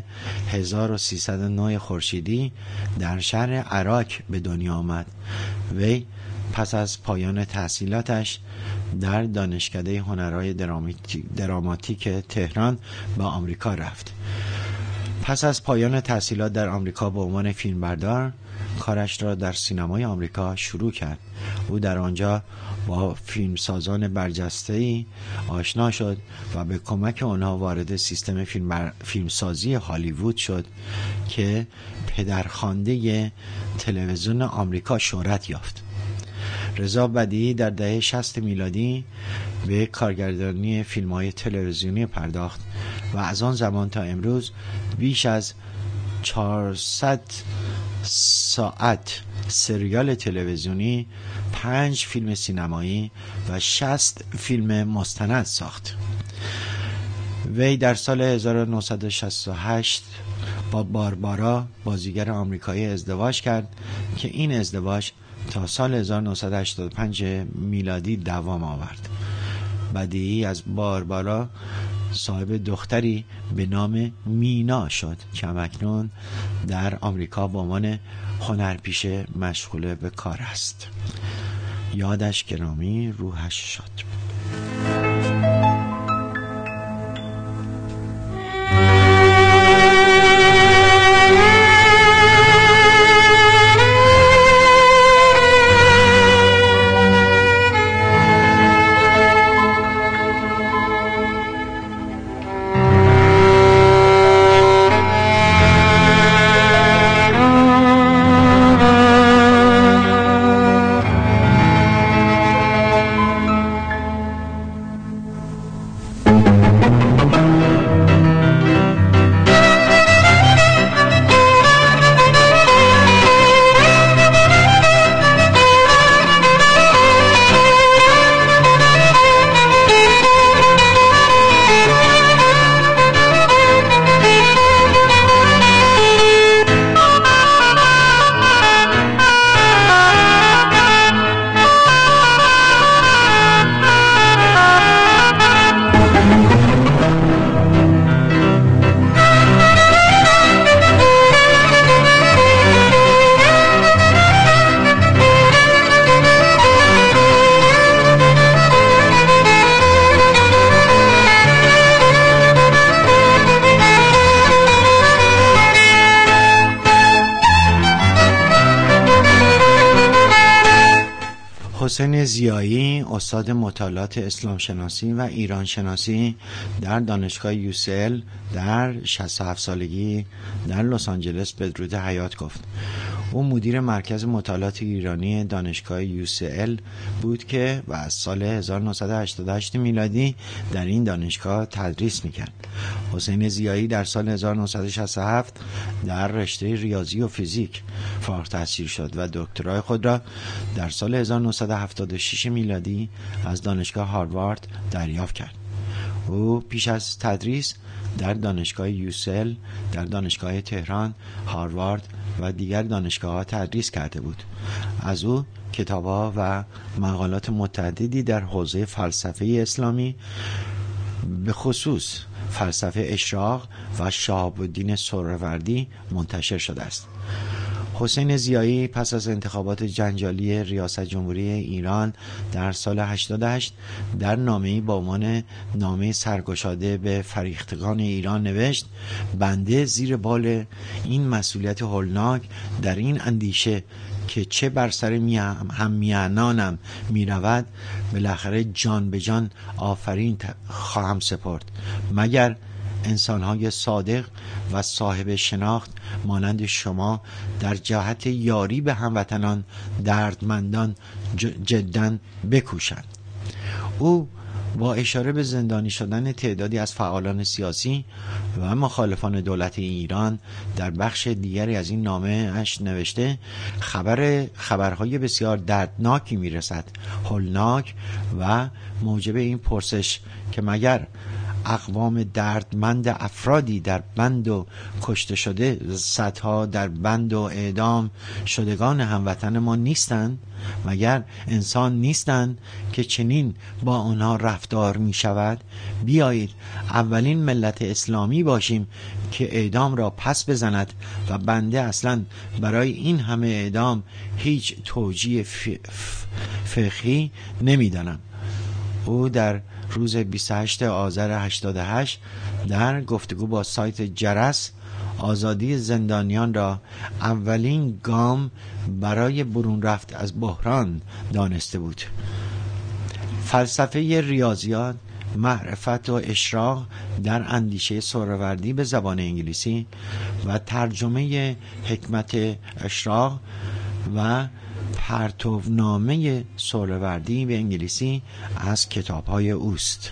1309 خورشیدی در شهر عراق به دنیا آمد. وی پس از پایان تحصیلاتش در دانشکده هنرهای دراماتیک تهران به آمریکا رفت. پس از پایان تحصیلات در آمریکا به عنوان فیلمبردار کارش را در سینمای آمریکا شروع کرد. او در آنجا با فیلمسازان برجسته‌ای آشنا شد و به کمک آنها وارد سیستم فیلمسازی هالیوود شد که پدرخوانده تلویزیون آمریکا شهرت یافت. رضا بدیعی در دهه 60 میلادی به کارگردانی فیلم‌های تلویزیونی پرداخت و از آن زمان تا امروز بیش از 400 ساعت سریال تلویزیونی، 5 فیلم سینمایی و 60 فیلم مستند ساخت. وی در سال 1968 با باربارا، بازیگر آمریکایی، ازدواج کرد که این ازدواج تا سال 1985 میلادی دوام آورد. بدیعی از باربارا صاحب دختری به نام مینا شد که اکنون در آمریکا به عنوان هنرپیشه مشغول به کار است. یادش گرامی، روحش شاد. حسین ضیایی، استاد مطالعات اسلام شناسی و ایران شناسی در دانشگاه UCL در 67 سالگی در لس آنجلس بدرود حیات گفت. او مدیر مرکز مطالعات ایرانی دانشگاه UCL بود که و از سال 1988 میلادی در این دانشگاه تدریس میکرد. حسین ضیایی در سال 1967 در رشته ریاضی و فیزیک فارغ التحصیل شد و دکترای خود را در سال 1976 میلادی از دانشگاه هاروارد دریافت کرد. او پیش از تدریس در دانشگاه UCL، در دانشگاه تهران، هاروارد و دیگر دانشگاه‌ها تدریس کرده بود. از او کتاب‌ها و مقالات متعددی در حوزه فلسفه اسلامی، به خصوص فلسفه اشراق و شهاب الدین سهروردی منتشر شده است. حسین زیایی پس از انتخابات جنجالی ریاست جمهوری ایران در سال 88 در نامه‌ای با عنوان نامه سرگشاده به فریختگان ایران نوشت: بنده زیر بال این مسئولیت هولناک در این اندیشه که چه بر سر همیهنانم می رود بالاخره جان به جان آفرین خواهم سپرد، مگر انسان‌های صادق و صاحب شناخت مانند شما در جهت یاری به هموطنان دردمندان جداً بکوشند. او با اشاره به زندانی شدن تعدادی از فعالان سیاسی و مخالفان دولت ایران در بخش دیگری از این نامه اش نوشته: خبرهای بسیار دردناکی میرسد، هولناک و موجب این پرسش که مگر اقوام دردمند افرادی در بند و کشته شده، صدها در بند و اعدام شدگان هموطن ما نیستند؟ مگر انسان نیستند که چنین با آنها رفتار می شود؟ بیایید اولین ملت اسلامی باشیم که اعدام را پس بزند و بنده اصلا برای این همه اعدام هیچ توجیه فقهی نمی دانم. او در روز 28 آذر 88 در گفتگو با سایت جرس آزادی زندانیان را اولین گام برای برون رفت از بحران دانسته بود. فلسفه ریاضیات، معرفت و اشراق در اندیشه سهروردی به زبان انگلیسی و ترجمه حکمت اشراق و پرتونامه سهروردی به انگلیسی از کتاب‌های اوست.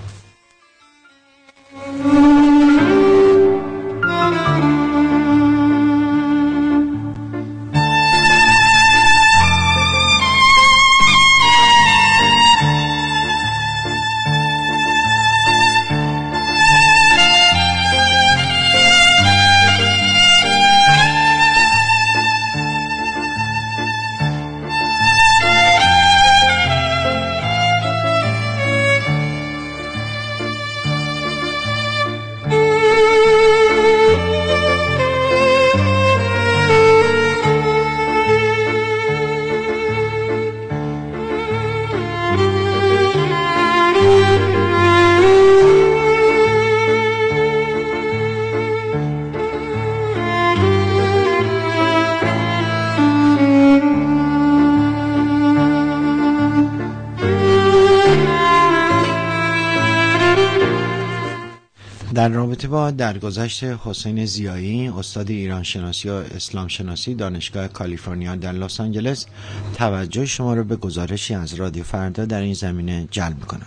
در رابطه با درگذشت حسین زیایی، استاد ایران شناسی و اسلام شناسی دانشگاه کالیفرنیا در لس آنجلس، توجه شما را به گزارشی از رادیو فردا در این زمینه جلب می‌کنم.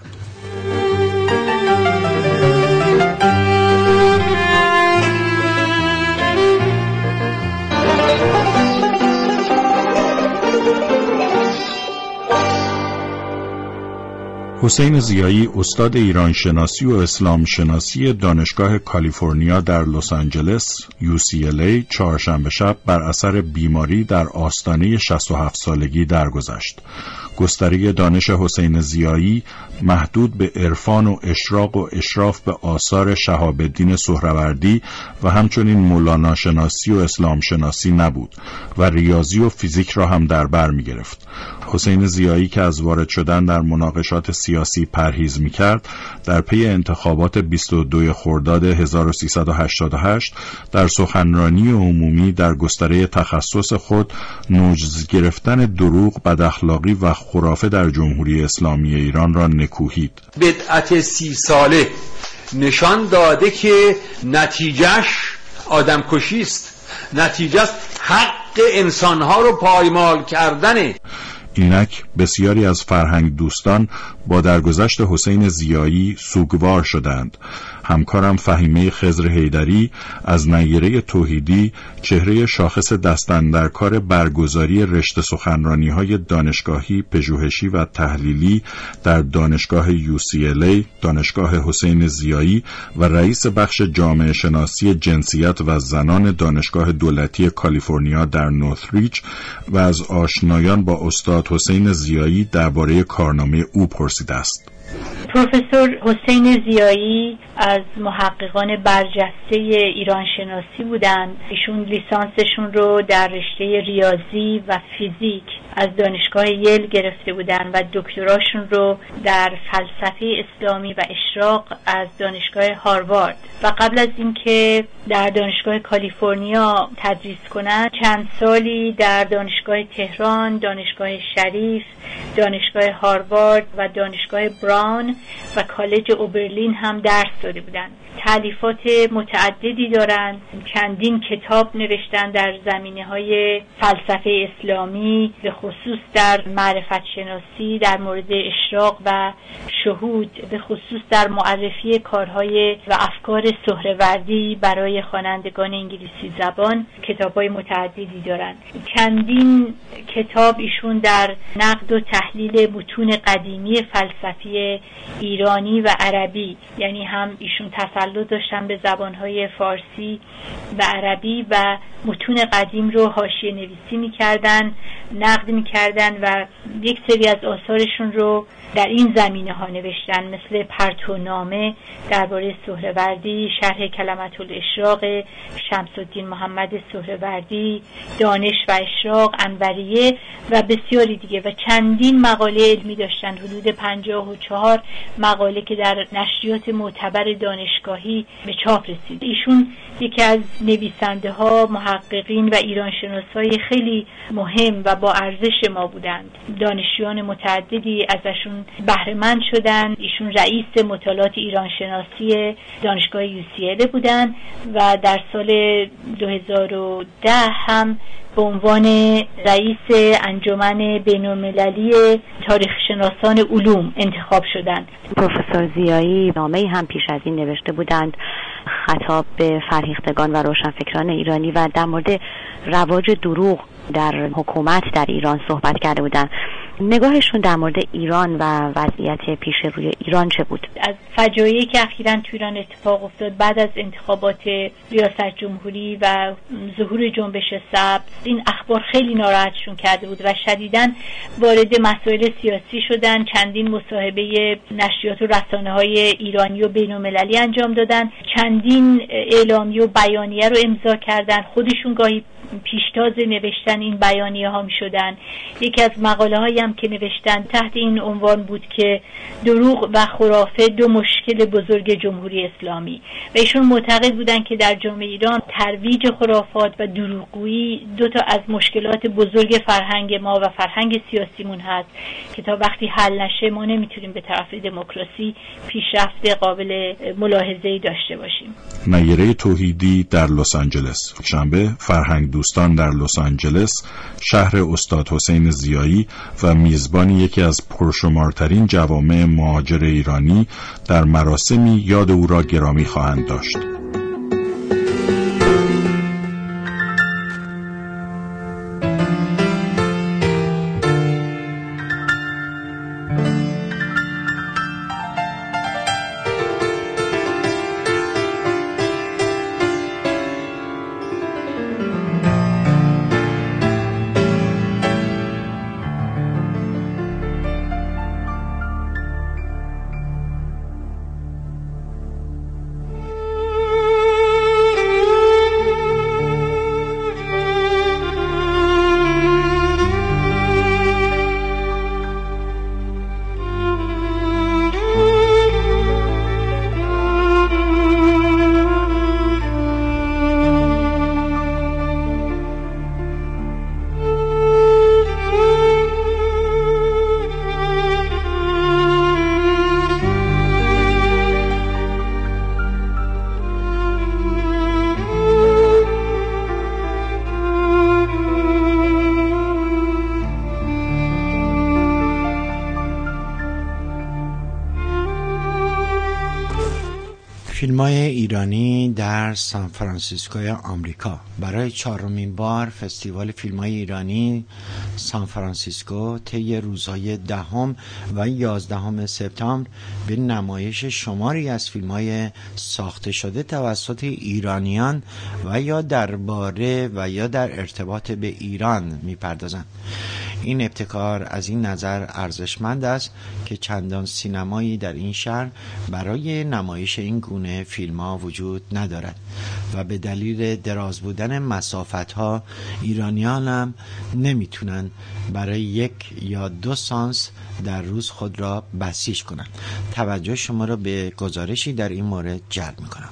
حسین زیایی استاد ایران شناسی و اسلام شناسی دانشگاه کالیفرنیا در لس آنجلس UCLA چهارشنبه شب بر اثر بیماری در آستانه 67 سالگی درگذشت. گستره دانش حسین زیایی محدود به عرفان و اشراق و اشراف به آثار شهاب الدین سهروردی و همچنین مولانا شناسی و اسلام شناسی نبود و ریاضی و فیزیک را هم در بر می گرفت. حسین زیایی که از وارد شدن در مناقشات سیاسی پرهیز می کرد، در پی انتخابات 22 خرداد 1388 در سخنرانی عمومی در گستره تخصص خود نوجز گرفتن دروغ، بداخلاقی و خرافه در جمهوری اسلامی ایران را نکوهید. بدعت 30 ساله نشان داده که نتیجهش آدم کشی است، نتیجهش حق انسانها رو پایمال کردنه. اینک بسیاری از فرهنگ دوستان با درگذشت حسین زیایی سوگوار شدند. همکارم فهیمه خضر حیدری از نیره توحیدی، چهره شاخص دستاندرکار برگزاری رشته سخنرانی‌های دانشگاهی، پژوهشی و تحلیلی در دانشگاه UCLA، دانشگاه حسین زیایی و رئیس بخش جامعه شناسی جنسیت و زنان دانشگاه دولتی کالیفرنیا در نورثریج و از آشنایان با استاد حسین زیایی درباره کارنامه او پرسیده است. پروفسور حسین زیایی از محققان برجسته ایران شناسی بودند. ایشون لیسانسشون رو در رشته ریاضی و فیزیک از دانشگاه یل گرفته بودند و دکتراشون رو در فلسفه اسلامی و اشراق از دانشگاه هاروارد و قبل از اینکه در دانشگاه کالیفرنیا تدریس کنند چند سالی در دانشگاه تهران، دانشگاه شریف، دانشگاه هاروارد و دانشگاه براون و کالج اوبرلین هم درس داده بودند. تالیفات متعددی دارند، چندین کتاب نوشتن در زمینه‌های فلسفه اسلامی، به خصوص در معرفت شناسی، در مورد اشراق و شهود، به خصوص در معرفی کارهای و افکار سهروردی برای خوانندگان انگلیسی زبان کتاب‌های متعددی دارند. چندین کتاب ایشون در نقد و تحلیل متون قدیمی فلسفی ایرانی و عربی، یعنی هم ایشون تسلط داشتن به زبانهای فارسی و عربی و متون قدیم رو حاشیه نویسی می‌کردن، نقد می‌کردن و یک سری از آثارشون رو در این زمینه ها نوشتن، مثل پرتونامه درباره سهروردی، شرح کلمة الاشراق شمس الدین محمد سهروردی، دانش و اشراق انوریه و بسیاری دیگه و چندین مقاله علمی داشتن، حدود 54 مقاله که در نشریات معتبر دانشگاهی به چاپ رسید. ایشون یکی از نویسنده ها، محققین و ایرانشناسای خیلی مهم و با ارزش ما بودند. دانشجویان متعددی ازشون بهره مند شدن. ایشون رئیس مطالعات ایرانشناسی دانشگاه UCLA بودن و در سال 2010 هم به عنوان رئیس انجمن بین‌المللی تاریخ شناسان علوم انتخاب شدند. پروفسور زیایی نامه‌ای هم پیش از این نوشته بودند، خطاب به فرهیختگان و روشنفکران ایرانی، و در مورد رواج دروغ در حکومت در ایران صحبت کرده بودند. نگاهشون در مورد ایران و وضعیت پیش روی ایران چه بود؟ از فجایعی که اخیراً تو ایران اتفاق افتاد بعد از انتخابات ریاست جمهوری و ظهور جنبش سبز، این اخبار خیلی ناراحتشون کرده بود و شدیداً وارد مسائل سیاسی شدن. چندین مصاحبه نشریات و رسانه‌های ایرانی و بین‌المللی انجام دادن، چندین اعلامیه و بیانیه رو امضا کردن، خودشون گاهی پیشتاز نوشتن این بیانیه ها می شدن. یکی از مقاله هایی هم که نوشتن تحت این عنوان بود که دروغ و خرافه دو مشکل بزرگ جمهوری اسلامی، و ایشون معتقد بودن که در جامعه ایران ترویج خرافات و دروغگویی دو تا از مشکلات بزرگ فرهنگ ما و فرهنگ سیاسیمون هست که تا وقتی حل نشه ما نمیتونیم به طرف دموکراسی پیشرفت قابل ملاحظه‌ای داشته باشیم. نیره توحیدی در لس آنجلس. شنبه فرهنگ دوستان در لس آنجلس، شهر استاد حسین زیایی و میزبانی یکی از پرشمارترین جوامع مهاجر ایرانی در مراسمی یاد او را گرامی خواهند داشت. فیلم‌های ایرانی در سان فرانسیسکوی آمریکا. برای 4مین بار فستیوال فیلم‌های ایرانی سان فرانسیسکو طی روزهای 10 و 11 سپتامبر به نمایش شماری از فیلم‌های ساخته شده توسط ایرانیان و یا درباره و یا در ارتباط به ایران می‌پردازند. این ابتکار از این نظر ارزشمند است که چندان سینمایی در این شهر برای نمایش این گونه فیلم‌ها وجود ندارد و به دلیل دراز بودن مسافت‌ها ایرانیان هم نمیتونن برای 1 یا 2 سانس در روز خود را بسیج کنند. توجه شما را به گزارشی در این مورد جلب میکنم.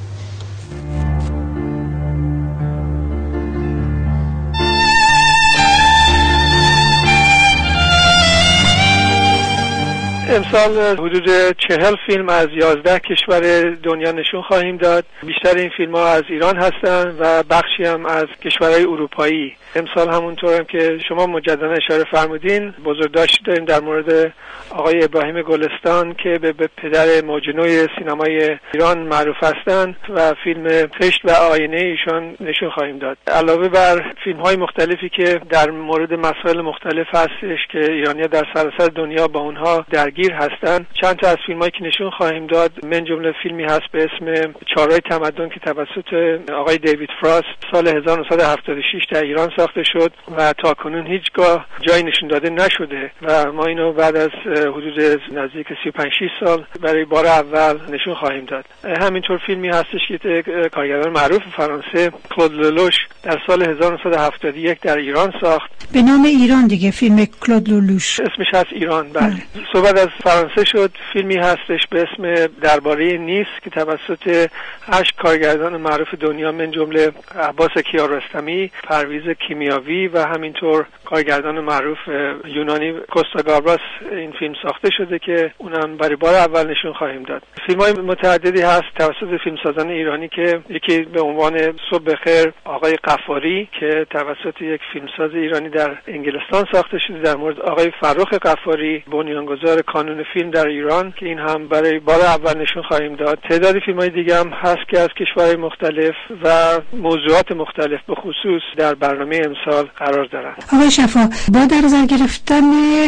امسال حدود 40 فیلم از 11 کشور دنیا نشون خواهیم داد. بیشتر این فیلم ها از ایران هستند و بخشی هم از کشورهای اروپایی. امسال همونطور هم که شما مجددا اشاره فرمودین بزرگداشتی داریم در مورد آقای ابراهیم گلستان که به پدر موج‌نوی سینمای ایران معروف هستند و فیلم خشت و آینه ایشان نشون خواهیم داد. علاوه بر فیلم‌های مختلفی که در مورد مسائل مختلف هستش که ایرانی‌ها در سراسر دنیا با اونها درگیر هستند، چند تا از فیلم‌هایی که نشون خواهیم داد من جمله فیلمی هست به اسم چهارراه تمدن که توسط آقای دیوید فراست سال 1976 در ایران ساخته شد و تاکنون هیچگاه جایی نشون داده نشده و ما اینو بعد از حدود نزدیک 35-6 سال برای بار اول نشون خواهیم داد. همینطور فیلمی هستش که کارگردان معروف فرانسه کلود لولوش در سال 1971 در ایران ساخت به نام ایران دیگه، فیلم کلود لولوش اسمش هست ایران. بله. صحبت از فرانسه شد. فیلمی هستش به اسم درباره نیس که توسط 8 کارگردان معروف دنیا من جمله عباس کیارستمی، پرویز کیمیاوی و همینطور کارگردان معروف یونانی کوستا گابراس این فیلم ساخته شده که اونم برای بار اول نشون خواهیم داد. فیلم‌های متعددی هست توسط فیلمسازان ایرانی که یکی به عنوان صبح بخیر آقای قفاری که توسط یک فیلمساز ایرانی در انگلستان ساخته شده در مورد آقای فرخ قفاری بنیانگذار کانون فیلم در ایران که این هم برای بار اول نشون خواهیم داد. تعدادی فیلم‌های دیگه هم هست که از کشورهای مختلف و موضوعات مختلف به خصوص در برنامه امسال قرار دارند. آقای شفا، با در نظر گرفتن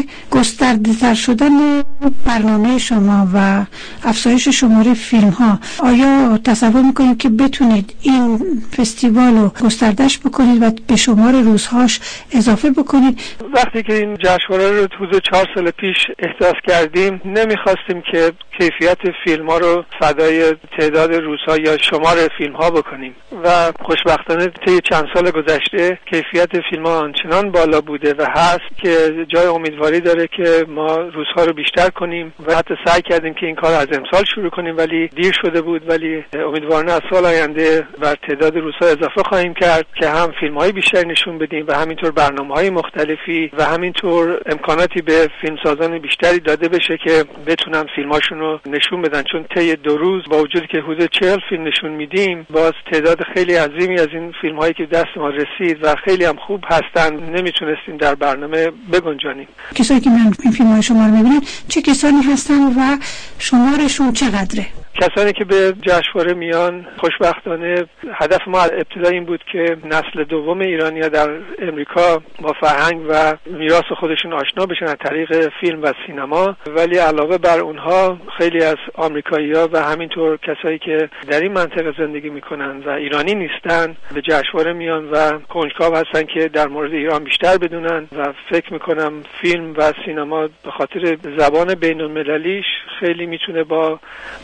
گسترده‌تر شدن برنامه شما و افزایش شماره فیلم‌ها، آیا تصور می‌کنید که بتونید این فستیوال رو گسترده‌اش بکنید و به شمار روزهاش اضافه بکنید؟ وقتی که این جشنواره رو حدود 4 سال پیش احداث کردیم نمی‌خواستیم که کیفیت فیلم‌ها رو فدای تعداد روزها یا شمار فیلم‌ها بکنیم و خوشبختانه طی چند سال گذشته کیفیت فیلم‌ها آنچنان بالا بوده و هست که جای امیدواری داره که ما روزها رو بیشتر کنیم و حتی سعی کردیم که این کار از امسال شروع کنیم ولی دیر شده بود، ولی امیدوارانه از سال آینده بر تعداد روزها اضافه خواهیم کرد که هم فیلم‌های بیشتر نشون بدیم و همینطور برنامه‌های مختلفی و همینطور امکاناتی به فیلمسازان بیشتری داده بشه که بتونن فیلم‌هاشون رو نشون بدن، چون طی 2 روز با وجودی که حدود 40 فیلم نشون میدیم باز تعداد خیلی عظیمی از این فیلم‌هایی که دست ما رسید و خیلی هم خوب هستن نمیتونستیم در برنامه بگنجانیم. کسایی که من این فیلم‌های شما رو می‌بینن چه کسانی هستن و شمارشون چقدره؟ کسانی که به جشنواره میان خوشبختانه هدف ما ابتدا این بود که نسل دوم ایرانی‌ها در امریکا با فرهنگ و میراث خودشون آشنا بشن از طریق فیلم و سینما، ولی علاوه بر اونها خیلی از آمریکایی‌ها و همینطور کسایی که در این منطقه زندگی میکنن و ایرانی نیستن به جشنواره میان و کنجکاو هستن که در مورد ایران بیشتر بدونن و فکر میکنم فیلم و سینما به خاطر زبان بین‌المللیش خیلی میتونه با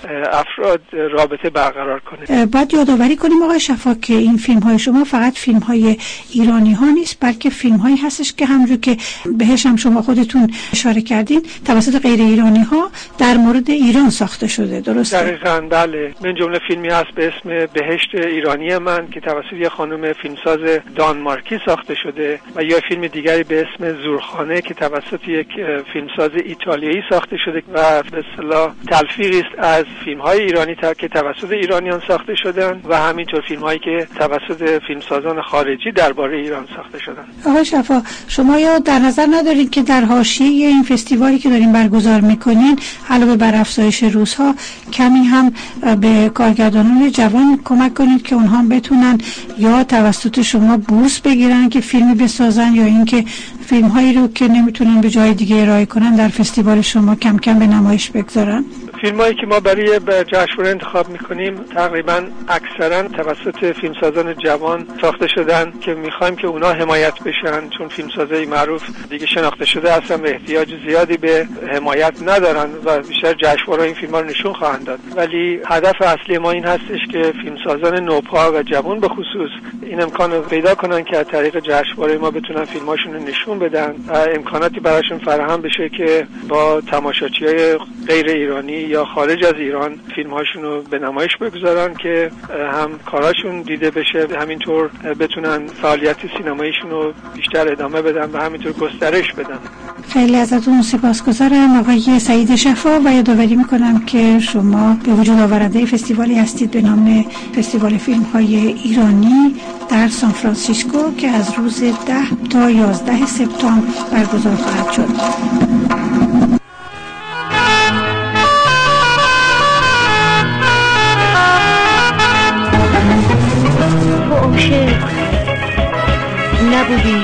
افراد رابطه برقرار کنه. باید یادآوری کنیم آقای شفا که این فیلم‌های شما فقط فیلم‌های ایرانی‌ها نیست، بلکه فیلم‌هایی هستش که همونجور که بهش هم شما خودتون اشاره کردین توسط غیر ایرانی‌ها در مورد ایران ساخته شده، درسته؟ دقیقاً بله. من جمله فیلمی هست به اسم بهشت ایرانی من که توسط یک خانم فیلمساز دانمارکی ساخته شده و یا فیلم دیگری به اسم زورخانه که توسط یک فیلمساز ایتالیایی ساخته شده و به اصطلاح تلفیقی است از فیلم‌های ایرانی که توسط ایرانیان ساخته شدن و همینطور فیلم‌هایی که توسط فیلمسازان خارجی درباره ایران ساخته شدن. آقای شفا، شما یا در نظر ندارید که در حاشیه این فستیوالی که دارین برگزار میکنین علاوه بر افزایش روزها کمی هم به کارگردانان جوان کمک کنید که اونها بتونن یا توسط شما بورس بگیرن که فیلمی بسازن یا اینکه فیلم‌هایی رو که نمیتونن به جای دیگه ارائه کنن در فستیوال شما کم کم به نمایش بگذارن؟ فیلمایی که ما برای جشنواره انتخاب میکنیم تقریبا اکثرا توسط فیلمسازان جوان ساخته شدن که میخوایم که اونا حمایت بشن، چون فیلمسازای معروف دیگه شناخته شده هستن و احتیاج زیادی به حمایت ندارن و بیشتر جشنواره این فیلم‌ها رو نشون خواهند داد. ولی هدف اصلی ما این هستش که فیلمسازان نوپا و جوان به خصوص این امکان رو پیدا کنن که از طریق جشنواره ما بتونن فیلماشون رو نشون بدن و امکاناتی براشون فراهم بشه که با تماشاچیای غیر ایرانی یا خارج از ایران فیلم‌هاشون رو به نمایش بگذارن که هم کاراشون دیده بشه، همینطور بتونن فعالیت سینماییشون رو بیشتر ادامه بدن و همینطور گسترش بدن. خیلی ازتون سپاسگزارم آقای سعید شفا و یادآوری میکنم که شما به وجود آورنده فستیوالی هستید به نام فستیوال فیلم‌های ایرانی در سان فرانسیسکو که از روز 10 تا 11 سپتامبر برگزار خواهد شد. عاشق نبودی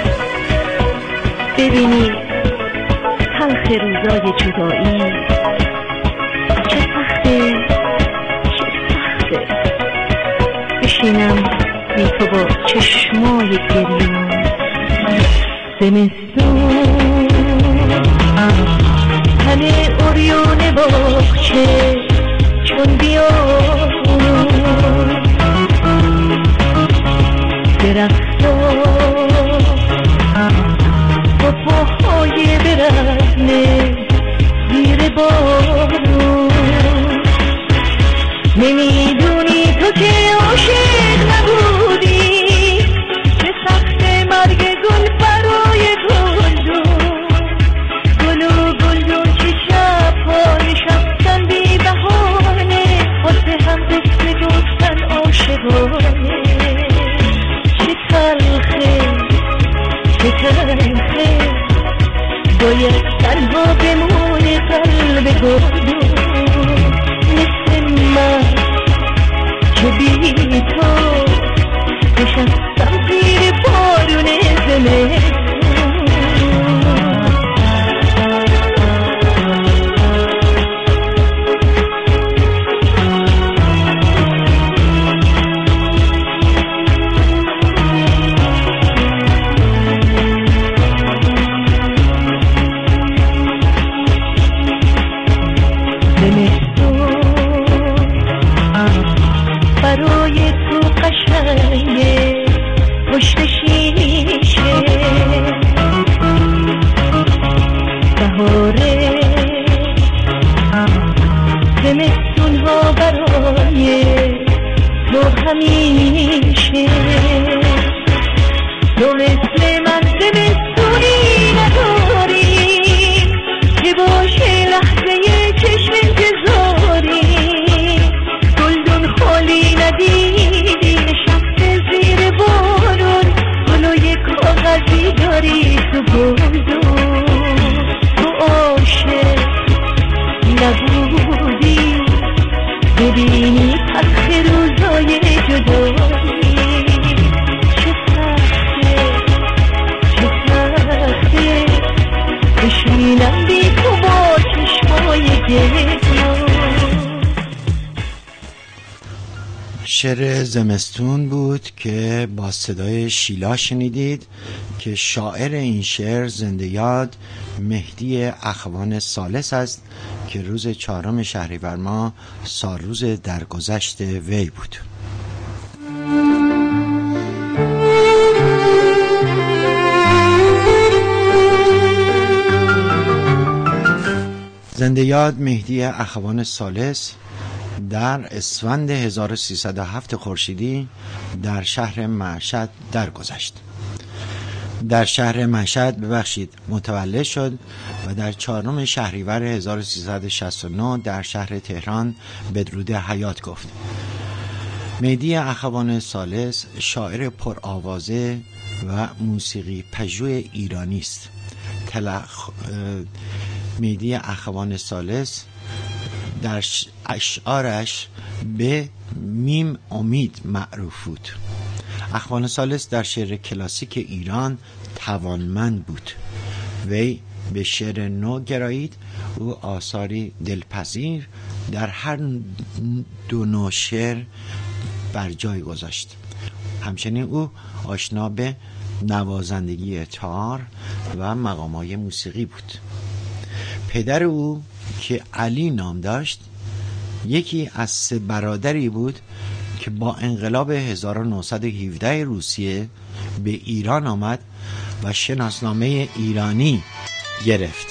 ببینی تلخ روزای جدایی چه سخته بشینم بی تو با چشمای گریان زمستون همه اوریون باغچه چون بیامون درختا با پاهای برهنه زیر بارون نمیدونی تو که عاشق نبودی چه سخت مرگ گل برای گلدون که شبها نشستن بی بهانه واسه هم قصه گفتن عاشقانه چه تلخه باید تنها بمونه قلب گردون مثل من که بی تو نشستم زیر بارون زمستون. پشت شیشه بهاره زمستون ها برای تو همیشه تو مثل من زمستونی نداری که باشه لحظه چشم انتظاری گلدون خالی ندیدی نشسته زیر بارون گلوی کاغذی داری تو گلدون تو عاشق نبودی ببینی تلخ روزای جدایی چه سخته بشینم بی تو با چشمای گریان. شعر زمستون بود که با صدای شیلا شنیدید که شاعر این شعر زنده یاد مهدی اخوان ثالث است که روز 4 شهریور ماه سالروز درگذشت وی بود. زنده یاد مهدی اخوان ثالث در اسفند 1307 خورشیدی در شهر مشهد درگذشت. در شهر مشهد متولد شد و در 4 شهریور 1369 در شهر تهران بدرود حیات گفت. مهدی اخوان ثالث شاعر پرآوازه و موسیقی پژوه ایرانی است. مهدی اخوان ثالث در اشعارش به میم امید معروف بود. اخوان ثالث در شعر کلاسیک ایران توانمند بود. وی به شعر نو گرایید، او آثاری دلپذیر در هر دو نوع شعر بر جای گذاشت. همچنین او آشنا به نوازندگی تار و مقام‌های موسیقی بود. پدر او که علی نام داشت یکی از 3 برادری بود که با انقلاب 1917 روسیه به ایران آمد و شناسنامه ایرانی گرفت.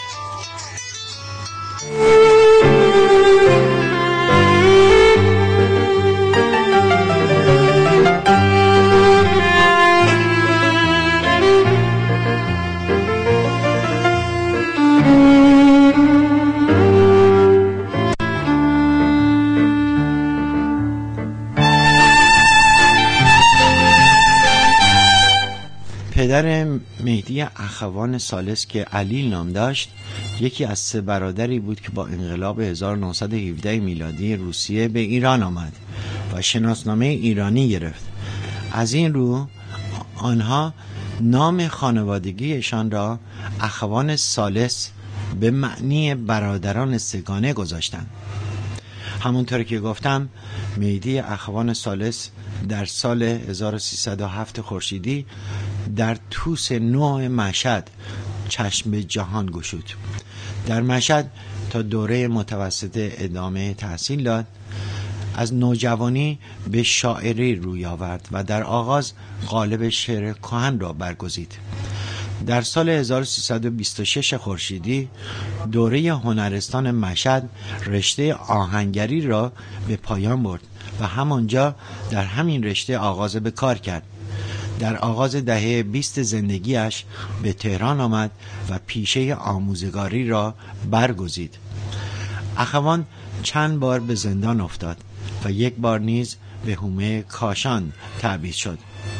پدر مهدی اخوان ثالث که علی نام داشت یکی از 3 برادری بود که با انقلاب 1917 میلادی روسیه به ایران آمد و شناسنامه ایرانی گرفت. از این رو آنها نام خانوادگیشان را اخوان ثالث به معنی برادران 3گانه گذاشتند. همونطور که گفتم مهدی اخوان ثالث در سال 1307 خورشیدی در طوس 9 مشهد چشم به جهان گشود. در مشهد تا دوره متوسط ادامه تحصیل داد. از نوجوانی به شاعری روی آورد و در آغاز قالب شعر کهن را برگزید. در سال 1326 خورشیدی دوره هنرستان مشهد رشته آهنگری را به پایان برد و همانجا در همین رشته آغاز به کار کرد. در آغاز دهه 20 زندگیش به تهران آمد و پیشه آموزگاری را برگزید. اخوان چند بار به زندان افتاد و 1 بار نیز به حومه کاشان تعبید شد.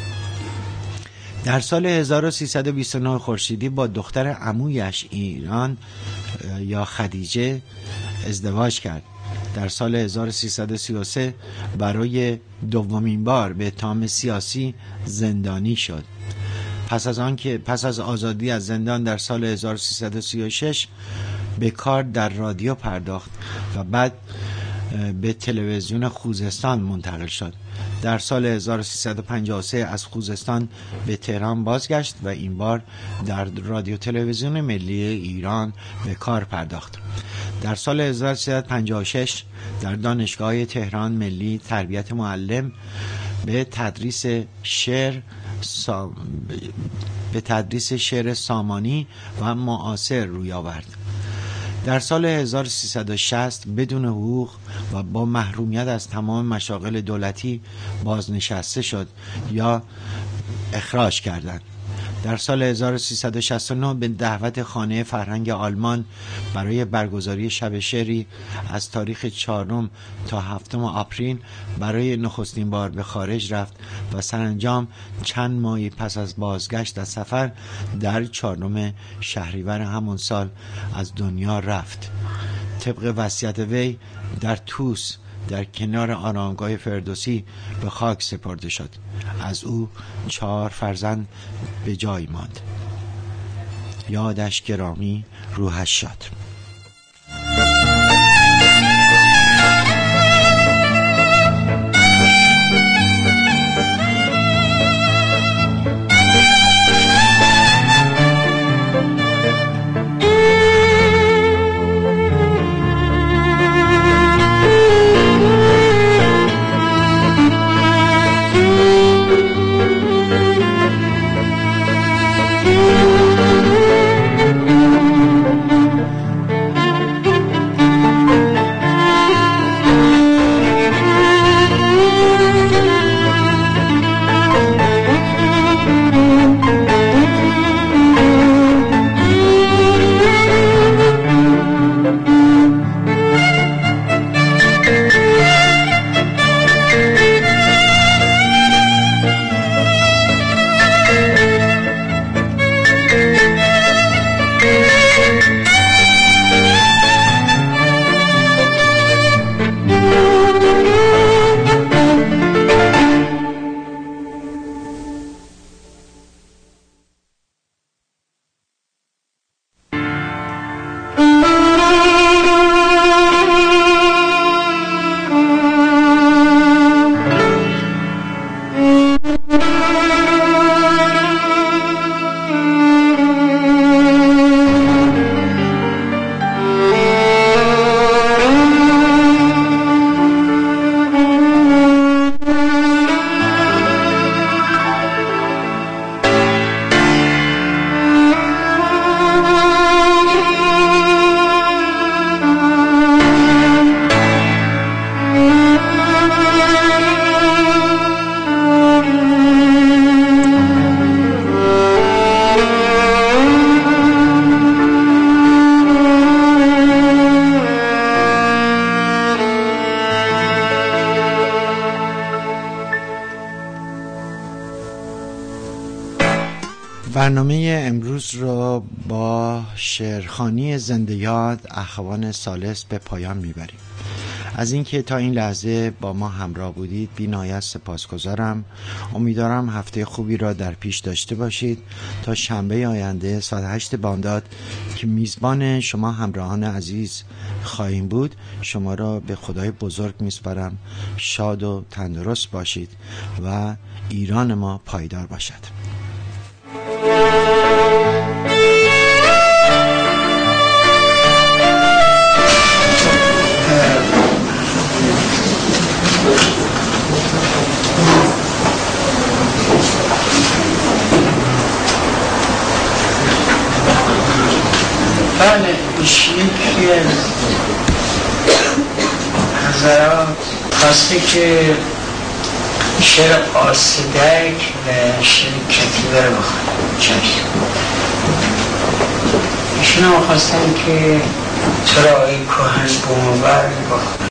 در سال 1329 خورشیدی با دختر عمویش ایران یا خدیجه ازدواج کرد. در سال 1333 برای 2مین بار به اتهام سیاسی زندانی شد. پس از آزادی از زندان در سال 1336 به کار در رادیو پرداخت و بعد به تلویزیون خوزستان منتقل شد. در سال 1353 از خوزستان به تهران بازگشت و این بار در رادیو تلویزیون ملی ایران به کار پرداخت. در سال 1356 در دانشگاه تهران ملی تربیت معلم به تدریس شعر سامانی و معاصر روی آورد. در سال 1360 بدون حقوق و با محرومیت از تمام مشاغل دولتی بازنشسته شد یا اخراج کردند. در سال 1369 به دعوت خانه فرهنگ آلمان برای برگزاری شب شعری از تاریخ 4 تا 7 آپریل برای نخستین بار به خارج رفت و سرانجام چند ماهی پس از بازگشت از سفر در 4 شهریور همان سال از دنیا رفت. طبق وصیت وی در طوس در کنار آرامگاه فردوسی به خاک سپرده شد. از او 4 فرزند به جای ماند. یادش گرامی، روحش شاد. برنامه امروز رو با شعرخوانی زنده یاد اخوان ثالث به پایان میبریم. از اینکه تا این لحظه با ما همراه بودید بی‌نهایت سپاسگزارم. امیدوارم هفته خوبی را در پیش داشته باشید. تا شنبه آینده ساعت 8 بامداد که میزبان شما همراهان عزیز خواهیم بود، شما را به خدای بزرگ میسپارم. شاد و تندرست باشید و ایران ما پایدار باشد. بله، یکی از حضرات خواسته که شعر قاصدک و شعر کتیبه رو بخواهیم. چشم ایشون هم خواستن که چرا آقای کهن بومور بخواهیم.